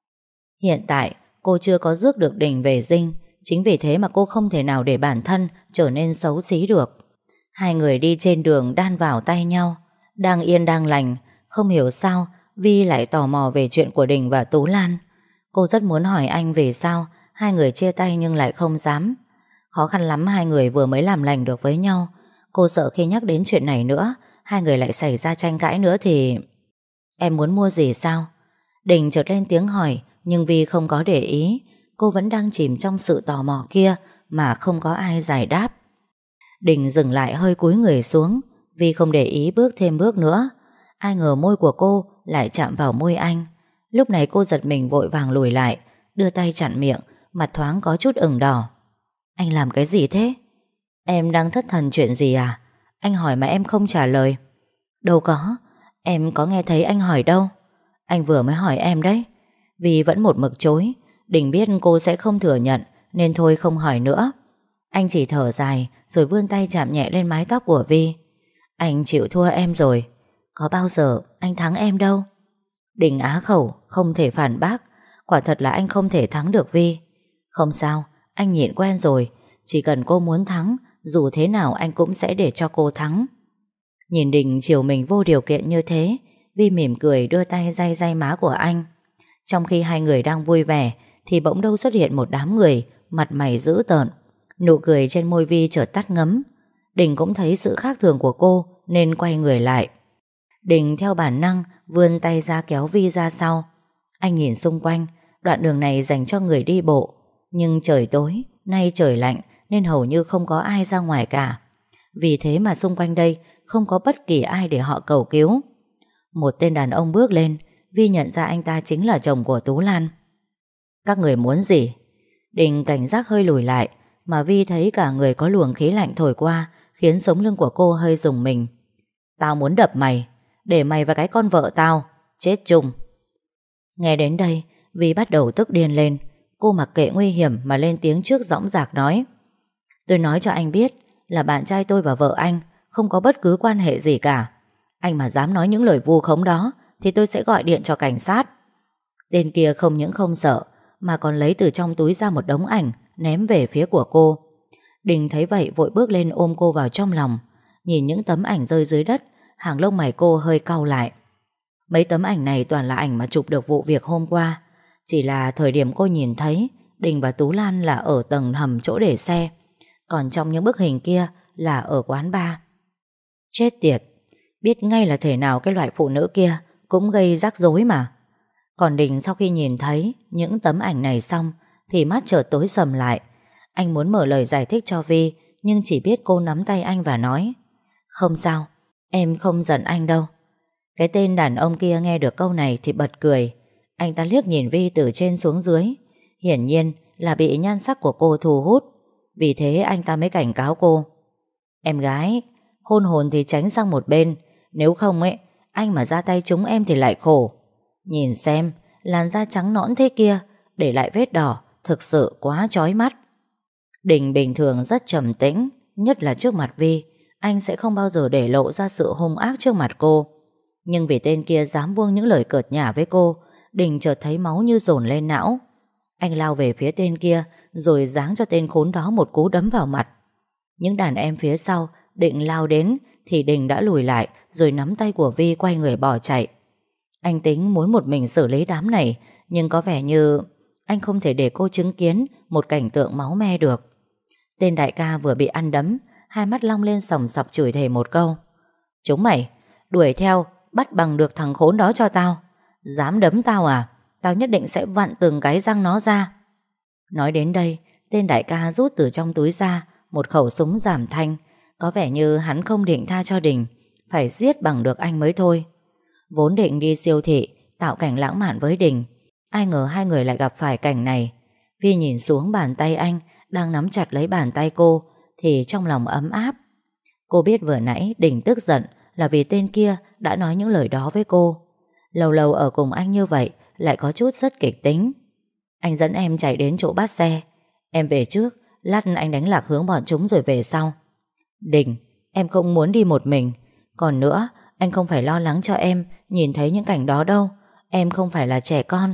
Hiện tại cô chưa có rước được Đình về dinh, chính vì thế mà cô không thể nào để bản thân trở nên xấu xí được. Hai người đi trên đường đan vào tay nhau, đang yên đang lành. Không hiểu sao Vi lại tò mò về chuyện của Đình và Tú Lan. Cô rất muốn hỏi anh vì sao hai người chia tay nhưng lại không dám. Khó khăn lắm hai người vừa mới làm lành được với nhau. Cô sợ khi nhắc đến chuyện này nữa, hai người lại xảy ra tranh cãi nữa thì... Em muốn mua gì sao? Đình chợt lên tiếng hỏi, nhưng Vi không có để ý. Cô vẫn đang chìm trong sự tò mò kia mà không có ai giải đáp. Đình dừng lại hơi cúi người xuống. Vi không để ý bước thêm bước nữa. Ai ngờ môi của cô lại chạm vào môi anh. Lúc này cô giật mình vội vàng lùi lại, đưa tay chặn miệng, mặt thoáng có chút ửng đỏ. Anh làm cái gì thế? Em đang thất thần chuyện gì à? Anh hỏi mà em không trả lời. Đâu có, em có nghe thấy anh hỏi đâu. Anh vừa mới hỏi em đấy. Vì vẫn một mực chối. Đình biết cô sẽ không thừa nhận, nên thôi không hỏi nữa. Anh chỉ thở dài rồi vươn tay chạm nhẹ lên mái tóc của Vi. Anh chịu thua em rồi. Có bao giờ anh thắng em đâu. Đình á khẩu, không thể phản bác. Quả thật là anh không thể thắng được Vi. Không sao, anh nhịn quen rồi. Chỉ cần cô muốn thắng, dù thế nào anh cũng sẽ để cho cô thắng. Nhìn Đình chiều mình vô điều kiện như thế, Vi mỉm cười đưa tay day day má của anh. Trong khi hai người đang vui vẻ thì bỗng đâu xuất hiện một đám người, mặt mày dữ tợn. Nụ cười trên môi Vi chợt tắt ngấm. Đình cũng thấy sự khác thường của cô nên quay người lại. Đình theo bản năng vươn tay ra kéo Vi ra sau. Anh nhìn xung quanh, đoạn đường này dành cho người đi bộ. Nhưng trời tối, nay trời lạnh nên hầu như không có ai ra ngoài cả. Vì thế mà xung quanh đây không có bất kỳ ai để họ cầu cứu. Một tên đàn ông bước lên, Vi nhận ra anh ta chính là chồng của Tú Lan. Các người muốn gì? Đình cảnh giác hơi lùi lại, mà Vi thấy cả người có luồng khí lạnh thổi qua, khiến sống lưng của cô hơi rùng mình. Tao muốn đập mày, để mày và cái con vợ tao chết chung. Nghe đến đây, Vi bắt đầu tức điên lên. Cô mặc kệ nguy hiểm mà lên tiếng trước dõng dạc nói: Tôi nói cho anh biết là bạn trai tôi và vợ anh không có bất cứ quan hệ gì cả. Anh mà dám nói những lời vu khống đó thì tôi sẽ gọi điện cho cảnh sát. Tên kia không những không sợ mà còn lấy từ trong túi ra một đống ảnh ném về phía của cô. Đình thấy vậy vội bước lên ôm cô vào trong lòng. Nhìn những tấm ảnh rơi dưới đất, hàng lông mày cô hơi cau lại. Mấy tấm ảnh này toàn là ảnh mà chụp được vụ việc hôm qua. Chỉ là thời điểm cô nhìn thấy, Đình và Tú Lan là ở tầng hầm chỗ để xe, còn trong những bức hình kia là ở quán bar. Chết tiệt, biết ngay là thể nào cái loại phụ nữ kia cũng gây rắc rối mà. Còn Đình sau khi nhìn thấy những tấm ảnh này xong thì mắt chợt tối sầm lại. Anh muốn mở lời giải thích cho Vi, nhưng chỉ biết cô nắm tay anh và nói: Không sao, em không giận anh đâu. Cái tên đàn ông kia nghe được câu này thì bật cười. Anh ta liếc nhìn Vi từ trên xuống dưới, hiển nhiên là bị nhan sắc của cô thu hút. Vì thế anh ta mới cảnh cáo cô: Em gái, khôn hồn thì tránh sang một bên, nếu không ấy, anh mà ra tay trúng em thì lại khổ. Nhìn xem, làn da trắng nõn thế kia, để lại vết đỏ, thực sự quá chói mắt. Đình bình thường rất trầm tĩnh, nhất là trước mặt Vi. Anh sẽ không bao giờ để lộ ra sự hung ác trước mặt cô. Nhưng vì tên kia dám buông những lời cợt nhả với cô, Đình chợt thấy máu như dồn lên não. Anh lao về phía tên kia, rồi giáng cho tên khốn đó một cú đấm vào mặt. Những đàn em phía sau định lao đến thì Đình đã lùi lại, rồi nắm tay của Vi quay người bỏ chạy. Anh tính muốn một mình xử lý đám này, nhưng có vẻ như anh không thể để cô chứng kiến một cảnh tượng máu me được. Tên đại ca vừa bị ăn đấm, hai mắt long lên sòng sọc chửi thề một câu: Chúng mày, đuổi theo, bắt bằng được thằng khốn đó cho tao. Dám đấm tao à? Tao nhất định sẽ vặn từng cái răng nó ra. Nói đến đây, tên đại ca rút từ trong túi ra một khẩu súng giảm thanh. Có vẻ như hắn không định tha cho Đình, phải giết bằng được anh mới thôi. Vốn định đi siêu thị tạo cảnh lãng mạn với Đình, ai ngờ hai người lại gặp phải cảnh này. Vi nhìn xuống bàn tay anh đang nắm chặt lấy bàn tay cô thì trong lòng ấm áp. Cô biết vừa nãy Đình tức giận là vì tên kia đã nói những lời đó với cô. Lâu lâu ở cùng anh như vậy lại có chút rất kịch tính. Anh dẫn em chạy đến chỗ bắt xe. Em về trước, lát anh đánh lạc hướng bọn chúng rồi về sau. Đình, em không muốn đi một mình. Còn nữa, anh không phải lo lắng cho em nhìn thấy những cảnh đó đâu. Em không phải là trẻ con.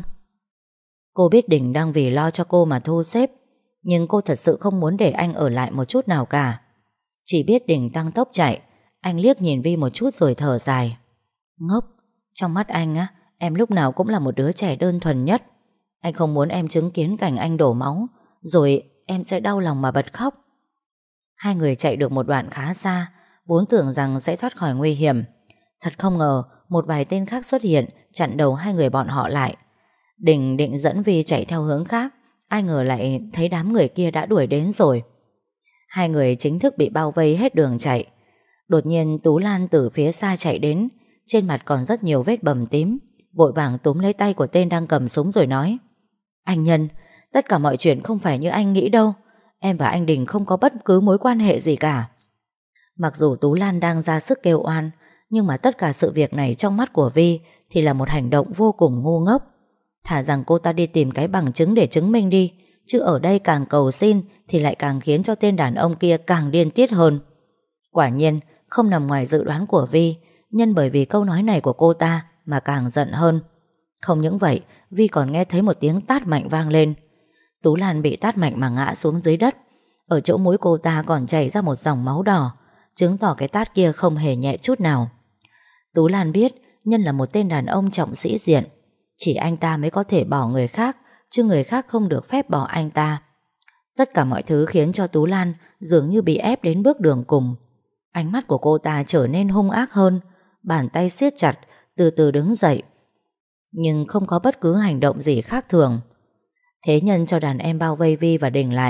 Cô biết Đình đang vì lo cho cô mà thu xếp, nhưng cô thật sự không muốn để anh ở lại một chút nào cả. Chỉ biết Đình tăng tốc chạy. Anh liếc nhìn Vi một chút rồi thở dài. Ngốc, trong mắt anh á, em lúc nào cũng là một đứa trẻ đơn thuần nhất. Anh không muốn em chứng kiến cảnh anh đổ máu, rồi em sẽ đau lòng mà bật khóc. Hai người chạy được một đoạn khá xa, vốn tưởng rằng sẽ thoát khỏi nguy hiểm. Thật không ngờ một vài tên khác xuất hiện chặn đầu hai người bọn họ lại. Đình định dẫn Vi chạy theo hướng khác, ai ngờ lại thấy đám người kia đã đuổi đến rồi. Hai người chính thức bị bao vây hết đường chạy. Đột nhiên Tú Lan từ phía xa chạy đến, trên mặt còn rất nhiều vết bầm tím. Vội vàng túm lấy tay của tên đang cầm súng rồi nói: Anh Nhân, tất cả mọi chuyện không phải như anh nghĩ đâu. Em và anh Đình không có bất cứ mối quan hệ gì cả. Mặc dù Tú Lan đang ra sức kêu oan, nhưng mà tất cả sự việc này trong mắt của Vi thì là một hành động vô cùng ngu ngốc. Thà rằng cô ta đi tìm cái bằng chứng để chứng minh đi, chứ ở đây càng cầu xin thì lại càng khiến cho tên đàn ông kia càng điên tiết hơn. Quả nhiên không nằm ngoài dự đoán của Vi. Nhân bởi vì câu nói này của cô ta mà càng giận hơn. Không những vậy, Vi còn nghe thấy một tiếng tát mạnh vang lên. Tú Lan bị tát mạnh mà ngã xuống dưới đất. Ở chỗ mũi cô ta còn chảy ra một dòng máu đỏ, chứng tỏ cái tát kia không hề nhẹ chút nào. Tú Lan biết Nhân là một tên đàn ông trọng sĩ diện. Chỉ anh ta mới có thể bỏ người khác, chứ người khác không được phép bỏ anh ta. Tất cả mọi thứ khiến cho Tú Lan dường như bị ép đến bước đường cùng. Ánh mắt của cô ta trở nên hung ác hơn, bàn tay siết chặt, từ từ đứng dậy, nhưng không có bất cứ hành động gì khác thường. Thế Nhân cho đàn em bao vây Vi và Đình lại.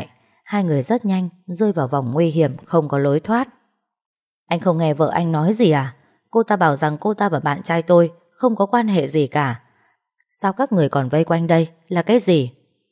hai người rất nhanh rơi vào vòng nguy hiểm không có lối thoát. Anh không nghe vợ anh nói gì à? Cô ta bảo rằng cô ta và bạn trai tôi không có quan hệ gì cả. Sao các người còn vây quanh đây? Là cái gì?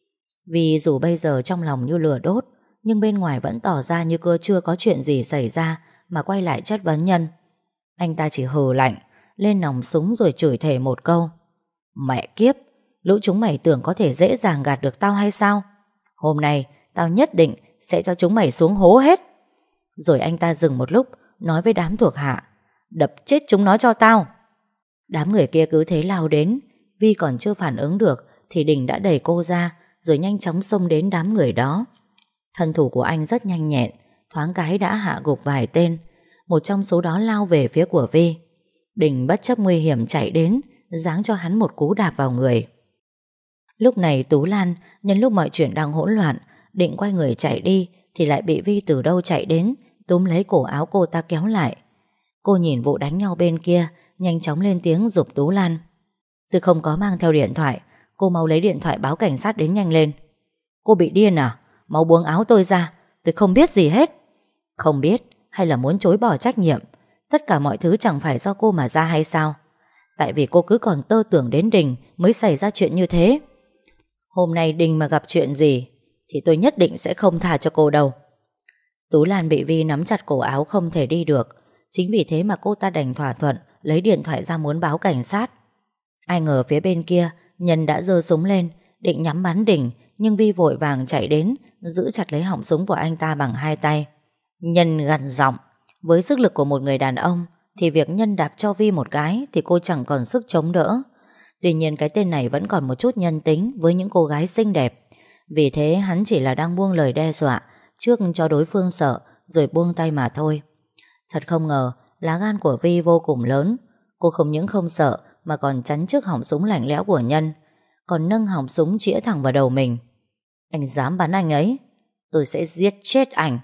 Vì dù bây giờ trong lòng như lửa đốt, nhưng bên ngoài vẫn tỏ ra như cơ chưa có chuyện gì xảy ra mà quay lại chất vấn Nhân. Anh ta chỉ hừ lạnh, lên nòng súng rồi chửi thề một câu. Mẹ kiếp, lũ chúng mày tưởng có thể dễ dàng gạt được tao hay sao? Hôm nay tao nhất định sẽ cho chúng mày xuống hố hết. Rồi anh ta dừng một lúc, nói với đám thuộc hạ, đập chết chúng nó cho tao. Đám người kia cứ thế lao đến. Vi còn chưa phản ứng được thì Đình đã đẩy cô ra, rồi nhanh chóng xông đến đám người đó. Thân thủ của anh rất nhanh nhẹn, thoáng cái đã hạ gục vài tên. Một trong số đó lao về phía của Vi. Đình bất chấp nguy hiểm chạy đến, giáng cho hắn một cú đạp vào người. Lúc này Tú Lan nhân lúc mọi chuyện đang hỗn loạn, định quay người chạy đi thì lại bị Vi từ đâu chạy đến, túm lấy cổ áo cô ta kéo lại. Cô nhìn vụ đánh nhau bên kia, nhanh chóng lên tiếng giục Tú Lan. Tôi không có mang theo điện thoại, cô mau lấy điện thoại báo cảnh sát đến nhanh lên. Cô bị điên à? Mau buông áo tôi ra, tôi không biết gì hết. Không biết hay là muốn chối bỏ trách nhiệm? Tất cả mọi thứ chẳng phải do cô mà ra hay sao? Tại vì cô cứ còn tơ tưởng đến Đình mới xảy ra chuyện như thế. Hôm nay Đình mà gặp chuyện gì thì tôi nhất định sẽ không tha cho cô đâu. Tú Lan bị Vi nắm chặt cổ áo không thể đi được. Chính vì thế mà cô ta đành thỏa thuận lấy điện thoại ra muốn báo cảnh sát. Ai ngờ phía bên kia Nhân đã giơ súng lên định nhắm bắn Đình, nhưng Vi vội vàng chạy đến giữ chặt lấy họng súng của anh ta bằng hai tay. Nhân gằn giọng. Với sức lực của một người đàn ông thì việc Nhân đạp cho Vi một cái thì cô chẳng còn sức chống đỡ. Tuy nhiên cái tên này vẫn còn một chút nhân tính với những cô gái xinh đẹp. Vì thế hắn chỉ là đang buông lời đe dọa trước cho đối phương sợ, rồi buông tay mà thôi. Thật không ngờ lá gan của Vi vô cùng lớn. Cô không những không sợ mà còn chắn trước họng súng lạnh lẽo của Nhân, còn nâng họng súng chĩa thẳng vào đầu mình. Anh dám bắn anh ấy, tôi sẽ giết chết anh.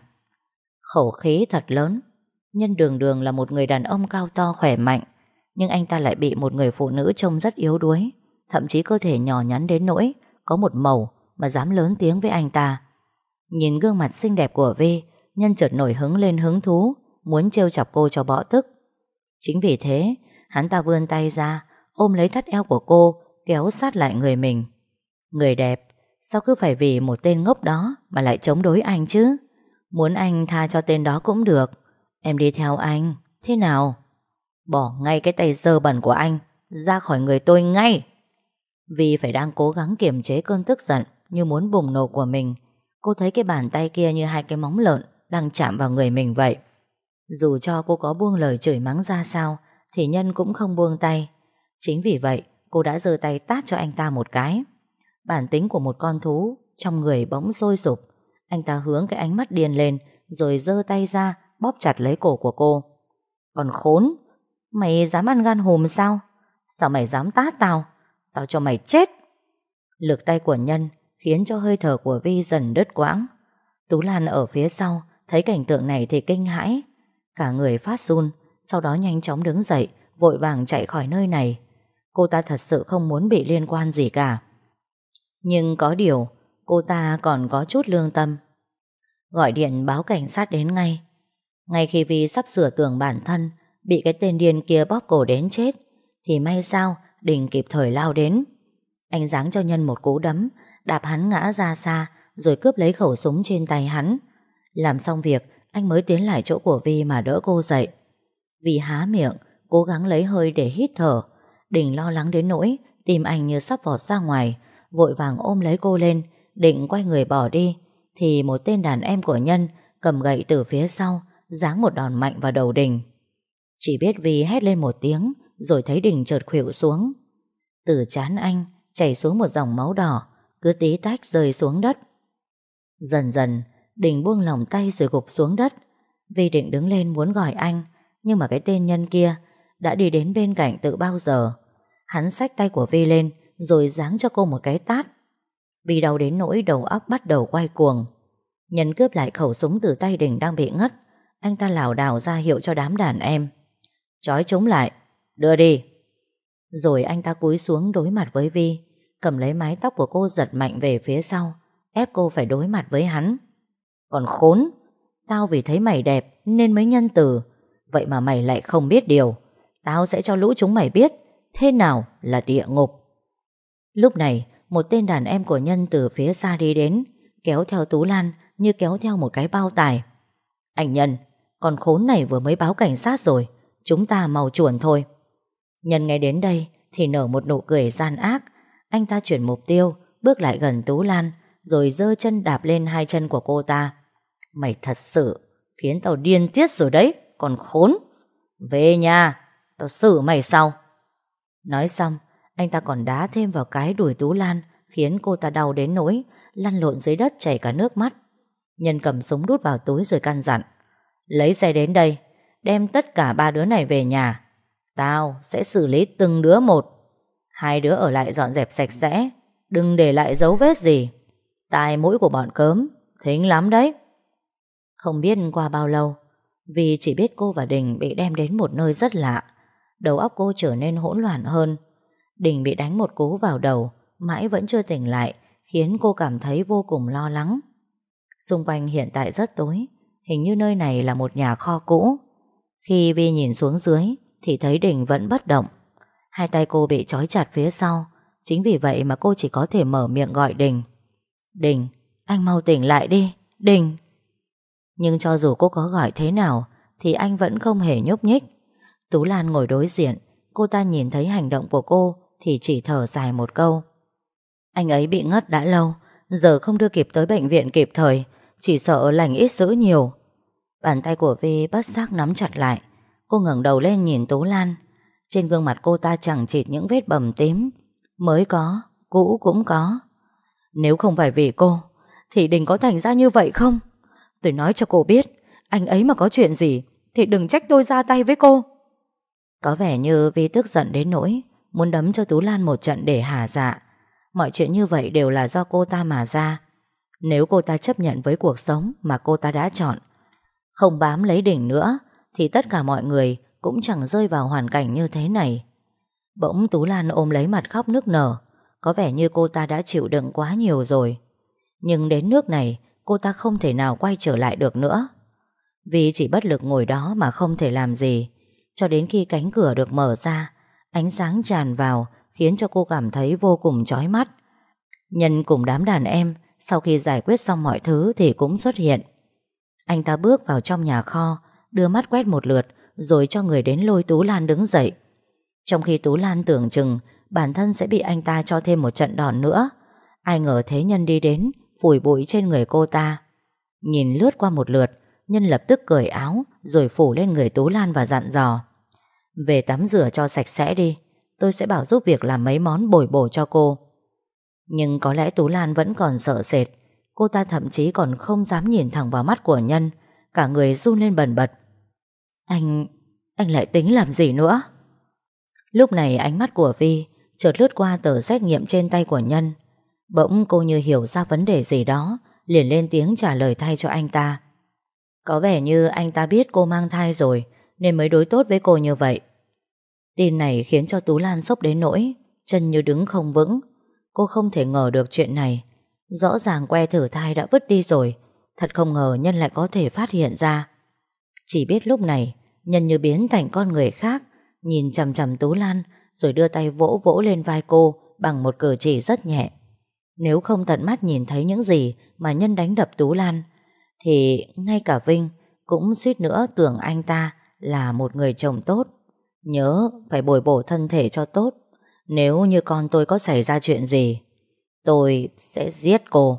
Khẩu khí thật lớn. Nhân đường đường là một người đàn ông cao to khỏe mạnh, nhưng anh ta lại bị một người phụ nữ trông rất yếu đuối, thậm chí cơ thể nhỏ nhắn đến nỗi có một màu mà dám lớn tiếng với anh ta. Nhìn gương mặt xinh đẹp của Vi, Nhân chợt nổi hứng lên hứng thú, muốn trêu chọc cô cho bỏ tức. Chính vì thế hắn ta vươn tay ra ôm lấy thắt eo của cô, kéo sát lại người mình. Người đẹp, sao cứ phải vì một tên ngốc đó mà lại chống đối anh chứ? Muốn anh tha cho tên đó cũng được. Em đi theo anh, thế nào? Bỏ ngay cái tay dơ bẩn của anh ra khỏi người tôi ngay. Vì phải đang cố gắng kiềm chế cơn tức giận như muốn bùng nổ của mình, cô thấy cái bàn tay kia như hai cái móng lợn đang chạm vào người mình vậy. Dù cho cô có buông lời chửi mắng ra sao thì Nhân cũng không buông tay. Chính vì vậy cô đã giơ tay tát cho anh ta một cái. Bản tính của một con thú trong người bỗng sôi sục. Anh ta hướng cái ánh mắt điên lên, rồi giơ tay ra bóp chặt lấy cổ của cô. Còn khốn, mày dám ăn gan hùm sao? Sao mày dám tát tao? Tao cho mày chết. Lực tay của Nhân khiến cho hơi thở của Vi dần đứt quãng. Tú Lan ở phía sau thấy cảnh tượng này thì kinh hãi, cả người phát run. Sau đó nhanh chóng đứng dậy, vội vàng chạy khỏi nơi này. Cô ta thật sự không muốn bị liên quan gì cả. Nhưng có điều cô ta còn có chút lương tâm. Gọi điện báo cảnh sát đến ngay. Ngay khi Vi sắp sửa tưởng bản thân bị cái tên điên kia bóp cổ đến chết, thì may sao Đình kịp thời lao đến. Anh giáng cho Nhân một cú đấm, đạp hắn ngã ra xa, rồi cướp lấy khẩu súng trên tay hắn. Làm xong việc, anh mới tiến lại chỗ của Vi mà đỡ cô dậy. Vi há miệng, cố gắng lấy hơi để hít thở. Đình lo lắng đến nỗi tim anh như sắp vọt ra ngoài, vội vàng ôm lấy cô lên, định quay người bỏ đi, thì một tên đàn em của Nhân cầm gậy từ phía sau, giáng một đòn mạnh vào đầu Đình. Chỉ biết Vi hét lên một tiếng, rồi thấy Đình chợt khuỵu xuống. Từ trán anh chảy xuống một dòng máu đỏ, cứ tí tách rơi xuống đất. Dần dần Đình buông lỏng tay rồi gục xuống đất. Vi định đứng lên muốn gọi anh, nhưng mà cái tên Nhân kia đã đi đến bên cạnh từ bao giờ. Hắn xách tay của Vi lên, rồi giáng cho cô một cái tát. Vi đau đến nỗi đầu óc bắt đầu quay cuồng. Nhân cướp lại khẩu súng từ tay Đình đang bị ngất. Anh ta lảo đảo ra hiệu cho đám đàn em. Trói chúng lại, đưa đi. Rồi anh ta cúi xuống đối mặt với Vi, cầm lấy mái tóc của cô giật mạnh về phía sau, ép cô phải đối mặt với hắn. Còn khốn, tao vì thấy mày đẹp nên mới nhân từ, vậy mà mày lại không biết điều. Tao sẽ cho lũ chúng mày biết thế nào là địa ngục. Lúc này, một tên đàn em của Nhân từ phía xa đi đến, kéo theo Tú Lan như kéo theo một cái bao tải. Anh Nhân, con khốn này vừa mới báo cảnh sát rồi, chúng ta mau chuồn thôi. Nhân nghe đến đây thì nở một nụ cười gian ác. Anh ta chuyển mục tiêu, bước lại gần Tú Lan, rồi giơ chân đạp lên hai chân của cô ta. Mày thật sự khiến tao điên tiết rồi đấy, còn khốn. Về nhà, tao xử mày sau. Nói xong, anh ta còn đá thêm vào cái đùi Tú Lan, khiến cô ta đau đến nỗi lăn lộn dưới đất chảy cả nước mắt. Nhân cầm súng đút vào túi rồi căn dặn: lấy xe đến đây, đem tất cả ba đứa này về nhà. Tao sẽ xử lý từng đứa một. Hai đứa ở lại dọn dẹp sạch sẽ, đừng để lại dấu vết gì. Tai mũi của bọn cớm thính lắm đấy. Không biết qua bao lâu, vì chỉ biết cô và Đình bị đem đến một nơi rất lạ, đầu óc cô trở nên hỗn loạn hơn. Đình bị đánh một cú vào đầu, mãi vẫn chưa tỉnh lại, khiến cô cảm thấy vô cùng lo lắng. Xung quanh hiện tại rất tối, hình như nơi này là một nhà kho cũ. Khi Vi nhìn xuống dưới thì thấy Đình vẫn bất động. Hai tay cô bị trói chặt phía sau, chính vì vậy mà cô chỉ có thể mở miệng gọi Đình. Đình, anh mau tỉnh lại đi, Đình. Nhưng cho dù cô có gọi thế nào thì anh vẫn không hề nhúc nhích. Tú Lan ngồi đối diện, cô ta nhìn thấy hành động của cô thì chỉ thở dài một câu: anh ấy bị ngất đã lâu, giờ không đưa kịp tới bệnh viện kịp thời, chỉ sợ lành ít dữ nhiều. Bàn tay của Vi bất giác nắm chặt lại. Cô ngẩng đầu lên nhìn Tú Lan. Trên gương mặt cô ta chẳng chịt những vết bầm tím, mới có, cũ cũng có. Nếu không phải vì cô thì Đình có thành ra như vậy không? Tôi nói cho cô biết, anh ấy mà có chuyện gì thì đừng trách tôi ra tay với cô. Có vẻ như Vi tức giận đến nỗi muốn đấm cho Tú Lan một trận để hả dạ. Mọi chuyện như vậy đều là do cô ta mà ra. Nếu cô ta chấp nhận với cuộc sống mà cô ta đã chọn, không bám lấy Đình nữa, thì tất cả mọi người cũng chẳng rơi vào hoàn cảnh như thế này. Bỗng Tú Lan ôm lấy mặt khóc nức nở. Có vẻ như cô ta đã chịu đựng quá nhiều rồi. Nhưng đến nước này, cô ta không thể nào quay trở lại được nữa. Vì chỉ bất lực ngồi đó mà không thể làm gì, cho đến khi cánh cửa được mở ra, ánh sáng tràn vào khiến cho cô cảm thấy vô cùng chói mắt. Nhân cùng đám đàn em sau khi giải quyết xong mọi thứ thì cũng xuất hiện. Anh ta bước vào trong nhà kho, đưa mắt quét một lượt rồi cho người đến lôi Tú Lan đứng dậy. Trong khi Tú Lan tưởng chừng bản thân sẽ bị anh ta cho thêm một trận đòn nữa, ai ngờ thế Nhân đi đến phủi bụi trên người cô ta. Nhìn lướt qua một lượt, Nhân lập tức cởi áo rồi phủ lên người Tú Lan và dặn dò: về tắm rửa cho sạch sẽ đi, tôi sẽ bảo giúp việc làm mấy món bồi bổ cho cô. Nhưng có lẽ Tú Lan vẫn còn sợ sệt. Cô ta thậm chí còn không dám nhìn thẳng vào mắt của Nhân, cả người run lên bần bật. Anh... anh lại tính làm gì nữa? Lúc này ánh mắt của Vi chợt lướt qua tờ xét nghiệm trên tay của Nhân. Bỗng cô như hiểu ra vấn đề gì đó, liền lên tiếng trả lời thay cho anh ta. Có vẻ như anh ta biết cô mang thai rồi nên mới đối tốt với cô như vậy. Tin này khiến cho Tú Lan sốc đến nỗi chân như đứng không vững. Cô không thể ngờ được chuyện này. Rõ ràng que thử thai đã vứt đi rồi, thật không ngờ Nhân lại có thể phát hiện ra. Chỉ biết lúc này Nhân như biến thành con người khác, nhìn chằm chằm Tú Lan rồi đưa tay vỗ vỗ lên vai cô bằng một cử chỉ rất nhẹ. Nếu không tận mắt nhìn thấy những gì mà Nhân đánh đập Tú Lan thì ngay cả Vinh cũng suýt nữa tưởng anh ta là một người chồng tốt. Nhớ phải bồi bổ thân thể cho tốt. Nếu như con tôi có xảy ra chuyện gì, tôi sẽ giết cô.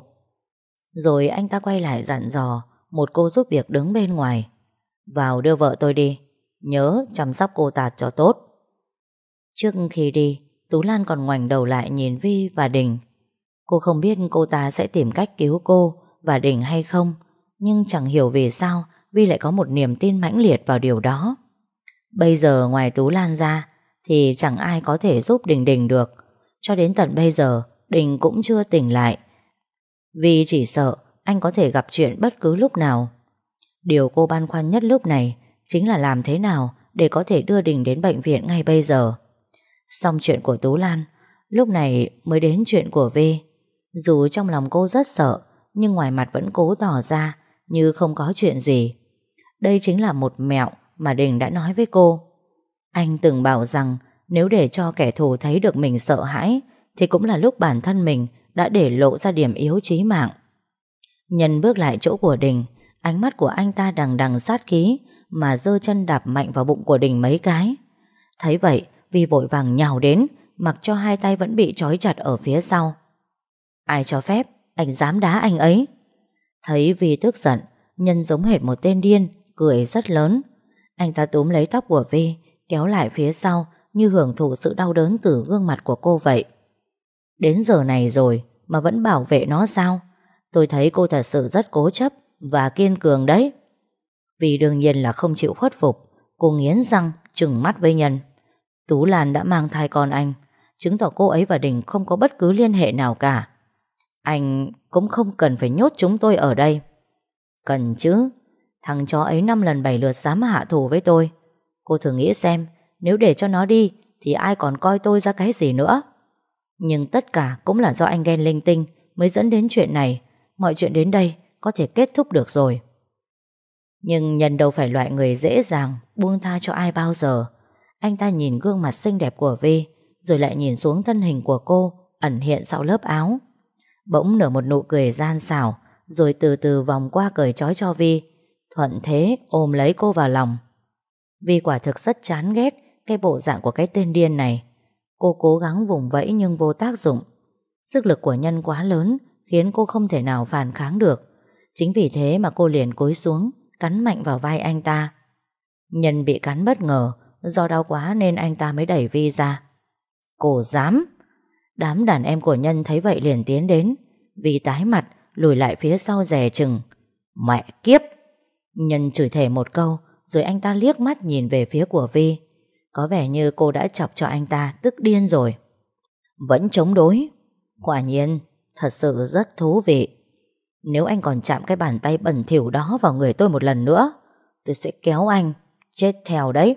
Rồi anh ta quay lại dặn dò một cô giúp việc đứng bên ngoài: vào đưa vợ tôi đi, nhớ chăm sóc cô ta cho tốt. Trước khi đi, Tú Lan còn ngoảnh đầu lại nhìn Vi và Đình. Cô không biết cô ta sẽ tìm cách cứu cô và Đình hay không, nhưng chẳng hiểu vì sao Vi lại có một niềm tin mãnh liệt vào điều đó. Bây giờ ngoài Tú Lan ra thì chẳng ai có thể giúp Đình Đình được. Cho đến tận bây giờ Đình cũng chưa tỉnh lại. Vi chỉ sợ anh có thể gặp chuyện bất cứ lúc nào. Điều cô băn khoăn nhất lúc này chính là làm thế nào để có thể đưa Đình đến bệnh viện ngay bây giờ. Xong chuyện của Tú Lan, lúc này mới đến chuyện của Vi. Dù trong lòng cô rất sợ, nhưng ngoài mặt vẫn cố tỏ ra như không có chuyện gì. Đây chính là một mẹo mà Đình đã nói với cô. Anh từng bảo rằng nếu để cho kẻ thù thấy được mình sợ hãi thì cũng là lúc bản thân mình đã để lộ ra điểm yếu chí mạng. Nhân bước lại chỗ của Đình, ánh mắt của anh ta đằng đằng sát khí mà giơ chân đạp mạnh vào bụng của Đình mấy cái. Thấy vậy, Vi vội vàng nhào đến, mặc cho hai tay vẫn bị trói chặt ở phía sau. Ai cho phép anh dám đá anh ấy? Thấy Vi tức giận, Nhân giống hệt một tên điên, cười rất lớn. Anh ta túm lấy tóc của Vi, kéo lại phía sau như hưởng thụ sự đau đớn từ gương mặt của cô vậy. Đến giờ này rồi mà vẫn bảo vệ nó sao? Tôi thấy cô thật sự rất cố chấp và kiên cường đấy. Vì đương nhiên là không chịu khuất phục. Cô nghiến răng trừng mắt với Nhân. Tú Lan đã mang thai con anh, chứng tỏ cô ấy và Đình không có bất cứ liên hệ nào cả. Anh cũng không cần phải nhốt chúng tôi ở đây. Cần chứ. Thằng chó ấy năm lần bảy lượt dám hạ thủ với tôi. Cô thử nghĩ xem, nếu để cho nó đi thì ai còn coi tôi ra cái gì nữa. Nhưng tất cả cũng là do anh ghen linh tinh mới dẫn đến chuyện này. Mọi chuyện đến đây có thể kết thúc được rồi. Nhưng Nhân đâu phải loại người dễ dàng buông tha cho ai bao giờ. Anh ta nhìn gương mặt xinh đẹp của Vi, rồi lại nhìn xuống thân hình của cô ẩn hiện sau lớp áo. Bỗng nở một nụ cười gian xảo, rồi từ từ vòng qua cởi trói cho Vi, thuận thế ôm lấy cô vào lòng. Vi quả thực rất chán ghét cái bộ dạng của cái tên điên này. Cô cố gắng vùng vẫy nhưng vô tác dụng. Sức lực của Nhân quá lớn khiến cô không thể nào phản kháng được. Chính vì thế mà cô liền cúi xuống, cắn mạnh vào vai anh ta. Nhân bị cắn bất ngờ, do đau quá nên anh ta mới đẩy Vi ra. Cô dám! Đám đàn em của Nhân thấy vậy liền tiến đến. Vi tái mặt lùi lại phía sau dè chừng. Mẹ kiếp! Nhân chửi thề một câu, rồi anh ta liếc mắt nhìn về phía của Vi. Có vẻ như cô đã chọc cho anh ta tức điên rồi. Vẫn chống đối. Quả nhiên thật sự rất thú vị. Nếu anh còn chạm cái bàn tay bẩn thỉu đó vào người tôi một lần nữa, tôi sẽ kéo anh chết theo đấy.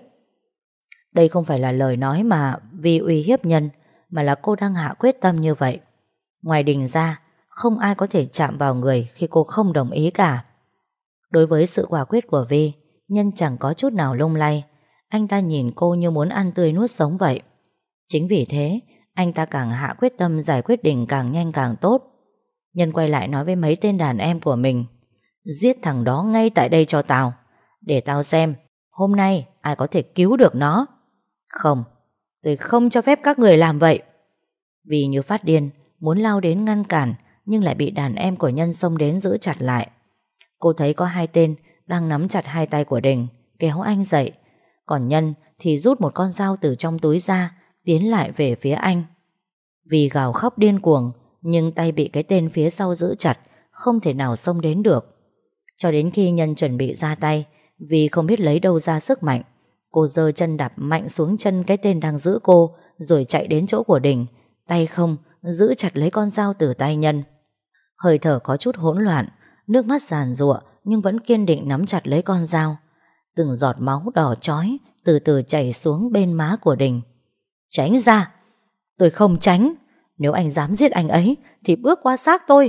Đây không phải là lời nói mà Vi uy hiếp Nhân, mà là cô đang hạ quyết tâm như vậy. Ngoài Đình ra, không ai có thể chạm vào người khi cô không đồng ý cả. Đối với sự quả quyết của Vi, Nhân chẳng có chút nào lung lay. Anh ta nhìn cô như muốn ăn tươi nuốt sống vậy. Chính vì thế, anh ta càng hạ quyết tâm giải quyết Đình càng nhanh càng tốt. Nhân quay lại nói với mấy tên đàn em của mình. Giết thằng đó ngay tại đây cho tao, để tao xem hôm nay ai có thể cứu được nó. Không, tôi không cho phép các người làm vậy. Vì như phát điên muốn lao đến ngăn cản, nhưng lại bị đàn em của Nhân xông đến giữ chặt lại. Cô thấy có hai tên đang nắm chặt hai tay của Đình, kéo anh dậy. Còn Nhân thì rút một con dao từ trong túi ra, tiến lại về phía anh. Vì gào khóc điên cuồng, nhưng tay bị cái tên phía sau giữ chặt, không thể nào xông đến được. Cho đến khi Nhân chuẩn bị ra tay, vì không biết lấy đâu ra sức mạnh, cô giơ chân đạp mạnh xuống chân cái tên đang giữ cô, rồi chạy đến chỗ của Đình, tay không giữ chặt lấy con dao từ tay Nhân. Hơi thở có chút hỗn loạn, nước mắt giàn giụa nhưng vẫn kiên định nắm chặt lấy con dao. Từng giọt máu đỏ chói từ từ chảy xuống bên má của Đình. Tránh ra! Tôi không tránh. Nếu anh dám giết anh ấy thì bước qua xác tôi.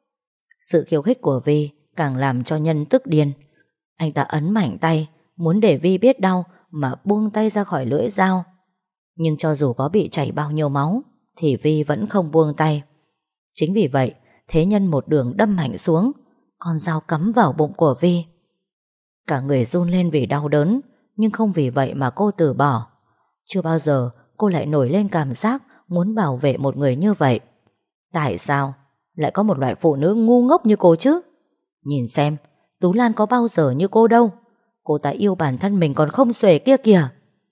Sự khiêu khích của Vi càng làm cho Nhân tức điên. Anh ta ấn mạnh tay, muốn để Vi biết đau mà buông tay ra khỏi lưỡi dao. Nhưng cho dù có bị chảy bao nhiêu máu thì Vi vẫn không buông tay. Chính vì vậy, thế Nhân một đường đâm mạnh xuống, con dao cắm vào bụng của Vi. Cả người run lên vì đau đớn, nhưng không vì vậy mà cô từ bỏ. Chưa bao giờ cô lại nổi lên cảm giác muốn bảo vệ một người như vậy. Tại sao lại có một loại phụ nữ ngu ngốc như cô chứ? Nhìn xem, Tú Lan có bao giờ như cô đâu. Cô ta yêu bản thân mình còn không xuể kia kìa.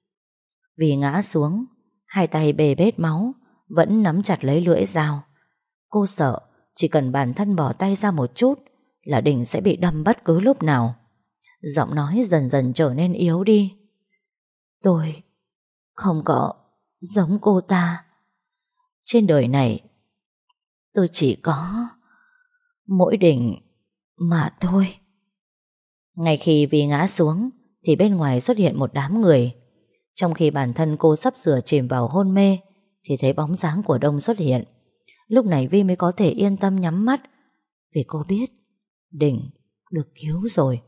Vì ngã xuống, hai tay bê bết máu, vẫn nắm chặt lấy lưỡi dao. Cô sợ chỉ cần bản thân bỏ tay ra một chút là Đình sẽ bị đâm bất cứ lúc nào. Giọng nói dần dần trở nên yếu đi. Tôi không có giống cô ta. Trên đời này tôi chỉ có mỗi Đình mà thôi. Ngay khi Vi ngã xuống thì bên ngoài xuất hiện một đám người. Trong khi bản thân cô sắp sửa chìm vào hôn mê thì thấy bóng dáng của Đông xuất hiện. Lúc này Vi mới có thể yên tâm nhắm mắt, vì cô biết Đình được cứu rồi.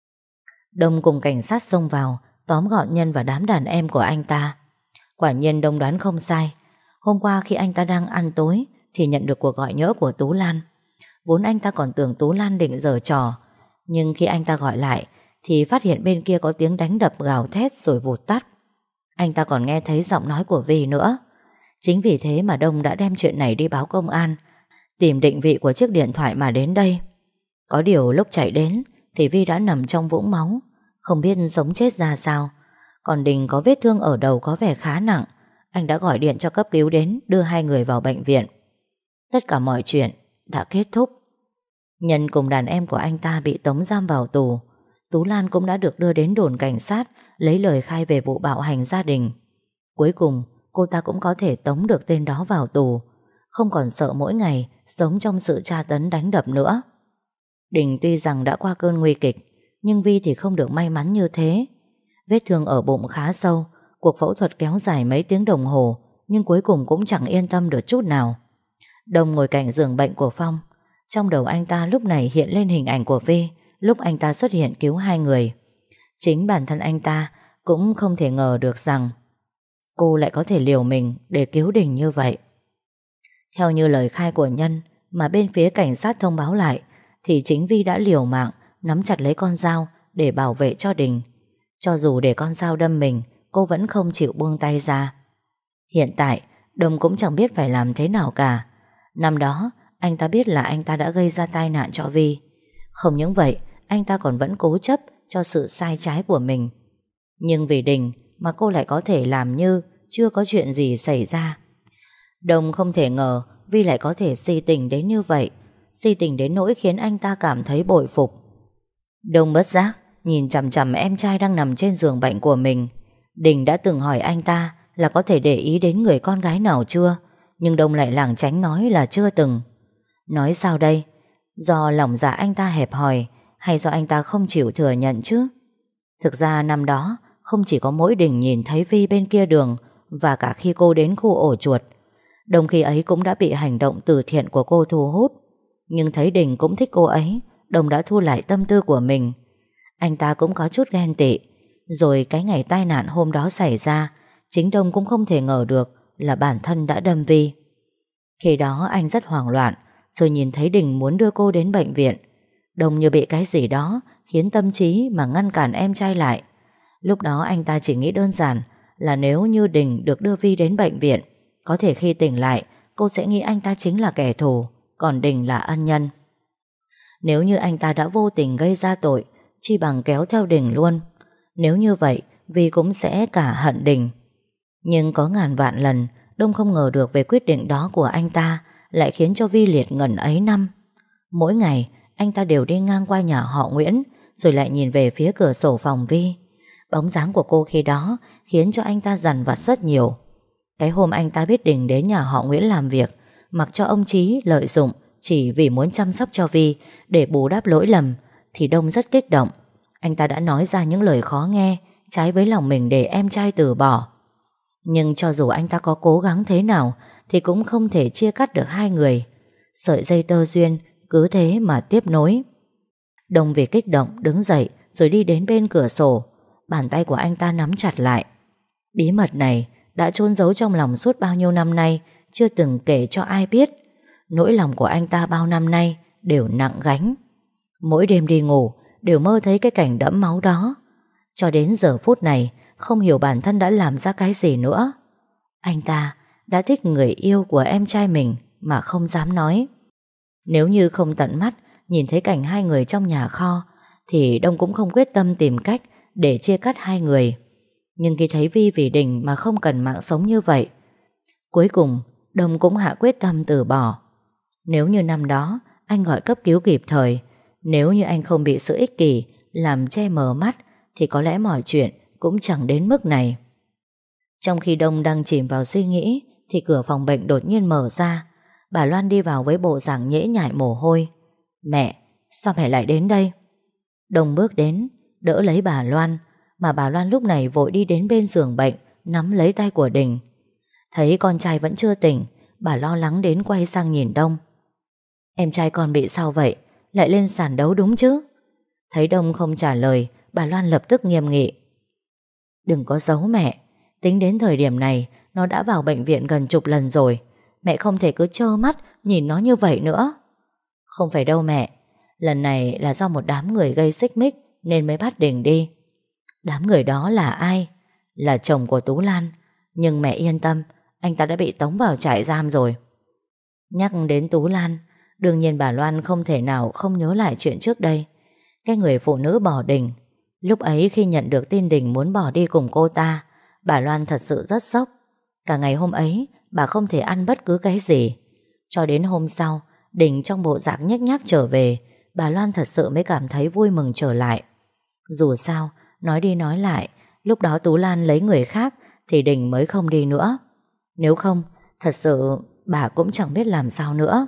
Đông cùng cảnh sát xông vào, tóm gọn Nhân và đám đàn em của anh ta. Quả nhiên Đông đoán không sai. Hôm qua khi anh ta đang ăn tối thì nhận được cuộc gọi nhỡ của Tú Lan. Vốn anh ta còn tưởng Tú Lan định giở trò, nhưng khi anh ta gọi lại thì phát hiện bên kia có tiếng đánh đập gào thét rồi vụt tắt. Anh ta còn nghe thấy giọng nói của Vi nữa. Chính vì thế mà Đông đã đem chuyện này đi báo công an, tìm định vị của chiếc điện thoại mà đến đây. Có điều lúc chạy đến thì Vi đã nằm trong vũng máu, không biết sống chết ra sao. Còn Đình có vết thương ở đầu có vẻ khá nặng. Anh đã gọi điện cho cấp cứu đến đưa hai người vào bệnh viện. Tất cả mọi chuyện đã kết thúc. Nhân cùng đàn em của anh ta bị tống giam vào tù. Tú Lan cũng đã được đưa đến đồn cảnh sát lấy lời khai về vụ bạo hành gia đình. Cuối cùng cô ta cũng có thể tống được tên đó vào tù, không còn sợ mỗi ngày sống trong sự tra tấn đánh đập nữa. Đình tuy rằng đã qua cơn nguy kịch, nhưng Vi thì không được may mắn như thế. Vết thương ở bụng khá sâu, cuộc phẫu thuật kéo dài mấy tiếng đồng hồ, nhưng cuối cùng cũng chẳng yên tâm được chút nào. Đông ngồi cạnh giường bệnh của Phong. Trong đầu anh ta lúc này hiện lên hình ảnh của Vi lúc anh ta xuất hiện cứu hai người. Chính bản thân anh ta cũng không thể ngờ được rằng cô lại có thể liều mình để cứu Đình như vậy. Theo như lời khai của Nhân mà bên phía cảnh sát thông báo lại, thì chính Vi đã liều mạng nắm chặt lấy con dao để bảo vệ cho Đình. Cho dù để con dao đâm mình, cô vẫn không chịu buông tay ra. Hiện tại Đông cũng chẳng biết phải làm thế nào cả. Năm đó anh ta biết là anh ta đã gây ra tai nạn cho Vi. Không những vậy, anh ta còn vẫn cố chấp cho sự sai trái của mình. Nhưng vì Đình mà cô lại có thể làm như chưa có chuyện gì xảy ra. Đông không thể ngờ Vi lại có thể si tình đến như vậy, si tình đến nỗi khiến anh ta cảm thấy bội phục. Đông bất giác nhìn chằm chằm em trai đang nằm trên giường bệnh của mình. Đình đã từng hỏi anh ta là có thể để ý đến người con gái nào chưa, nhưng Đông lại lảng tránh nói là chưa từng. Nói sao đây? Do lòng dạ anh ta hẹp hòi, hay do anh ta không chịu thừa nhận chứ? Thực ra năm đó không chỉ có mỗi Đình nhìn thấy Vi bên kia đường, và cả khi cô đến khu ổ chuột, Đông khi ấy cũng đã bị hành động từ thiện của cô thu hút. Nhưng thấy Đình cũng thích cô ấy, Đông đã thu lại tâm tư của mình. Anh ta cũng có chút ghen tị. Rồi cái ngày tai nạn hôm đó xảy ra, chính Đông cũng không thể ngờ được là bản thân đã đâm Vi. Khi đó anh rất hoảng loạn, rồi nhìn thấy Đình muốn đưa cô đến bệnh viện. Đông như bị cái gì đó khiến tâm trí mà ngăn cản em trai lại. Lúc đó anh ta chỉ nghĩ đơn giản là nếu như Đình được đưa Vi đến bệnh viện, có thể khi tỉnh lại cô sẽ nghĩ anh ta chính là kẻ thù, còn Đình là ân nhân. Nếu như anh ta đã vô tình gây ra tội, chi bằng kéo theo Đình luôn. Nếu như vậy, Vi cũng sẽ cả hận Đình. Nhưng có ngàn vạn lần Đông không ngờ được về quyết định đó của anh ta lại khiến cho Vi liệt ngẩn ấy năm. Mỗi ngày anh ta đều đi ngang qua nhà họ Nguyễn, rồi lại nhìn về phía cửa sổ phòng Vi. Bóng dáng của cô khi đó khiến cho anh ta dằn vặt rất nhiều. Cái hôm anh ta biết Đình đến nhà họ Nguyễn làm việc, mặc cho ông Chí lợi dụng chỉ vì muốn chăm sóc cho Vi để bù đắp lỗi lầm, thì Đông rất kích động. Anh ta đã nói ra những lời khó nghe, trái với lòng mình để em trai từ bỏ. Nhưng cho dù anh ta có cố gắng thế nào thì cũng không thể chia cắt được hai người. Sợi dây tơ duyên cứ thế mà tiếp nối. Đông vì kích động đứng dậy rồi đi đến bên cửa sổ. Bàn tay của anh ta nắm chặt lại. Bí mật này đã chôn giấu trong lòng suốt bao nhiêu năm nay, chưa từng kể cho ai biết. Nỗi lòng của anh ta bao năm nay đều nặng gánh. Mỗi đêm đi ngủ đều mơ thấy cái cảnh đẫm máu đó. Cho đến giờ phút này không hiểu bản thân đã làm ra cái gì nữa. Anh ta đã thích người yêu của em trai mình mà không dám nói. Nếu như không tận mắt nhìn thấy cảnh hai người trong nhà kho, thì Đông cũng không quyết tâm tìm cách để chia cắt hai người. Nhưng khi thấy Vi vì Đình mà không cần mạng sống như vậy, cuối cùng Đông cũng hạ quyết tâm từ bỏ. Nếu như năm đó anh gọi cấp cứu kịp thời, nếu như anh không bị sự ích kỷ làm che mờ mắt, thì có lẽ mọi chuyện cũng chẳng đến mức này. Trong khi Đông đang chìm vào suy nghĩ, thì cửa phòng bệnh đột nhiên mở ra. Bà Loan đi vào với bộ dạng nhễ nhại mồ hôi. Mẹ, sao mẹ lại đến đây? Đông bước đến, đỡ lấy bà Loan, mà bà Loan lúc này vội đi đến bên giường bệnh, nắm lấy tay của Đình. Thấy con trai vẫn chưa tỉnh, bà lo lắng đến quay sang nhìn Đông. Em trai con bị sao vậy? Lại lên sàn đấu đúng chứ? Thấy Đông không trả lời, bà Loan lập tức nghiêm nghị. Đừng có giấu mẹ. Tính đến thời điểm này, nó đã vào bệnh viện gần chục lần rồi. Mẹ không thể cứ trơ mắt nhìn nó như vậy nữa. Không phải đâu mẹ. Lần này là do một đám người gây xích mích nên mới bắt Đình đi. Đám người đó là ai? Là chồng của Tú Lan. Nhưng mẹ yên tâm, anh ta đã bị tống vào trại giam rồi. Nhắc đến Tú Lan, đương nhiên bà Loan không thể nào không nhớ lại chuyện trước đây. Cái người phụ nữ bỏ Đình. Lúc ấy khi nhận được tin Đình muốn bỏ đi cùng cô ta, bà Loan thật sự rất sốc. Cả ngày hôm ấy bà không thể ăn bất cứ cái gì. Cho đến hôm sau, Đình trong bộ dạng nhếch nhác trở về, bà Loan thật sự mới cảm thấy vui mừng trở lại. Dù sao, nói đi nói lại, lúc đó Tú Lan lấy người khác thì Đình mới không đi nữa. Nếu không, thật sự bà cũng chẳng biết làm sao nữa.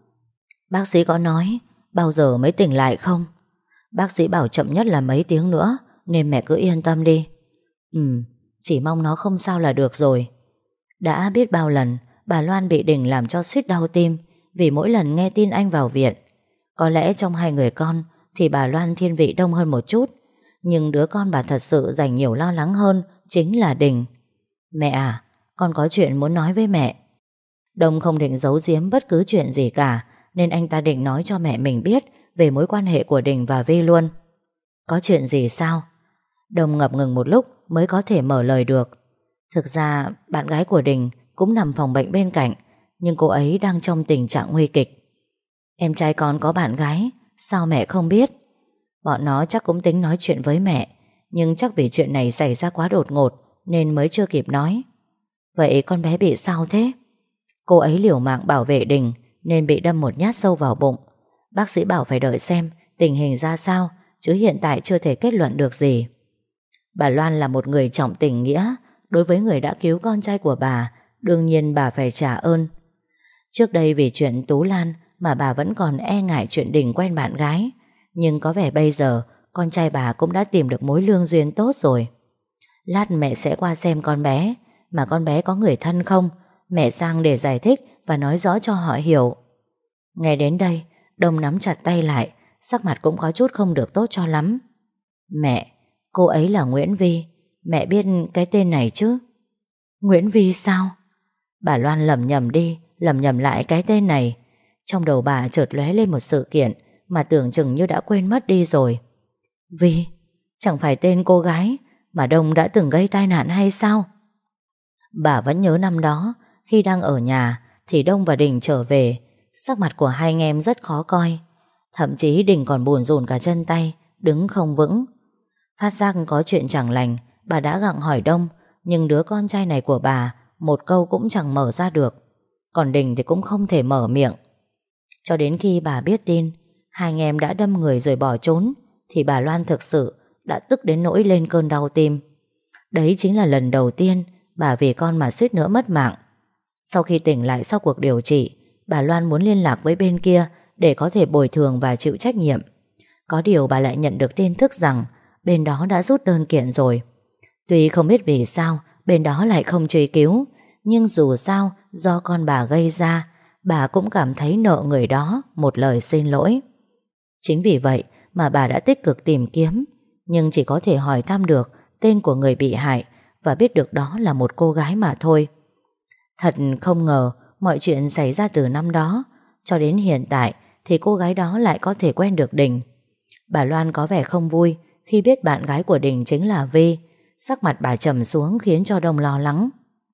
Bác sĩ có nói bao giờ mới tỉnh lại không? Bác sĩ bảo chậm nhất là mấy tiếng nữa, nên mẹ cứ yên tâm đi. Ừ, chỉ mong nó không sao là được rồi. Đã biết bao lần bà Loan bị Đình làm cho suýt đau tim vì mỗi lần nghe tin anh vào viện. Có lẽ trong hai người con thì bà Loan thiên vị Đông hơn một chút, nhưng đứa con bà thật sự dành nhiều lo lắng hơn chính là Đình. Mẹ à, con có chuyện muốn nói với mẹ. Đông không định giấu giếm bất cứ chuyện gì cả, nên anh ta định nói cho mẹ mình biết về mối quan hệ của Đình và Vi luôn. Có chuyện gì sao? Đông ngập ngừng một lúc mới có thể mở lời được. Thực ra bạn gái của Đình cũng nằm phòng bệnh bên cạnh, nhưng cô ấy đang trong tình trạng nguy kịch. Em trai con có bạn gái, sao mẹ không biết? Bọn nó chắc cũng tính nói chuyện với mẹ, nhưng chắc vì chuyện này xảy ra quá đột ngột nên mới chưa kịp nói. Vậy con bé bị sao thế? Cô ấy liều mạng bảo vệ Đình nên bị đâm một nhát sâu vào bụng. Bác sĩ bảo phải đợi xem tình hình ra sao, chứ hiện tại chưa thể kết luận được gì. Bà Loan là một người trọng tình nghĩa. Đối với người đã cứu con trai của bà, đương nhiên bà phải trả ơn. Trước đây vì chuyện Tú Lan mà bà vẫn còn e ngại chuyện Đình quen bạn gái, nhưng có vẻ bây giờ con trai bà cũng đã tìm được mối lương duyên tốt rồi. Lát mẹ sẽ qua xem con bé. Mà con bé có người thân không? Mẹ sang để giải thích và nói rõ cho họ hiểu. Nghe đến đây, Đông nắm chặt tay lại, sắc mặt cũng có chút không được tốt cho lắm. Mẹ, cô ấy là Nguyễn Vi. Mẹ biết cái tên này chứ? Nguyễn Vi sao? Bà Loan lầm nhầm đi, lầm nhầm lại cái tên này. Trong đầu bà chợt lóe lên một sự kiện mà tưởng chừng như đã quên mất đi rồi. Vi, chẳng phải tên cô gái mà Đông đã từng gây tai nạn hay sao? Bà vẫn nhớ năm đó, khi đang ở nhà thì Đông và Đình trở về. Sắc mặt của hai anh em rất khó coi. Thậm chí Đình còn buồn rùn cả chân tay, đứng không vững. Phát giác có chuyện chẳng lành, bà đã gặng hỏi Đông, nhưng đứa con trai này của bà một câu cũng chẳng mở ra được. Còn Đình thì cũng không thể mở miệng. Cho đến khi bà biết tin hai anh em đã đâm người rồi bỏ trốn, thì bà Loan thực sự đã tức đến nỗi lên cơn đau tim. Đấy chính là lần đầu tiên bà vì con mà suýt nữa mất mạng. Sau khi tỉnh lại sau cuộc điều trị, bà Loan muốn liên lạc với bên kia để có thể bồi thường và chịu trách nhiệm. Có điều bà lại nhận được tin tức rằng bên đó đã rút đơn kiện rồi. Tuy không biết vì sao bên đó lại không truy cứu, nhưng dù sao do con bà gây ra, bà cũng cảm thấy nợ người đó một lời xin lỗi. Chính vì vậy mà bà đã tích cực tìm kiếm, nhưng chỉ có thể hỏi thăm được tên của người bị hại và biết được đó là một cô gái mà thôi. Thật không ngờ mọi chuyện xảy ra từ năm đó cho đến hiện tại thì cô gái đó lại có thể quen được Đình. Bà Loan có vẻ không vui khi biết bạn gái của Đình chính là Vi. Sắc mặt bà trầm xuống khiến cho Đông lo lắng.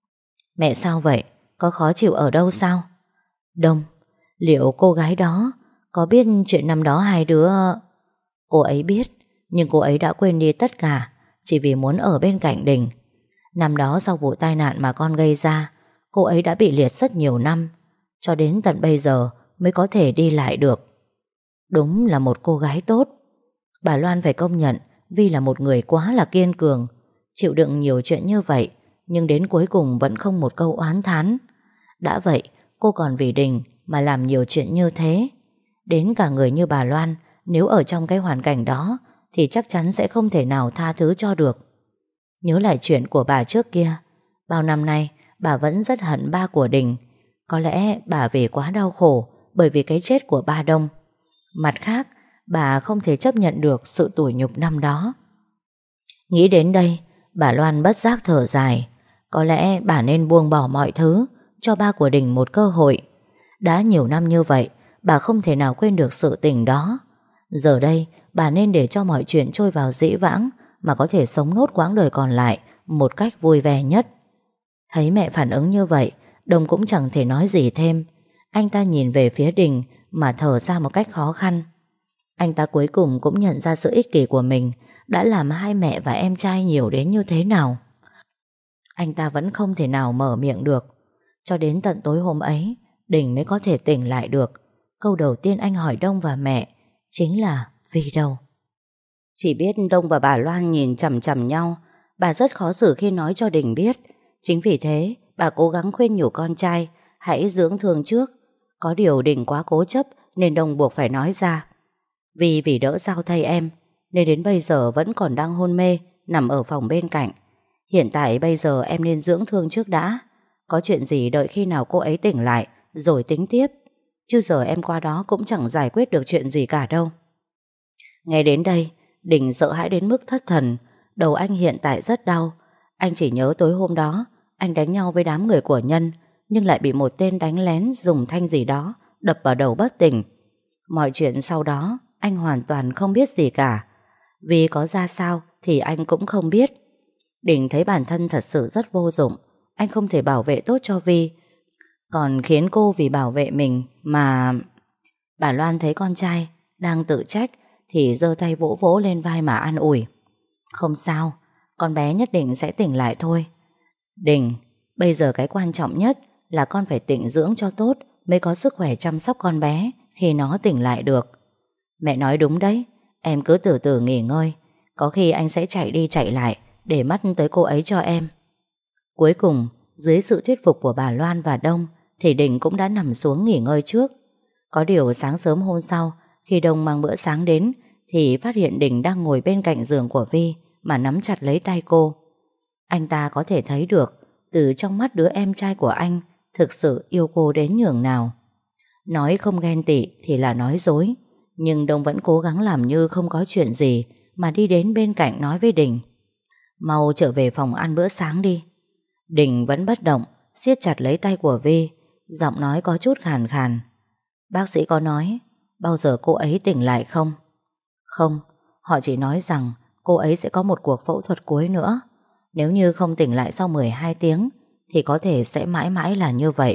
Mẹ sao vậy? Có khó chịu ở đâu sao? Đông, liệu cô gái đó có biết chuyện năm đó hai đứa... Cô ấy biết, nhưng cô ấy đã quên đi tất cả chỉ vì muốn ở bên cạnh Đình. Năm đó sau vụ tai nạn mà con gây ra, cô ấy đã bị liệt rất nhiều năm, cho đến tận bây giờ mới có thể đi lại được. Đúng là một cô gái tốt. Bà Loan phải công nhận Vi là một người quá là kiên cường, chịu đựng nhiều chuyện như vậy, nhưng đến cuối cùng vẫn không một câu oán thán. Đã vậy, cô còn vì Đình mà làm nhiều chuyện như thế. Đến cả người như bà Loan, nếu ở trong cái hoàn cảnh đó thì chắc chắn sẽ không thể nào tha thứ cho được. Nhớ lại chuyện của bà trước kia, bao năm nay bà vẫn rất hận ba của Đình. Có lẽ bà vì quá đau khổ bởi vì cái chết của ba Đông. Mặt khác, bà không thể chấp nhận được sự tủi nhục năm đó. Nghĩ đến đây, bà Loan bất giác thở dài. Có lẽ bà nên buông bỏ mọi thứ, cho ba của Đình một cơ hội. Đã nhiều năm như vậy, bà không thể nào quên được sự tình đó. Giờ đây, bà nên để cho mọi chuyện trôi vào dĩ vãng, mà có thể sống nốt quãng đời còn lại một cách vui vẻ nhất. Thấy mẹ phản ứng như vậy, Đông cũng chẳng thể nói gì thêm. Anh ta nhìn về phía Đình mà thở ra một cách khó khăn. Anh ta cuối cùng cũng nhận ra sự ích kỷ của mình đã làm hai mẹ và em trai nhiều đến như thế nào. Anh ta vẫn không thể nào mở miệng được. Cho đến tận tối hôm ấy, Đình mới có thể tỉnh lại được. Câu đầu tiên anh hỏi Đông và mẹ chính là vì đâu. Chỉ biết Đông và bà Loan nhìn chằm chằm nhau. Bà rất khó xử khi nói cho Đình biết. Chính vì thế bà cố gắng khuyên nhủ con trai hãy dưỡng thương trước. Có điều Đình quá cố chấp nên Đông buộc phải nói ra. Vì vì đỡ sao thay em nên đến bây giờ vẫn còn đang hôn mê, nằm ở phòng bên cạnh. Hiện tại bây giờ em nên dưỡng thương trước đã. Có chuyện gì đợi khi nào cô ấy tỉnh lại rồi tính tiếp. Chứ giờ em qua đó cũng chẳng giải quyết được chuyện gì cả đâu. Nghe đến đây, Đình sợ hãi đến mức thất thần. Đầu anh hiện tại rất đau. Anh chỉ nhớ tối hôm đó anh đánh nhau với đám người của Nhân, nhưng lại bị một tên đánh lén dùng thanh gì đó đập vào đầu bất tỉnh. Mọi chuyện sau đó anh hoàn toàn không biết gì cả. Vì có ra sao thì anh cũng không biết. Đình thấy bản thân thật sự rất vô dụng. Anh không thể bảo vệ tốt cho Vi, còn khiến cô vì bảo vệ mình mà... Bà Loan thấy con trai đang tự trách thì giơ tay vỗ vỗ lên vai mà an ủi. Không sao, con bé nhất định sẽ tỉnh lại thôi. Đình, bây giờ cái quan trọng nhất là con phải tịnh dưỡng cho tốt mới có sức khỏe chăm sóc con bé khi nó tỉnh lại được. Mẹ nói đúng đấy, em cứ từ từ nghỉ ngơi. Có khi anh sẽ chạy đi chạy lại để mắt tới cô ấy cho em. Cuối cùng, dưới sự thuyết phục của bà Loan và Đông thì Đình cũng đã nằm xuống nghỉ ngơi trước. Có điều sáng sớm hôm sau, khi Đông mang bữa sáng đến thì phát hiện Đình đang ngồi bên cạnh giường của Vi mà nắm chặt lấy tay cô. Anh ta có thể thấy được từ trong mắt đứa em trai của anh thực sự yêu cô đến nhường nào. Nói không ghen tị thì là nói dối, nhưng Đông vẫn cố gắng làm như không có chuyện gì mà đi đến bên cạnh nói với Đình. Mau trở về phòng ăn bữa sáng đi. Đình vẫn bất động, siết chặt lấy tay của Vi, giọng nói có chút khàn khàn. Bác sĩ có nói bao giờ cô ấy tỉnh lại không? Không, họ chỉ nói rằng cô ấy sẽ có một cuộc phẫu thuật cuối nữa. Nếu như không tỉnh lại sau mười hai tiếng thì có thể sẽ mãi mãi là như vậy.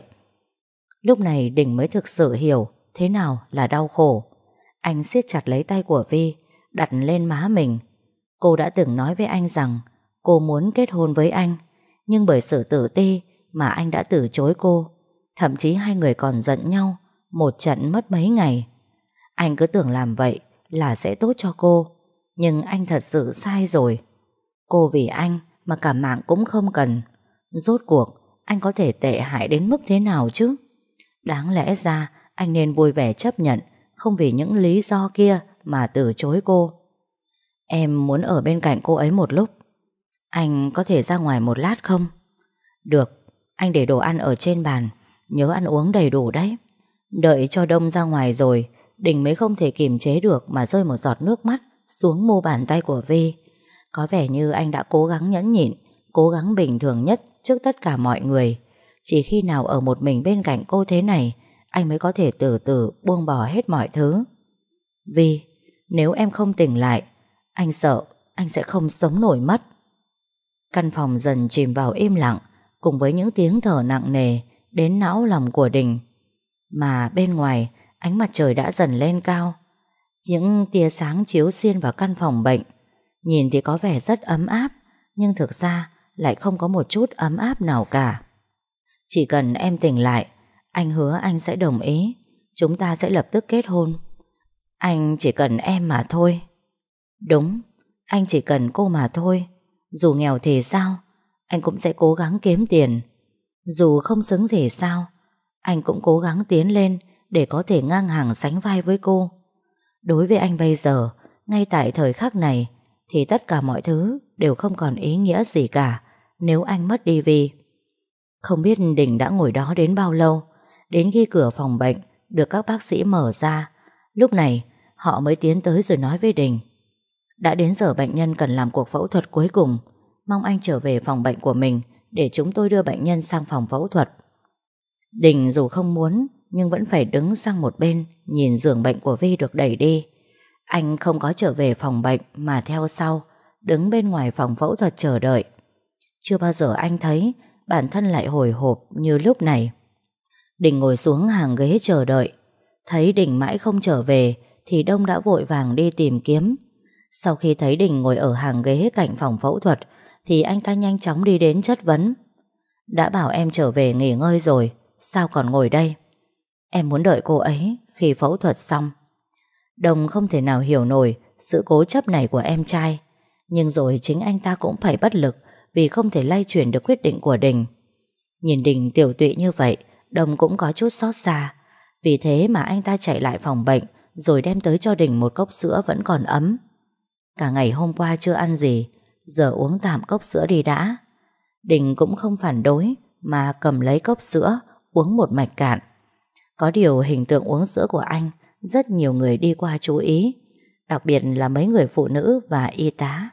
Lúc này Đình mới thực sự hiểu thế nào là đau khổ. Anh siết chặt lấy tay của Vi, đặt lên má mình. Cô đã từng nói với anh rằng cô muốn kết hôn với anh, nhưng bởi sự tự ti mà anh đã từ chối cô. Thậm chí hai người còn giận nhau một trận mất mấy ngày. Anh cứ tưởng làm vậy là sẽ tốt cho cô, nhưng anh thật sự sai rồi. Cô vì anh mà cả mạng cũng không cần. Rốt cuộc anh có thể tệ hại đến mức thế nào chứ? Đáng lẽ ra anh nên vui vẻ chấp nhận, không vì những lý do kia mà từ chối cô. Em muốn ở bên cạnh cô ấy một lúc. Anh có thể ra ngoài một lát không? Được, anh để đồ ăn ở trên bàn, nhớ ăn uống đầy đủ đấy. Đợi cho Đông ra ngoài rồi, Đình mới không thể kiềm chế được mà rơi một giọt nước mắt xuống mu bàn tay của Vi. Có vẻ như anh đã cố gắng nhẫn nhịn, cố gắng bình thường nhất trước tất cả mọi người. Chỉ khi nào ở một mình bên cạnh cô thế này, anh mới có thể từ từ buông bỏ hết mọi thứ. Vi, nếu em không tỉnh lại, anh sợ anh sẽ không sống nổi mất. Căn phòng dần chìm vào im lặng, cùng với những tiếng thở nặng nề đến não lòng của Đình. Mà bên ngoài, ánh mặt trời đã dần lên cao. Những tia sáng chiếu xiên vào căn phòng bệnh. Nhìn thì có vẻ rất ấm áp, nhưng thực ra lại không có một chút ấm áp nào cả. Chỉ cần em tỉnh lại, anh hứa anh sẽ đồng ý. Chúng ta sẽ lập tức kết hôn. Anh chỉ cần em mà thôi. Đúng, anh chỉ cần cô mà thôi. Dù nghèo thì sao, anh cũng sẽ cố gắng kiếm tiền. Dù không xứng thì sao, anh cũng cố gắng tiến lên để có thể ngang hàng sánh vai với cô. Đối với anh bây giờ, ngay tại thời khắc này, thì tất cả mọi thứ đều không còn ý nghĩa gì cả nếu anh mất đi Vi. Không biết Đình đã ngồi đó đến bao lâu. Đến khi cửa phòng bệnh được các bác sĩ mở ra, lúc này Họ mới tiến tới rồi nói với Đình: đã đến giờ bệnh nhân cần làm cuộc phẫu thuật cuối cùng, mong anh trở về phòng bệnh của mình để chúng tôi đưa bệnh nhân sang phòng phẫu thuật. Đình dù không muốn nhưng vẫn phải đứng sang một bên nhìn giường bệnh của Vi được đẩy đi. Anh không có trở về phòng bệnh mà theo sau, đứng bên ngoài phòng phẫu thuật chờ đợi. Chưa bao giờ anh thấy bản thân lại hồi hộp như lúc này. Đình ngồi xuống hàng ghế chờ đợi. Thấy Đình mãi không trở về thì Đông đã vội vàng đi tìm kiếm. Sau khi thấy Đình ngồi ở hàng ghế cạnh phòng phẫu thuật thì anh ta nhanh chóng đi đến chất vấn: đã bảo em trở về nghỉ ngơi rồi, sao còn ngồi đây? Em muốn đợi cô ấy khi phẫu thuật xong. Đông không thể nào hiểu nổi sự cố chấp này của em trai, nhưng rồi chính anh ta cũng phải bất lực vì không thể lay chuyển được quyết định của Đình. Nhìn Đình tiểu tụy như vậy, Đông cũng có chút xót xa. Vì thế mà anh ta chạy lại phòng bệnh rồi đem tới cho Đình một cốc sữa vẫn còn ấm. Cả ngày hôm qua chưa ăn gì, giờ uống tạm cốc sữa đi đã. Đình cũng không phản đối mà cầm lấy cốc sữa uống một mạch cạn. Có điều hình tượng uống sữa của anh rất nhiều người đi qua chú ý, đặc biệt là mấy người phụ nữ và y tá.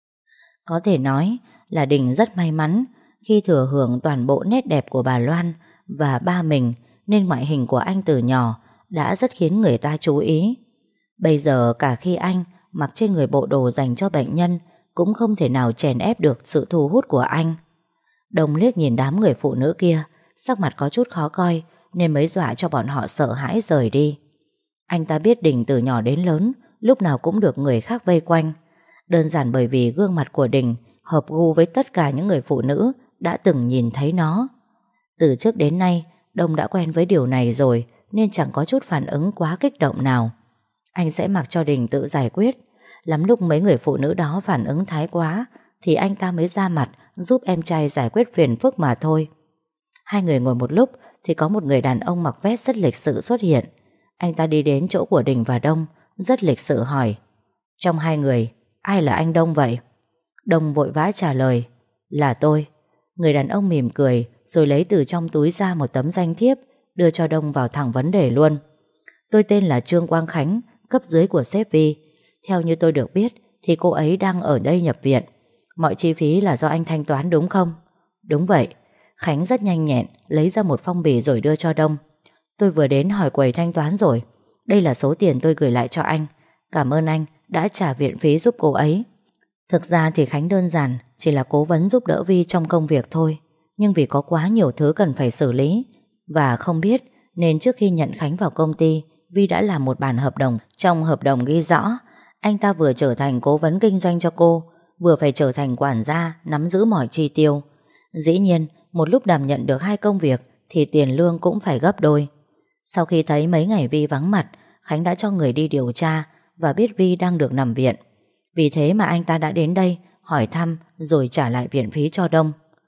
Có thể nói là Đình rất may mắn khi thừa hưởng toàn bộ nét đẹp của bà Loan và ba mình, nên ngoại hình của anh từ nhỏ đã rất khiến người ta chú ý. Bây giờ cả khi anh mặc trên người bộ đồ dành cho bệnh nhân cũng không thể nào chèn ép được sự thu hút của anh. Đông liếc nhìn đám người phụ nữ kia, sắc mặt có chút khó coi nên mới dọa cho bọn họ sợ hãi rời đi. Anh ta biết Đình từ nhỏ đến lớn lúc nào cũng được người khác vây quanh, đơn giản bởi vì gương mặt của Đình hợp gu với tất cả những người phụ nữ đã từng nhìn thấy nó. Từ trước đến nay Đông đã quen với điều này rồi nên chẳng có chút phản ứng quá kích động nào. Anh sẽ mặc cho Đình tự giải quyết. Lắm lúc mấy người phụ nữ đó phản ứng thái quá thì anh ta mới ra mặt giúp em trai giải quyết phiền phức mà thôi. Hai người ngồi một lúc thì có một người đàn ông mặc vest rất lịch sự xuất hiện. Anh ta đi đến chỗ của Đình và Đông, rất lịch sự hỏi: trong hai người, ai là anh Đông vậy? Đông vội vã trả lời: là tôi. Người đàn ông mỉm cười rồi lấy từ trong túi ra một tấm danh thiếp, đưa cho Đông vào thẳng vấn đề luôn. Tôi tên là Trương Quang Khánh, cấp dưới của sếp Vi. Theo như tôi được biết thì cô ấy đang ở đây nhập viện. Mọi chi phí là do anh thanh toán đúng không? Đúng vậy. Khánh rất nhanh nhẹn lấy ra một phong bì rồi đưa cho Đông. Tôi vừa đến hỏi quầy thanh toán rồi. Đây là số tiền tôi gửi lại cho anh. Cảm ơn anh đã trả viện phí giúp cô ấy. Thực ra thì Khánh đơn giản chỉ là cố vấn giúp đỡ Vi trong công việc thôi. Nhưng vì có quá nhiều thứ cần phải xử lý và không biết, nên trước khi nhận Khánh vào công ty, Vi đã làm một bản hợp đồng. Trong hợp đồng ghi rõ anh ta vừa trở thành cố vấn kinh doanh cho cô, vừa phải trở thành quản gia nắm giữ mọi chi tiêu. Dĩ nhiên một lúc đảm nhận được hai công việc thì tiền lương cũng phải gấp đôi. Sau khi thấy mấy ngày Vi vắng mặt, Khánh đã cho người đi điều tra và biết Vi đang được nằm viện. Vì thế mà anh ta đã đến đây hỏi thăm rồi trả lại viện phí cho Đông.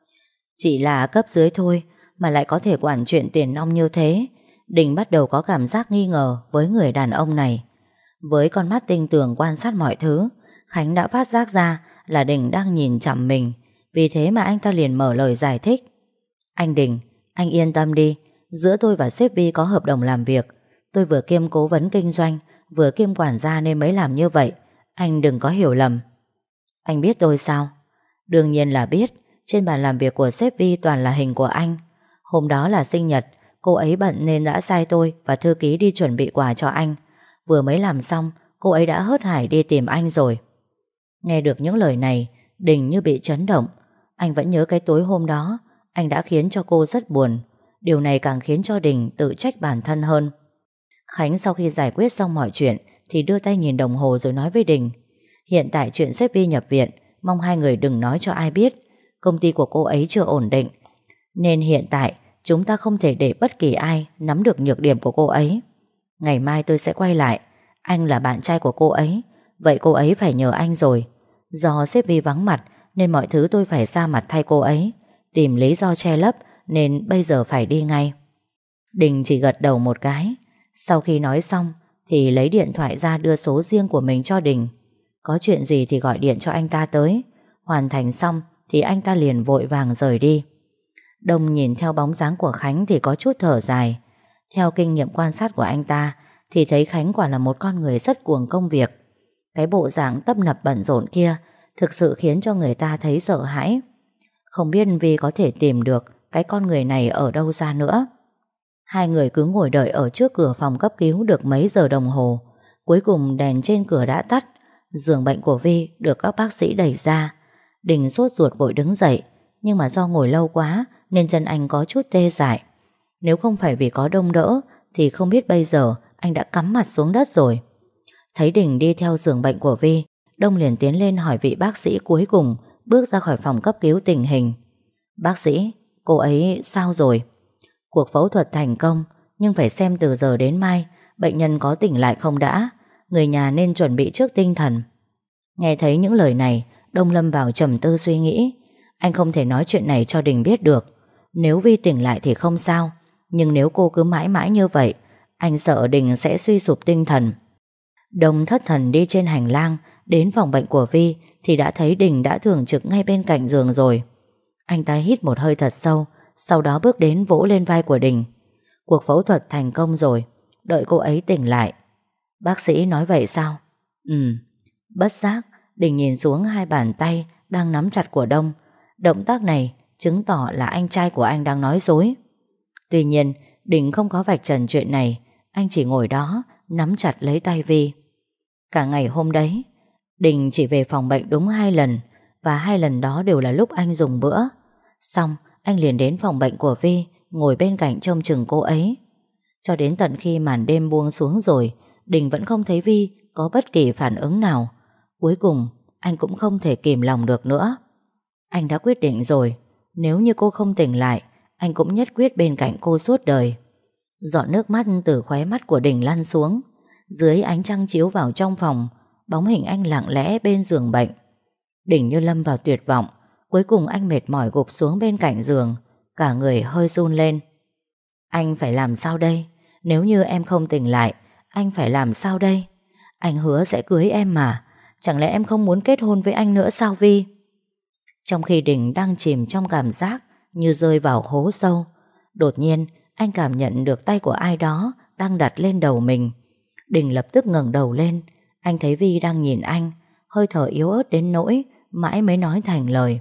Chỉ là cấp dưới thôi mà lại có thể quản chuyện tiền nong như thế. Đình bắt đầu có cảm giác nghi ngờ với người đàn ông này. Với con mắt tinh tường quan sát mọi thứ, Khánh đã phát giác ra là Đình đang nhìn chằm mình. Vì thế mà anh ta liền mở lời giải thích. Anh Đình, anh yên tâm đi. Giữa tôi và sếp Vi có hợp đồng làm việc. Tôi vừa kiêm cố vấn kinh doanh, vừa kiêm quản gia nên mới làm như vậy. Anh đừng có hiểu lầm. Anh biết tôi sao? Đương nhiên là biết. Trên bàn làm việc của sếp Vi toàn là hình của anh. Hôm đó là sinh nhật, cô ấy bận nên đã sai tôi và thư ký đi chuẩn bị quà cho anh. Vừa mới làm xong, cô ấy đã hớt hải đi tìm anh rồi. Nghe được những lời này, Đình như bị chấn động. Anh vẫn nhớ cái tối hôm đó anh đã khiến cho cô rất buồn. Điều này càng khiến cho Đình tự trách bản thân hơn. Khánh sau khi giải quyết xong mọi chuyện thì đưa tay nhìn đồng hồ rồi nói với Đình: hiện tại chuyện sếp Vi nhập viện, mong hai người đừng nói cho ai biết. Công ty của cô ấy chưa ổn định, nên hiện tại chúng ta không thể để bất kỳ ai nắm được nhược điểm của cô ấy. Ngày mai tôi sẽ quay lại. Anh là bạn trai của cô ấy, vậy cô ấy phải nhờ anh rồi. Do sếp Vi vắng mặt nên mọi thứ tôi phải ra mặt thay cô ấy. Tìm lý do che lấp nên bây giờ phải đi ngay. Đình chỉ gật đầu một cái. Sau khi nói xong thì lấy điện thoại ra đưa số riêng của mình cho Đình. Có chuyện gì thì gọi điện cho anh ta tới. Hoàn thành xong thì anh ta liền vội vàng rời đi. Đông nhìn theo bóng dáng của Khánh thì có chút thở dài. Theo kinh nghiệm quan sát của anh ta thì thấy Khánh quả là một con người rất cuồng công việc. Cái bộ dạng tấp nập bận rộn kia thực sự khiến cho người ta thấy sợ hãi. Không biết Vi có thể tìm được cái con người này ở đâu ra nữa. Hai người cứ ngồi đợi ở trước cửa phòng cấp cứu được mấy giờ đồng hồ. Cuối cùng đèn trên cửa đã tắt. Giường bệnh của Vi được các bác sĩ đẩy ra. Đình sốt ruột vội đứng dậy, nhưng mà do ngồi lâu quá nên chân anh có chút tê dại. Nếu không phải vì có Đông đỡ thì không biết bây giờ anh đã cắm mặt xuống đất rồi. Thấy Đình đi theo giường bệnh của Vi, Đông liền tiến lên hỏi vị bác sĩ cuối cùng bước ra khỏi phòng cấp cứu tình hình. Bác sĩ, cô ấy sao rồi? Cuộc phẫu thuật thành công, nhưng phải xem từ giờ đến mai bệnh nhân có tỉnh lại không đã. Người nhà nên chuẩn bị trước tinh thần. Nghe thấy những lời này, Đông lâm vào trầm tư suy nghĩ. Anh không thể nói chuyện này cho Đình biết được. Nếu Vi tỉnh lại thì không sao, nhưng nếu cô cứ mãi mãi như vậy, anh sợ Đình sẽ suy sụp tinh thần. Đông thất thần đi trên hành lang đến phòng bệnh của Vi thì đã thấy Đình đã thường trực ngay bên cạnh giường rồi. Anh ta hít một hơi thật sâu, sau đó bước đến vỗ lên vai của Đình. Cuộc phẫu thuật thành công rồi, đợi cô ấy tỉnh lại. Bác sĩ nói vậy sao? Ừ. Bất giác Đình nhìn xuống hai bàn tay đang nắm chặt của Đông. Động tác này chứng tỏ là anh trai của anh đang nói dối. Tuy nhiên Đình không có vạch trần chuyện này. Anh chỉ ngồi đó nắm chặt lấy tay Vi. Cả ngày hôm đấy Đình chỉ về phòng bệnh đúng hai lần, và hai lần đó đều là lúc anh dùng bữa. Xong anh liền đến phòng bệnh của Vi, ngồi bên cạnh trông chừng cô ấy. Cho đến tận khi màn đêm buông xuống rồi, Đình vẫn không thấy Vi có bất kỳ phản ứng nào. Cuối cùng anh cũng không thể kìm lòng được nữa. Anh đã quyết định rồi, nếu như cô không tỉnh lại, anh cũng nhất quyết bên cạnh cô suốt đời. Giọt nước mắt từ khóe mắt của Đình lăn xuống. Dưới ánh trăng chiếu vào trong phòng, bóng hình anh lặng lẽ bên giường bệnh. Đình như lâm vào tuyệt vọng. Cuối cùng anh mệt mỏi gục xuống bên cạnh giường, cả người hơi run lên. Anh phải làm sao đây? Nếu như em không tỉnh lại, anh phải làm sao đây? Anh hứa sẽ cưới em mà. Chẳng lẽ em không muốn kết hôn với anh nữa sao Vi? Trong khi Đình đang chìm trong cảm giác như rơi vào hố sâu, đột nhiên anh cảm nhận được tay của ai đó đang đặt lên đầu mình. Đình lập tức ngẩng đầu lên. Anh thấy Vi đang nhìn anh, hơi thở yếu ớt đến nỗi mãi mới nói thành lời.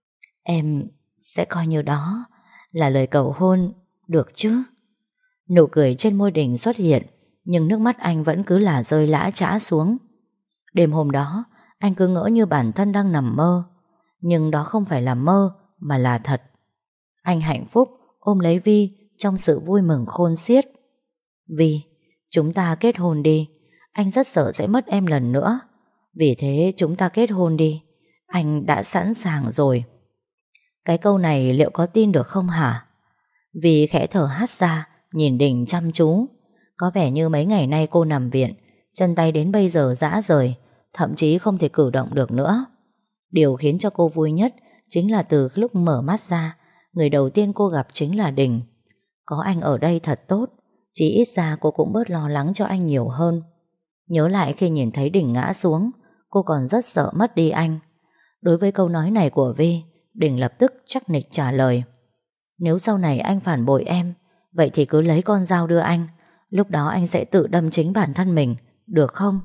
Em sẽ coi như đó là lời cầu hôn, được chứ? Nụ cười trên môi Đình xuất hiện, nhưng nước mắt anh vẫn cứ là rơi lã chã xuống. Đêm hôm đó anh cứ ngỡ như bản thân đang nằm mơ, nhưng đó không phải là mơ mà là thật. Anh hạnh phúc ôm lấy Vi trong sự vui mừng khôn xiết. Vi, chúng ta kết hôn đi. Anh rất sợ sẽ mất em lần nữa. Vì thế chúng ta kết hôn đi. Anh đã sẵn sàng rồi. Cái câu này liệu có tin được không hả? Vi khẽ thở hắt ra, nhìn Đình chăm chú. Có vẻ như mấy ngày nay cô nằm viện, chân tay đến bây giờ rã rời, thậm chí không thể cử động được nữa. Điều khiến cho cô vui nhất chính là từ lúc mở mắt ra, người đầu tiên cô gặp chính là Đình. Có anh ở đây thật tốt, chỉ ít ra cô cũng bớt lo lắng cho anh nhiều hơn. Nhớ lại khi nhìn thấy Đình ngã xuống, cô còn rất sợ mất đi anh. Đối với câu nói này của Vi, Đình lập tức chắc nịch trả lời. Nếu sau này anh phản bội em, vậy thì cứ lấy con dao đưa anh. Lúc đó anh sẽ tự đâm chính bản thân mình, được không?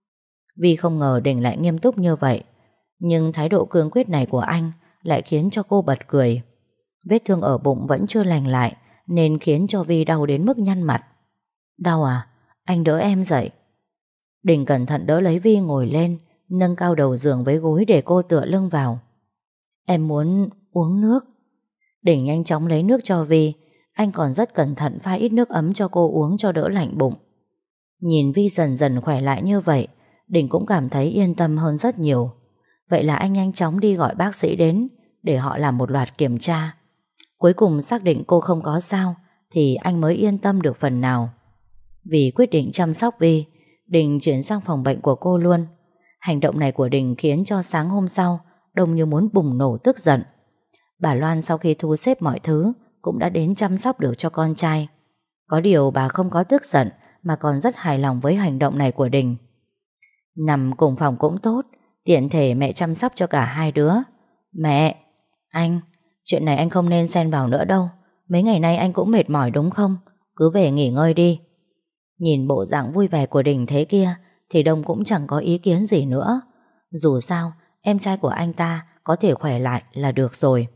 Vi không ngờ Đình lại nghiêm túc như vậy, nhưng thái độ cương quyết này của anh lại khiến cho cô bật cười. Vết thương ở bụng vẫn chưa lành lại, nên khiến cho Vi đau đến mức nhăn mặt. Đau à? Anh đỡ em dậy. Đình cẩn thận đỡ lấy Vi ngồi lên, nâng cao đầu giường với gối để cô tựa lưng vào. Em muốn uống nước. Đình nhanh chóng lấy nước cho Vi. Anh còn rất cẩn thận pha ít nước ấm cho cô uống cho đỡ lạnh bụng. Nhìn Vi dần dần khỏe lại như vậy, Đình cũng cảm thấy yên tâm hơn rất nhiều. Vậy là anh nhanh chóng đi gọi bác sĩ đến để họ làm một loạt kiểm tra. Cuối cùng xác định cô không có sao thì anh mới yên tâm được phần nào. Vì quyết định chăm sóc Vi, Đình chuyển sang phòng bệnh của cô luôn. Hành động này của Đình khiến cho sáng hôm sau Đông như muốn bùng nổ tức giận. Bà Loan sau khi thu xếp mọi thứ cũng đã đến chăm sóc được cho con trai. Có điều bà không có tức giận mà còn rất hài lòng với hành động này của Đình. Nằm cùng phòng cũng tốt, tiện thể mẹ chăm sóc cho cả hai đứa. Mẹ, anh, chuyện này anh không nên xen vào nữa đâu. Mấy ngày nay anh cũng mệt mỏi đúng không? Cứ về nghỉ ngơi đi. Nhìn bộ dạng vui vẻ của Đình thế kia thì Đông cũng chẳng có ý kiến gì nữa. Dù sao em trai của anh ta có thể khỏe lại là được rồi.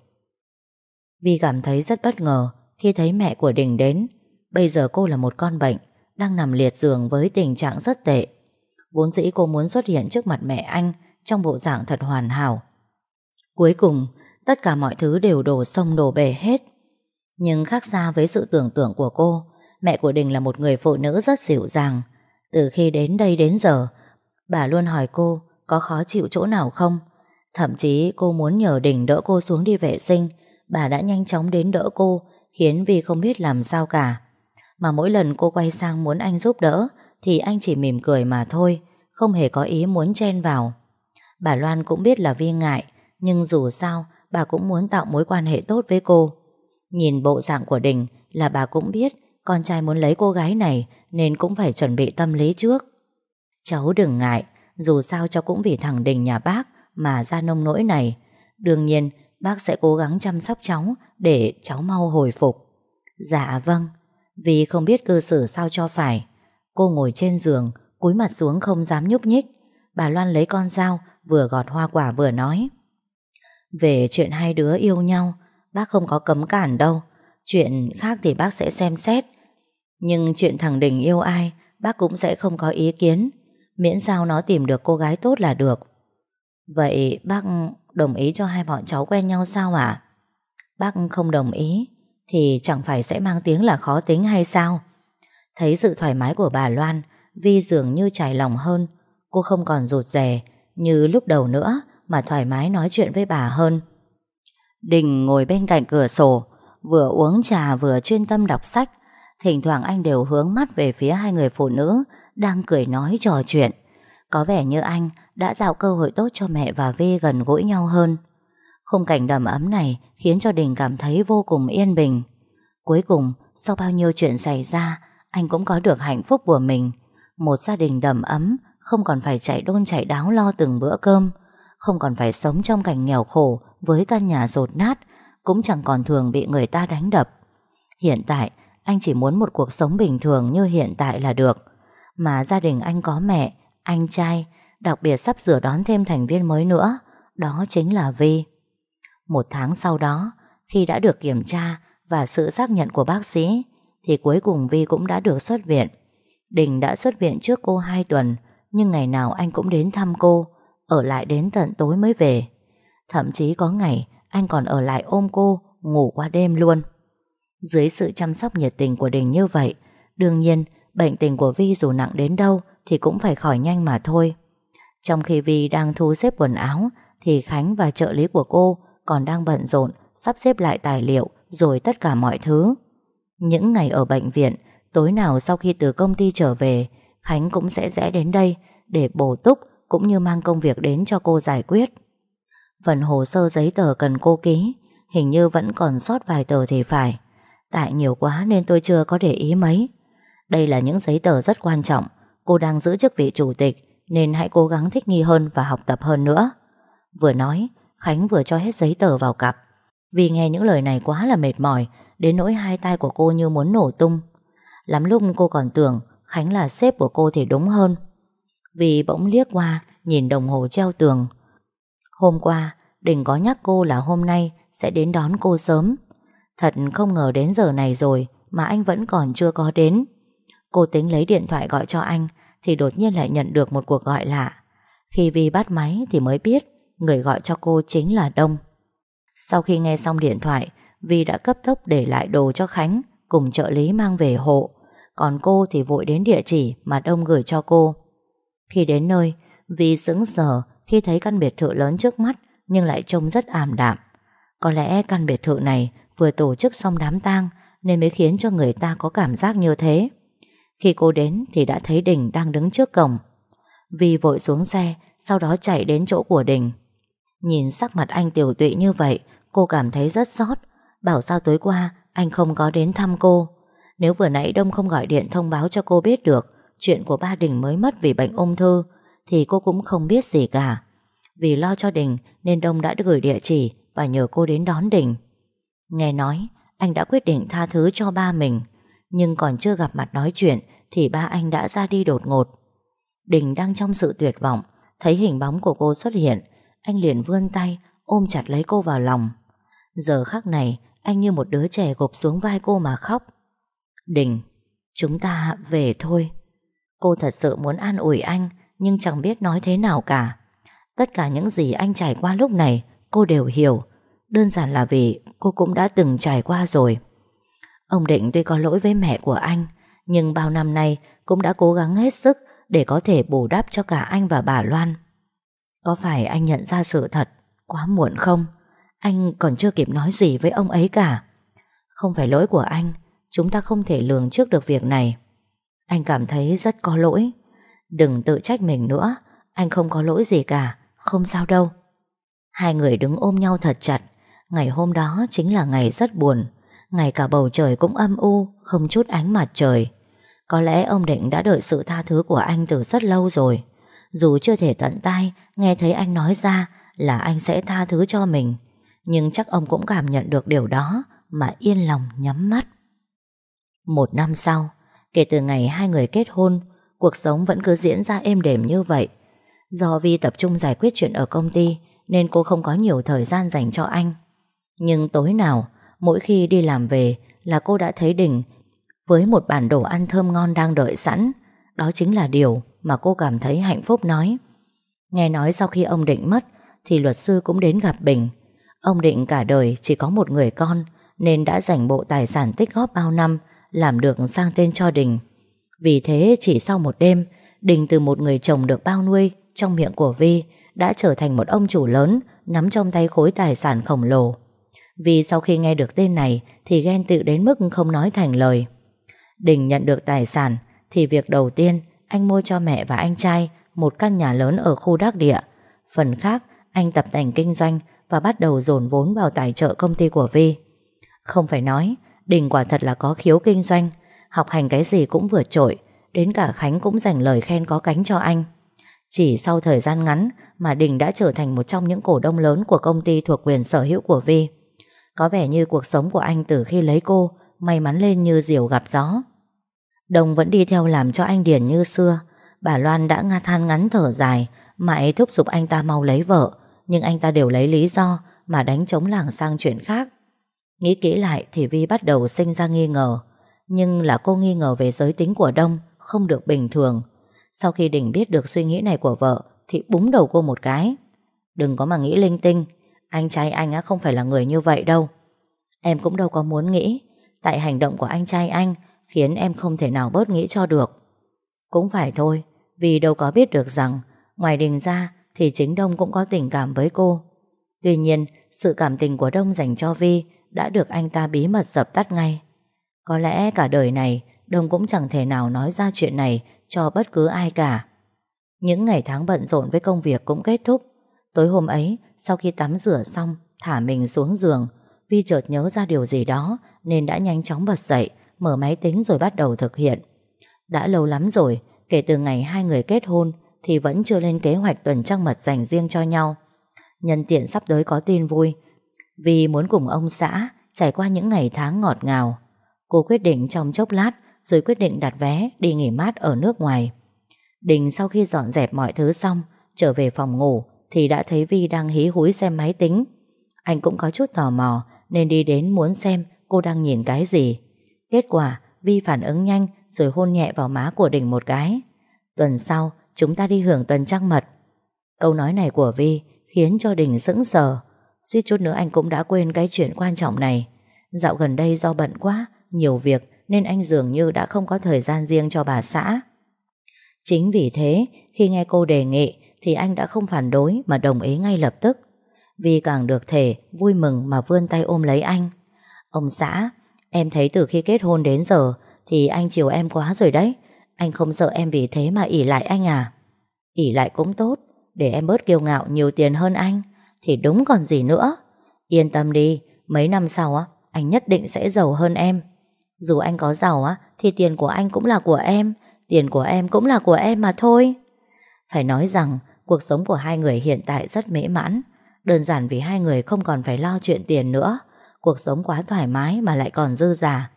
Vi cảm thấy rất bất ngờ khi thấy mẹ của Đình đến. Bây giờ cô là một con bệnh, đang nằm liệt giường với tình trạng rất tệ. Vốn dĩ cô muốn xuất hiện trước mặt mẹ anh trong bộ dạng thật hoàn hảo. Cuối cùng tất cả mọi thứ đều đổ sông đổ bể hết. Nhưng khác xa với sự tưởng tượng của cô, mẹ của Đình là một người phụ nữ rất dịu dàng. Từ khi đến đây đến giờ, bà luôn hỏi cô có khó chịu chỗ nào không. Thậm chí cô muốn nhờ Đình đỡ cô xuống đi vệ sinh, bà đã nhanh chóng đến đỡ cô, khiến Vi không biết làm sao cả. Mà mỗi lần cô quay sang muốn anh giúp đỡ thì anh chỉ mỉm cười mà thôi, không hề có ý muốn chen vào. Bà Loan cũng biết là Vi ngại, nhưng dù sao bà cũng muốn tạo mối quan hệ tốt với cô. Nhìn bộ dạng của Đình là bà cũng biết con trai muốn lấy cô gái này, nên cũng phải chuẩn bị tâm lý trước. Cháu đừng ngại, dù sao cháu cũng vì thằng Đình nhà bác mà ra nông nỗi này. Đương nhiên bác sẽ cố gắng chăm sóc cháu để cháu mau hồi phục. Dạ vâng. Vì không biết cư xử sao cho phải, cô ngồi trên giường, cúi mặt xuống không dám nhúc nhích. Bà Loan lấy con dao vừa gọt hoa quả vừa nói: về chuyện hai đứa yêu nhau, bác không có cấm cản đâu. Chuyện khác thì bác sẽ xem xét, nhưng chuyện thằng Đình yêu ai bác cũng sẽ không có ý kiến, miễn sao nó tìm được cô gái tốt là được. Vậy bác đồng ý cho hai bọn cháu quen nhau sao ạ? Bác không đồng ý thì chẳng phải sẽ mang tiếng là khó tính hay sao? Thấy sự thoải mái của bà Loan, Vi dường như trải lòng hơn. Cô không còn rụt rè như lúc đầu nữa, mà thoải mái nói chuyện với bà hơn. Đình ngồi bên cạnh cửa sổ, vừa uống trà vừa chuyên tâm đọc sách. Thỉnh thoảng anh đều hướng mắt về phía hai người phụ nữ đang cười nói trò chuyện. Có vẻ như anh đã tạo cơ hội tốt cho mẹ và Vi gần gũi nhau hơn. Khung cảnh đầm ấm này khiến cho Đình cảm thấy vô cùng yên bình. Cuối cùng, sau bao nhiêu chuyện xảy ra, anh cũng có được hạnh phúc của mình. Một gia đình đầm ấm, không còn phải chạy đôn chạy đáo lo từng bữa cơm, không còn phải sống trong cảnh nghèo khổ với căn nhà dột nát, cũng chẳng còn thường bị người ta đánh đập. Hiện tại, anh chỉ muốn một cuộc sống bình thường như hiện tại là được. Mà gia đình anh có mẹ, anh trai, đặc biệt sắp sửa đón thêm thành viên mới nữa, đó chính là Vi. Một tháng sau đó, khi đã được kiểm tra và sự xác nhận của bác sĩ, thì cuối cùng Vi cũng đã được xuất viện. Đình đã xuất viện trước cô hai tuần, nhưng ngày nào anh cũng đến thăm cô, ở lại đến tận tối mới về. Thậm chí có ngày anh còn ở lại ôm cô, ngủ qua đêm luôn. Dưới sự chăm sóc nhiệt tình của Đình như vậy, đương nhiên bệnh tình của Vi dù nặng đến đâu thì cũng phải khỏi nhanh mà thôi. Trong khi Vi đang thu xếp quần áo, thì Khánh và trợ lý của cô còn đang bận rộn sắp xếp lại tài liệu rồi tất cả mọi thứ. Những ngày ở bệnh viện, tối nào sau khi từ công ty trở về, Khánh cũng sẽ rẽ đến đây để bổ túc cũng như mang công việc đến cho cô giải quyết. Phần hồ sơ giấy tờ cần cô ký hình như vẫn còn sót vài tờ thì phải. Tại nhiều quá nên tôi chưa có để ý mấy. Đây là những giấy tờ rất quan trọng. Cô đang giữ chức vị chủ tịch, nên hãy cố gắng thích nghi hơn và học tập hơn nữa. Vừa nói, Khánh vừa cho hết giấy tờ vào cặp. Vì nghe những lời này quá là mệt mỏi, đến nỗi hai tay của cô như muốn nổ tung. Lắm lúc cô còn tưởng Khánh là sếp của cô thì đúng hơn. Vì bỗng liếc qua, nhìn đồng hồ treo tường. Hôm qua Đình có nhắc cô là hôm nay sẽ đến đón cô sớm. Thật không ngờ đến giờ này rồi mà anh vẫn còn chưa có đến. Cô tính lấy điện thoại gọi cho anh thì đột nhiên lại nhận được một cuộc gọi lạ. Khi Vi bắt máy thì mới biết người gọi cho cô chính là Đông. Sau khi nghe xong điện thoại, Vi đã cấp tốc để lại đồ cho Khánh cùng trợ lý mang về hộ. Còn cô thì vội đến địa chỉ mà Đông gửi cho cô. Khi đến nơi, Vi sững sờ khi thấy căn biệt thự lớn trước mắt nhưng lại trông rất ảm đạm. Có lẽ căn biệt thự này vừa tổ chức xong đám tang nên mới khiến cho người ta có cảm giác như thế. Khi cô đến thì đã thấy Đình đang đứng trước cổng. Vi vội xuống xe, sau đó chạy đến chỗ của Đình. Nhìn sắc mặt anh tiều tụy như vậy, cô cảm thấy rất xót. Bảo sao tối qua anh không có đến thăm cô. Nếu vừa nãy Đông không gọi điện thông báo cho cô biết được chuyện của ba Đình mới mất vì bệnh ung thư, thì cô cũng không biết gì cả. Vì lo cho Đình nên Đông đã gửi địa chỉ và nhờ cô đến đón Đình. Nghe nói anh đã quyết định tha thứ cho ba mình, nhưng còn chưa gặp mặt nói chuyện thì ba anh đã ra đi đột ngột. Đình đang trong sự tuyệt vọng, thấy hình bóng của cô xuất hiện, anh liền vươn tay ôm chặt lấy cô vào lòng. Giờ khắc này anh như một đứa trẻ gục xuống vai cô mà khóc. Đình, chúng ta về thôi. Cô thật sự muốn an ủi anh, nhưng chẳng biết nói thế nào cả. Tất cả những gì anh trải qua lúc này cô đều hiểu, đơn giản là vì cô cũng đã từng trải qua rồi. Ông Định tuy có lỗi với mẹ của anh, nhưng bao năm nay cũng đã cố gắng hết sức để có thể bù đắp cho cả anh và bà Loan. Có phải anh nhận ra sự thật quá muộn không? Anh còn chưa kịp nói gì với ông ấy cả. Không phải lỗi của anh, chúng ta không thể lường trước được việc này. Anh cảm thấy rất có lỗi. Đừng tự trách mình nữa, anh không có lỗi gì cả, không sao đâu. Hai người đứng ôm nhau thật chặt. Ngày hôm đó chính là ngày rất buồn. Ngày cả bầu trời cũng âm u, không chút ánh mặt trời. Có lẽ ông Định đã đợi sự tha thứ của anh từ rất lâu rồi. Dù chưa thể tận tai nghe thấy anh nói ra là anh sẽ tha thứ cho mình, nhưng chắc ông cũng cảm nhận được điều đó mà yên lòng nhắm mắt. Một năm sau, kể từ ngày hai người kết hôn, cuộc sống vẫn cứ diễn ra êm đềm như vậy. Do Vi tập trung giải quyết chuyện ở công ty nên cô không có nhiều thời gian dành cho anh. Nhưng tối nào, mỗi khi đi làm về là cô đã thấy Đình với một bản đồ ăn thơm ngon đang đợi sẵn. Đó chính là điều mà cô cảm thấy hạnh phúc nói. Nghe nói sau khi ông Định mất thì luật sư cũng đến gặp Bình. Ông Định cả đời chỉ có một người con nên đã dành bộ tài sản tích góp bao năm làm được sang tên cho Đình. Vì thế chỉ sau một đêm, Đình từ một người chồng được bao nuôi trong miệng của Vi đã trở thành một ông chủ lớn nắm trong tay khối tài sản khổng lồ. Vì sau khi nghe được tên này thì ghen tị đến mức không nói thành lời. Đình nhận được tài sản thì việc đầu tiên anh mua cho mẹ và anh trai một căn nhà lớn ở khu Đắc Địa. Phần khác anh tập tành kinh doanh và bắt đầu dồn vốn vào tài trợ công ty của Vi. Không phải nói, Đình quả thật là có khiếu kinh doanh, học hành cái gì cũng vượt trội, đến cả Khánh cũng dành lời khen có cánh cho anh. Chỉ sau thời gian ngắn mà Đình đã trở thành một trong những cổ đông lớn của công ty thuộc quyền sở hữu của Vi. Có vẻ như cuộc sống của anh từ khi lấy cô may mắn lên như diều gặp gió. Đồng vẫn đi theo làm cho anh Điền như xưa. Bà Loan đã nga than ngắn thở dài, mãi thúc giục anh ta mau lấy vợ, nhưng anh ta đều lấy lý do mà đánh trống lảng sang chuyện khác. Nghĩ kỹ lại thì Vi bắt đầu sinh ra nghi ngờ, nhưng là cô nghi ngờ về giới tính của Đông không được bình thường. Sau khi Đình biết được suy nghĩ này của vợ thì búng đầu cô một cái. Đừng có mà nghĩ linh tinh, anh trai anh á không phải là người như vậy đâu. Em cũng đâu có muốn nghĩ, tại hành động của anh trai anh khiến em không thể nào bớt nghĩ cho được. Cũng phải thôi, vì đâu có biết được rằng ngoài Đình ra thì chính Đông cũng có tình cảm với cô. Tuy nhiên, sự cảm tình của Đông dành cho Vi đã được anh ta bí mật dập tắt ngay. Có lẽ cả đời này Đông cũng chẳng thể nào nói ra chuyện này cho bất cứ ai cả. Những ngày tháng bận rộn với công việc cũng kết thúc. Tối hôm ấy, sau khi tắm rửa xong, thả mình xuống giường, Vi chợt nhớ ra điều gì đó nên đã nhanh chóng bật dậy, mở máy tính rồi bắt đầu thực hiện. Đã lâu lắm rồi, kể từ ngày hai người kết hôn thì vẫn chưa lên kế hoạch tuần trăng mật dành riêng cho nhau. Nhân tiện sắp tới có tin vui, vì muốn cùng ông xã trải qua những ngày tháng ngọt ngào. Cô quyết định trong chốc lát rồi quyết định đặt vé đi nghỉ mát ở nước ngoài. Đình sau khi dọn dẹp mọi thứ xong trở về phòng ngủ thì đã thấy Vi đang hí húi xem máy tính. Anh cũng có chút tò mò nên đi đến muốn xem cô đang nhìn cái gì. Kết quả Vi phản ứng nhanh rồi hôn nhẹ vào má của Đình một cái. Tuần sau chúng ta đi hưởng tuần trăng mật. Câu nói này của Vi khiến cho Đình sững sờ. Suýt chút nữa anh cũng đã quên cái chuyện quan trọng này. Dạo gần đây do bận quá, nhiều việc nên anh dường như đã không có thời gian riêng cho bà xã. Chính vì thế, khi nghe cô đề nghị thì anh đã không phản đối mà đồng ý ngay lập tức. Vi càng được thể vui mừng mà vươn tay ôm lấy anh. Ông xã, em thấy từ khi kết hôn đến giờ thì anh chiều em quá rồi đấy. Anh không sợ em vì thế mà ỷ lại anh à? Ỷ lại cũng tốt, để em bớt kiêu ngạo nhiều tiền hơn anh thì đúng còn gì nữa. Yên tâm đi, mấy năm sau á anh nhất định sẽ giàu hơn em. Dù anh có giàu á thì tiền của anh cũng là của em, tiền của em cũng là của em mà thôi. Phải nói rằng cuộc sống của hai người hiện tại rất mỹ mãn. Đơn giản vì hai người không còn phải lo chuyện tiền nữa. Cuộc sống quá thoải mái mà lại còn dư dả.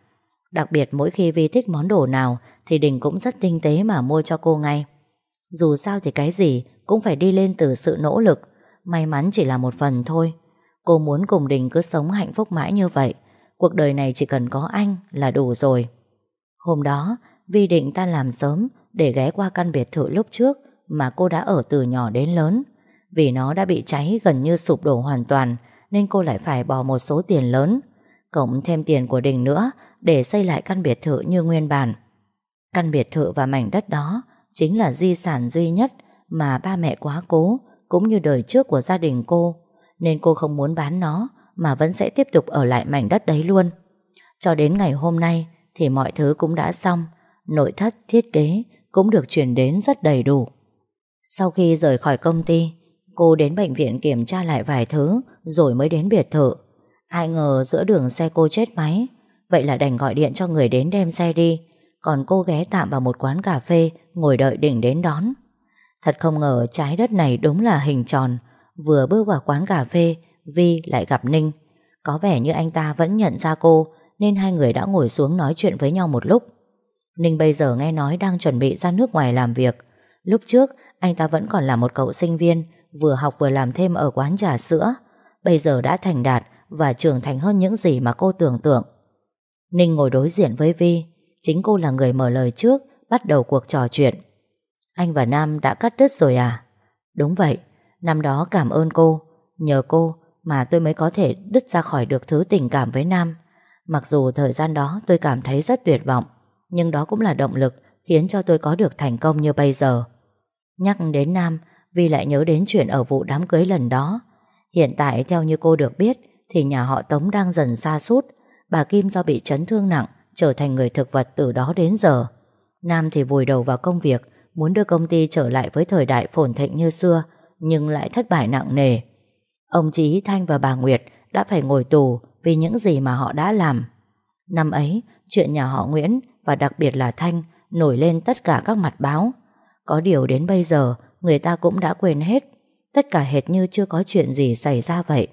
Đặc biệt mỗi khi Vi thích món đồ nào thì Đình cũng rất tinh tế mà mua cho cô ngay. Dù sao thì cái gì cũng phải đi lên từ sự nỗ lực. May mắn chỉ là một phần thôi. Cô muốn cùng Đình cứ sống hạnh phúc mãi như vậy. Cuộc đời này chỉ cần có anh là đủ rồi. Hôm đó Vi định tan làm sớm để ghé qua căn biệt thự lúc trước mà cô đã ở từ nhỏ đến lớn. Vì nó đã bị cháy gần như sụp đổ hoàn toàn nên cô lại phải bỏ một số tiền lớn, cộng thêm tiền của Đình nữa để xây lại căn biệt thự như nguyên bản. Căn biệt thự và mảnh đất đó chính là di sản duy nhất mà ba mẹ quá cố cũng như đời trước của gia đình cô, nên cô không muốn bán nó mà vẫn sẽ tiếp tục ở lại mảnh đất đấy luôn. Cho đến ngày hôm nay thì mọi thứ cũng đã xong, nội thất, thiết kế cũng được chuyển đến rất đầy đủ. Sau khi rời khỏi công ty, cô đến bệnh viện kiểm tra lại vài thứ rồi mới đến biệt thự. Ai ngờ giữa đường xe cô chết máy, vậy là đành gọi điện cho người đến đem xe đi, còn cô ghé tạm vào một quán cà phê ngồi đợi Đình đến đón. Thật không ngờ trái đất này đúng là hình tròn. Vừa bước vào quán cà phê, Vi lại gặp Ninh. Có vẻ như anh ta vẫn nhận ra cô nên hai người đã ngồi xuống nói chuyện với nhau một lúc. Ninh bây giờ nghe nói đang chuẩn bị ra nước ngoài làm việc. Lúc trước anh ta vẫn còn là một cậu sinh viên, vừa học vừa làm thêm ở quán trà sữa. Bây giờ đã thành đạt và trưởng thành hơn những gì mà cô tưởng tượng. Ninh ngồi đối diện với Vi. Chính cô là người mở lời trước, bắt đầu cuộc trò chuyện. Anh và Nam đã cắt đứt rồi à? Đúng vậy, năm đó cảm ơn cô. Nhờ cô mà tôi mới có thể đứt ra khỏi được thứ tình cảm với Nam. Mặc dù thời gian đó tôi cảm thấy rất tuyệt vọng, nhưng đó cũng là động lực khiến cho tôi có được thành công như bây giờ. Nhắc đến Nam, Vi lại nhớ đến chuyện ở vụ đám cưới lần đó. Hiện tại theo như cô được biết thì nhà họ Tống đang dần sa sút. Bà Kim do bị chấn thương nặng trở thành người thực vật từ đó đến giờ. Nam thì vùi đầu vào công việc, muốn đưa công ty trở lại với thời đại phồn thịnh như xưa, nhưng lại thất bại nặng nề. Ông Chí, Thanh và bà Nguyệt đã phải ngồi tù vì những gì mà họ đã làm. Năm ấy, chuyện nhà họ Nguyễn và đặc biệt là Thanh nổi lên tất cả các mặt báo. Có điều đến bây giờ người ta cũng đã quên hết, tất cả hệt như chưa có chuyện gì xảy ra vậy.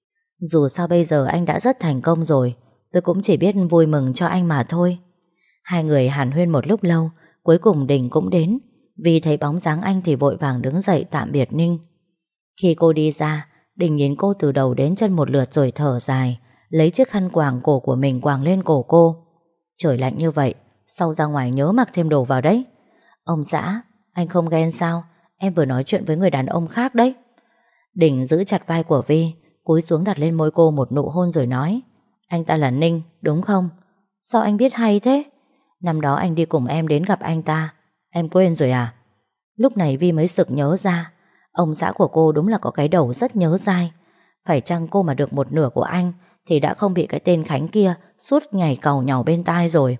Dù sao bây giờ anh đã rất thành công rồi, tôi cũng chỉ biết vui mừng cho anh mà thôi. Hai người hàn huyên một lúc lâu, cuối cùng Đình cũng đến. Vì thấy bóng dáng anh thì vội vàng đứng dậy tạm biệt Ninh. Khi cô đi ra, Đình nhìn cô từ đầu đến chân một lượt rồi thở dài, lấy chiếc khăn quàng cổ của mình quàng lên cổ cô. Trời lạnh như vậy, sau ra ngoài nhớ mặc thêm đồ vào đấy. Ông xã, anh không ghen sao? Em vừa nói chuyện với người đàn ông khác đấy. Đình giữ chặt vai của Vi, cúi xuống đặt lên môi cô một nụ hôn rồi nói: Anh ta là Ninh, đúng không? Sao anh biết hay thế? Năm đó anh đi cùng em đến gặp anh ta. Em quên rồi à? Lúc này Vi mới sực nhớ ra. Ông xã của cô đúng là có cái đầu rất nhớ dai. Phải chăng cô mà được một nửa của anh thì đã không bị cái tên Khánh kia suốt ngày càu nhàu bên tai rồi.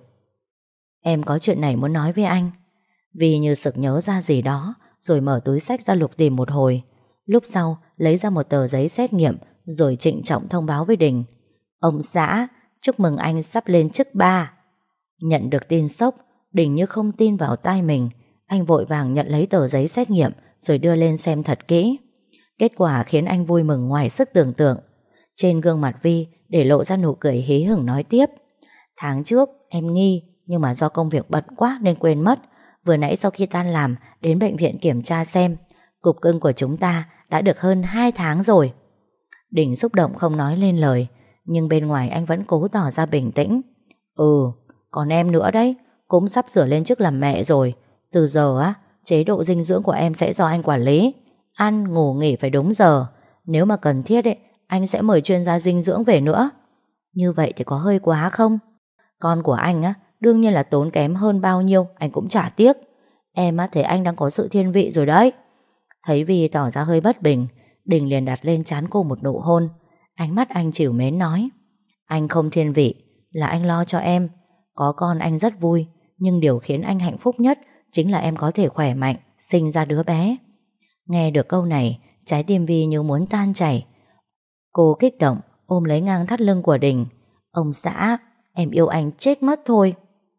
Em có chuyện này muốn nói với anh. Vi như sực nhớ ra gì đó, rồi mở túi xách ra lục tìm một hồi. Lúc sau lấy ra một tờ giấy xét nghiệm, rồi trịnh trọng thông báo với Đình: Ông xã, chúc mừng anh sắp lên chức ba. Nhận được tin sốc, Đình như không tin vào tai mình. Anh vội vàng nhận lấy tờ giấy xét nghiệm rồi đưa lên xem thật kỹ. Kết quả khiến anh vui mừng ngoài sức tưởng tượng. Trên gương mặt Vi để lộ ra nụ cười hí hửng nói tiếp: Tháng trước em nghi, nhưng mà do công việc bận quá nên quên mất. Vừa nãy sau khi tan làm đến bệnh viện kiểm tra xem, cục cưng của chúng ta đã được hơn hai tháng rồi. Đình xúc động không nói lên lời, nhưng bên ngoài anh vẫn cố tỏ ra bình tĩnh. Ừ, còn em nữa đấy, cũng sắp sửa lên chức làm mẹ rồi. Từ giờ á, chế độ dinh dưỡng của em sẽ do anh quản lý. Ăn, ngủ, nghỉ phải đúng giờ. Nếu mà cần thiết ấy, anh sẽ mời chuyên gia dinh dưỡng về nữa. Như vậy thì có hơi quá không? Con của anh á, đương nhiên là tốn kém hơn bao nhiêu anh cũng chả tiếc. Em á, thấy anh đang có sự thiên vị rồi đấy. Thấy Vi tỏ ra hơi bất bình, Đình liền đặt lên trán cô một nụ hôn. Ánh mắt anh trìu mến nói: Anh không thiên vị, là anh lo cho em. Có con anh rất vui, nhưng điều khiến anh hạnh phúc nhất chính là em có thể khỏe mạnh, sinh ra đứa bé. Nghe được câu này, trái tim Vi như muốn tan chảy. Cô kích động ôm lấy ngang thắt lưng của Đình. Ông xã, em yêu anh chết mất thôi.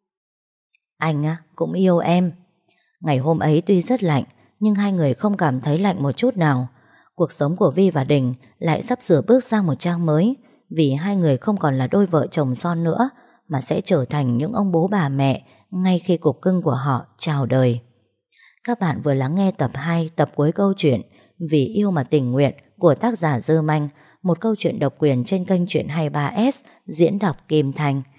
Anh á, cũng yêu em. Ngày hôm ấy tuy rất lạnh, nhưng hai người không cảm thấy lạnh một chút nào. Cuộc sống của Vi và Đình lại sắp sửa bước sang một trang mới, vì hai người không còn là đôi vợ chồng son nữa, mà sẽ trở thành những ông bố bà mẹ ngay khi cục cưng của họ chào đời. Các bạn vừa lắng nghe tập hai, tập cuối câu chuyện Vì yêu mà tình nguyện của tác giả Dư Manh, một câu chuyện độc quyền trên kênh Chuyện hai mươi ba ét diễn đọc Kim Thành.